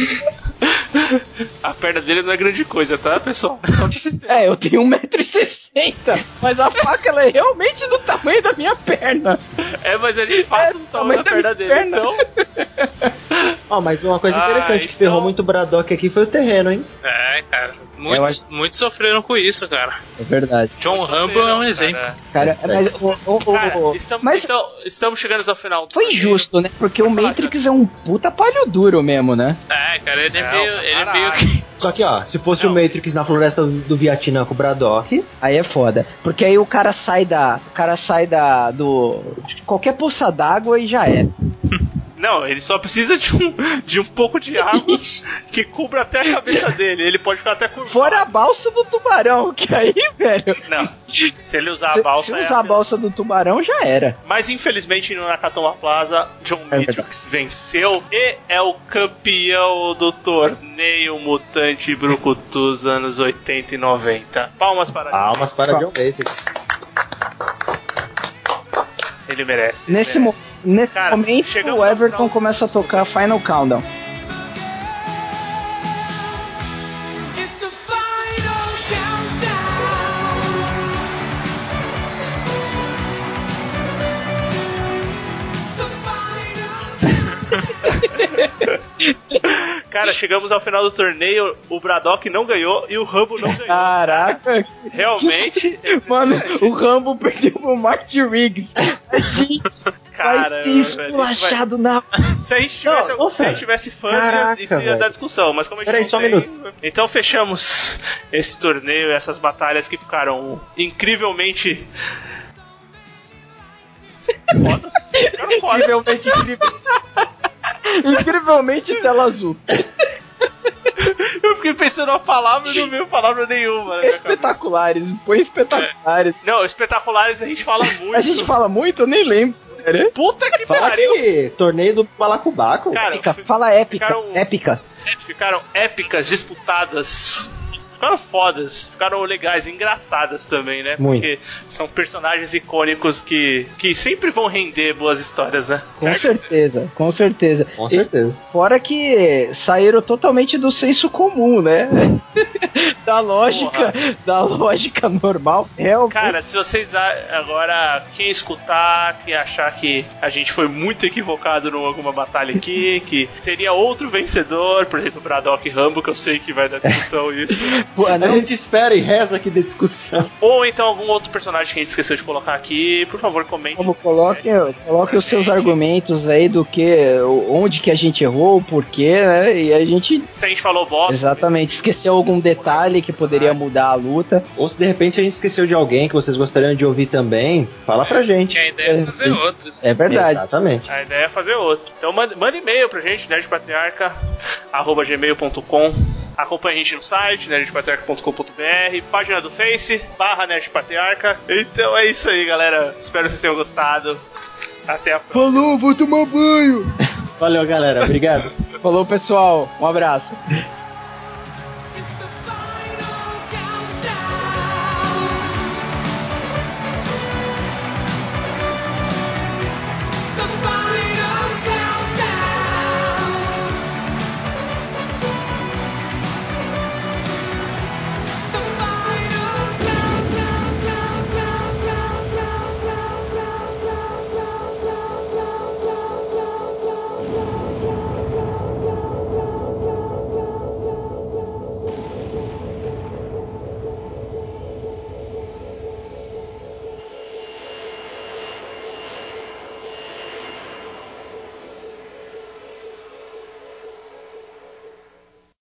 A perna dele não é grande coisa, tá, pessoal? É, eu tenho um metro e sessenta. oitenta, mas a faca ela é realmente do tamanho da minha perna. É, mas ele faz é, do tamanho da perna dele, perna. Então... Ó, oh, mas uma coisa interessante ah, que então... ferrou muito o Braddock aqui foi o terreno, hein? É, cara. Muitos, acho... muitos sofreram com isso, cara. É verdade. John Rambo é um exemplo. Cara, cara mas... O, o, cara, o, estamos, mas... Então, estamos chegando ao final. Foi justo, né? Porque o Matrix é um puta palho duro mesmo, né? É, cara, ele é, veio... Ele veio... Só que, ó, se fosse não. o Matrix na floresta do, do Vietnã com o Braddock... Aí é foda. Porque aí o cara sai da... O cara sai da... do... qualquer poça d'água e já é. Não, ele só precisa de um, de um pouco de água que cubra até a cabeça dele. Ele pode ficar até curvado. Fora a balsa do tubarão, que aí, velho... Não, se ele usar a balsa... Se, se usar é a balsa do tubarão, já era. Mas, infelizmente, no Nakatomi Plaza, John é Matrix verdade. venceu e é o campeão do torneio Mutante Brucutu dos anos oitenta e noventa. Palmas para Palmas para John Matrix. Ele merece. Ele nesse merece. Mo- nesse Cara, momento, o Everton começa a tocar Final Countdown. Cara, chegamos ao final do torneio, o Braddock não ganhou e o Rambo não ganhou. Caraca! Realmente. Mano, o Rambo perdeu pro Marty Riggs. Cara, vai ser esculachado vai... na... Se a gente tivesse, não, se a gente tivesse fãs, Caraca, isso ia velho. dar discussão, mas como a gente Peraí, não só tem... um minuto. Então fechamos esse torneio, essas batalhas que ficaram incrivelmente... Fodas? Ficaram fodas. Incrivelmente incríveis. Incrivelmente tela azul. Eu fiquei pensando uma palavra e não veio palavra nenhuma. Espetaculares, põe espetaculares. É. Não, espetaculares a gente fala muito. A gente fala muito? Eu nem lembro. Né? Puta que fala pariu. Que torneio do Balacobaco. Cara, épica, fala épica. Ficaram, épica. Ficaram épicas, disputadas. Ficaram fodas, ficaram legais, engraçadas também, né? Muito. Porque são personagens icônicos que, que sempre vão render boas histórias, né? Com certo? certeza, com certeza. Com certeza. E fora que saíram totalmente do senso comum, né? da lógica, Porra. da lógica normal. Realmente. Cara, se vocês agora, quem escutar, quem achar que a gente foi muito equivocado em alguma batalha aqui, que seria outro vencedor, por exemplo, Braddock e Rambo, que eu sei que vai dar discussão isso. A gente espera e reza que dê discussão. Ou então algum outro personagem que a gente esqueceu de colocar aqui, por favor, comente. Como coloque, coloque os seus argumentos aí do que, onde que a gente errou, o porquê, né? E a gente... Se a gente falou bosta. Exatamente, esqueceu algum detalhe que poderia mudar a luta. Ou se de repente a gente esqueceu de alguém que vocês gostariam de ouvir também, fala pra gente. E a ideia é fazer outros. É verdade. Exatamente. A ideia é fazer outro. Então manda, manda e-mail pra gente, nerdpatriarca arroba gmail ponto com. Acompanhe a gente no site, nerd patriarca ponto com ponto b r, página do Face, barra nerdpatriarca. Então é isso aí, galera. Espero que vocês tenham gostado. Até a próxima. Falou, vou tomar banho. Valeu, galera. Obrigado. Falou, pessoal. Um abraço.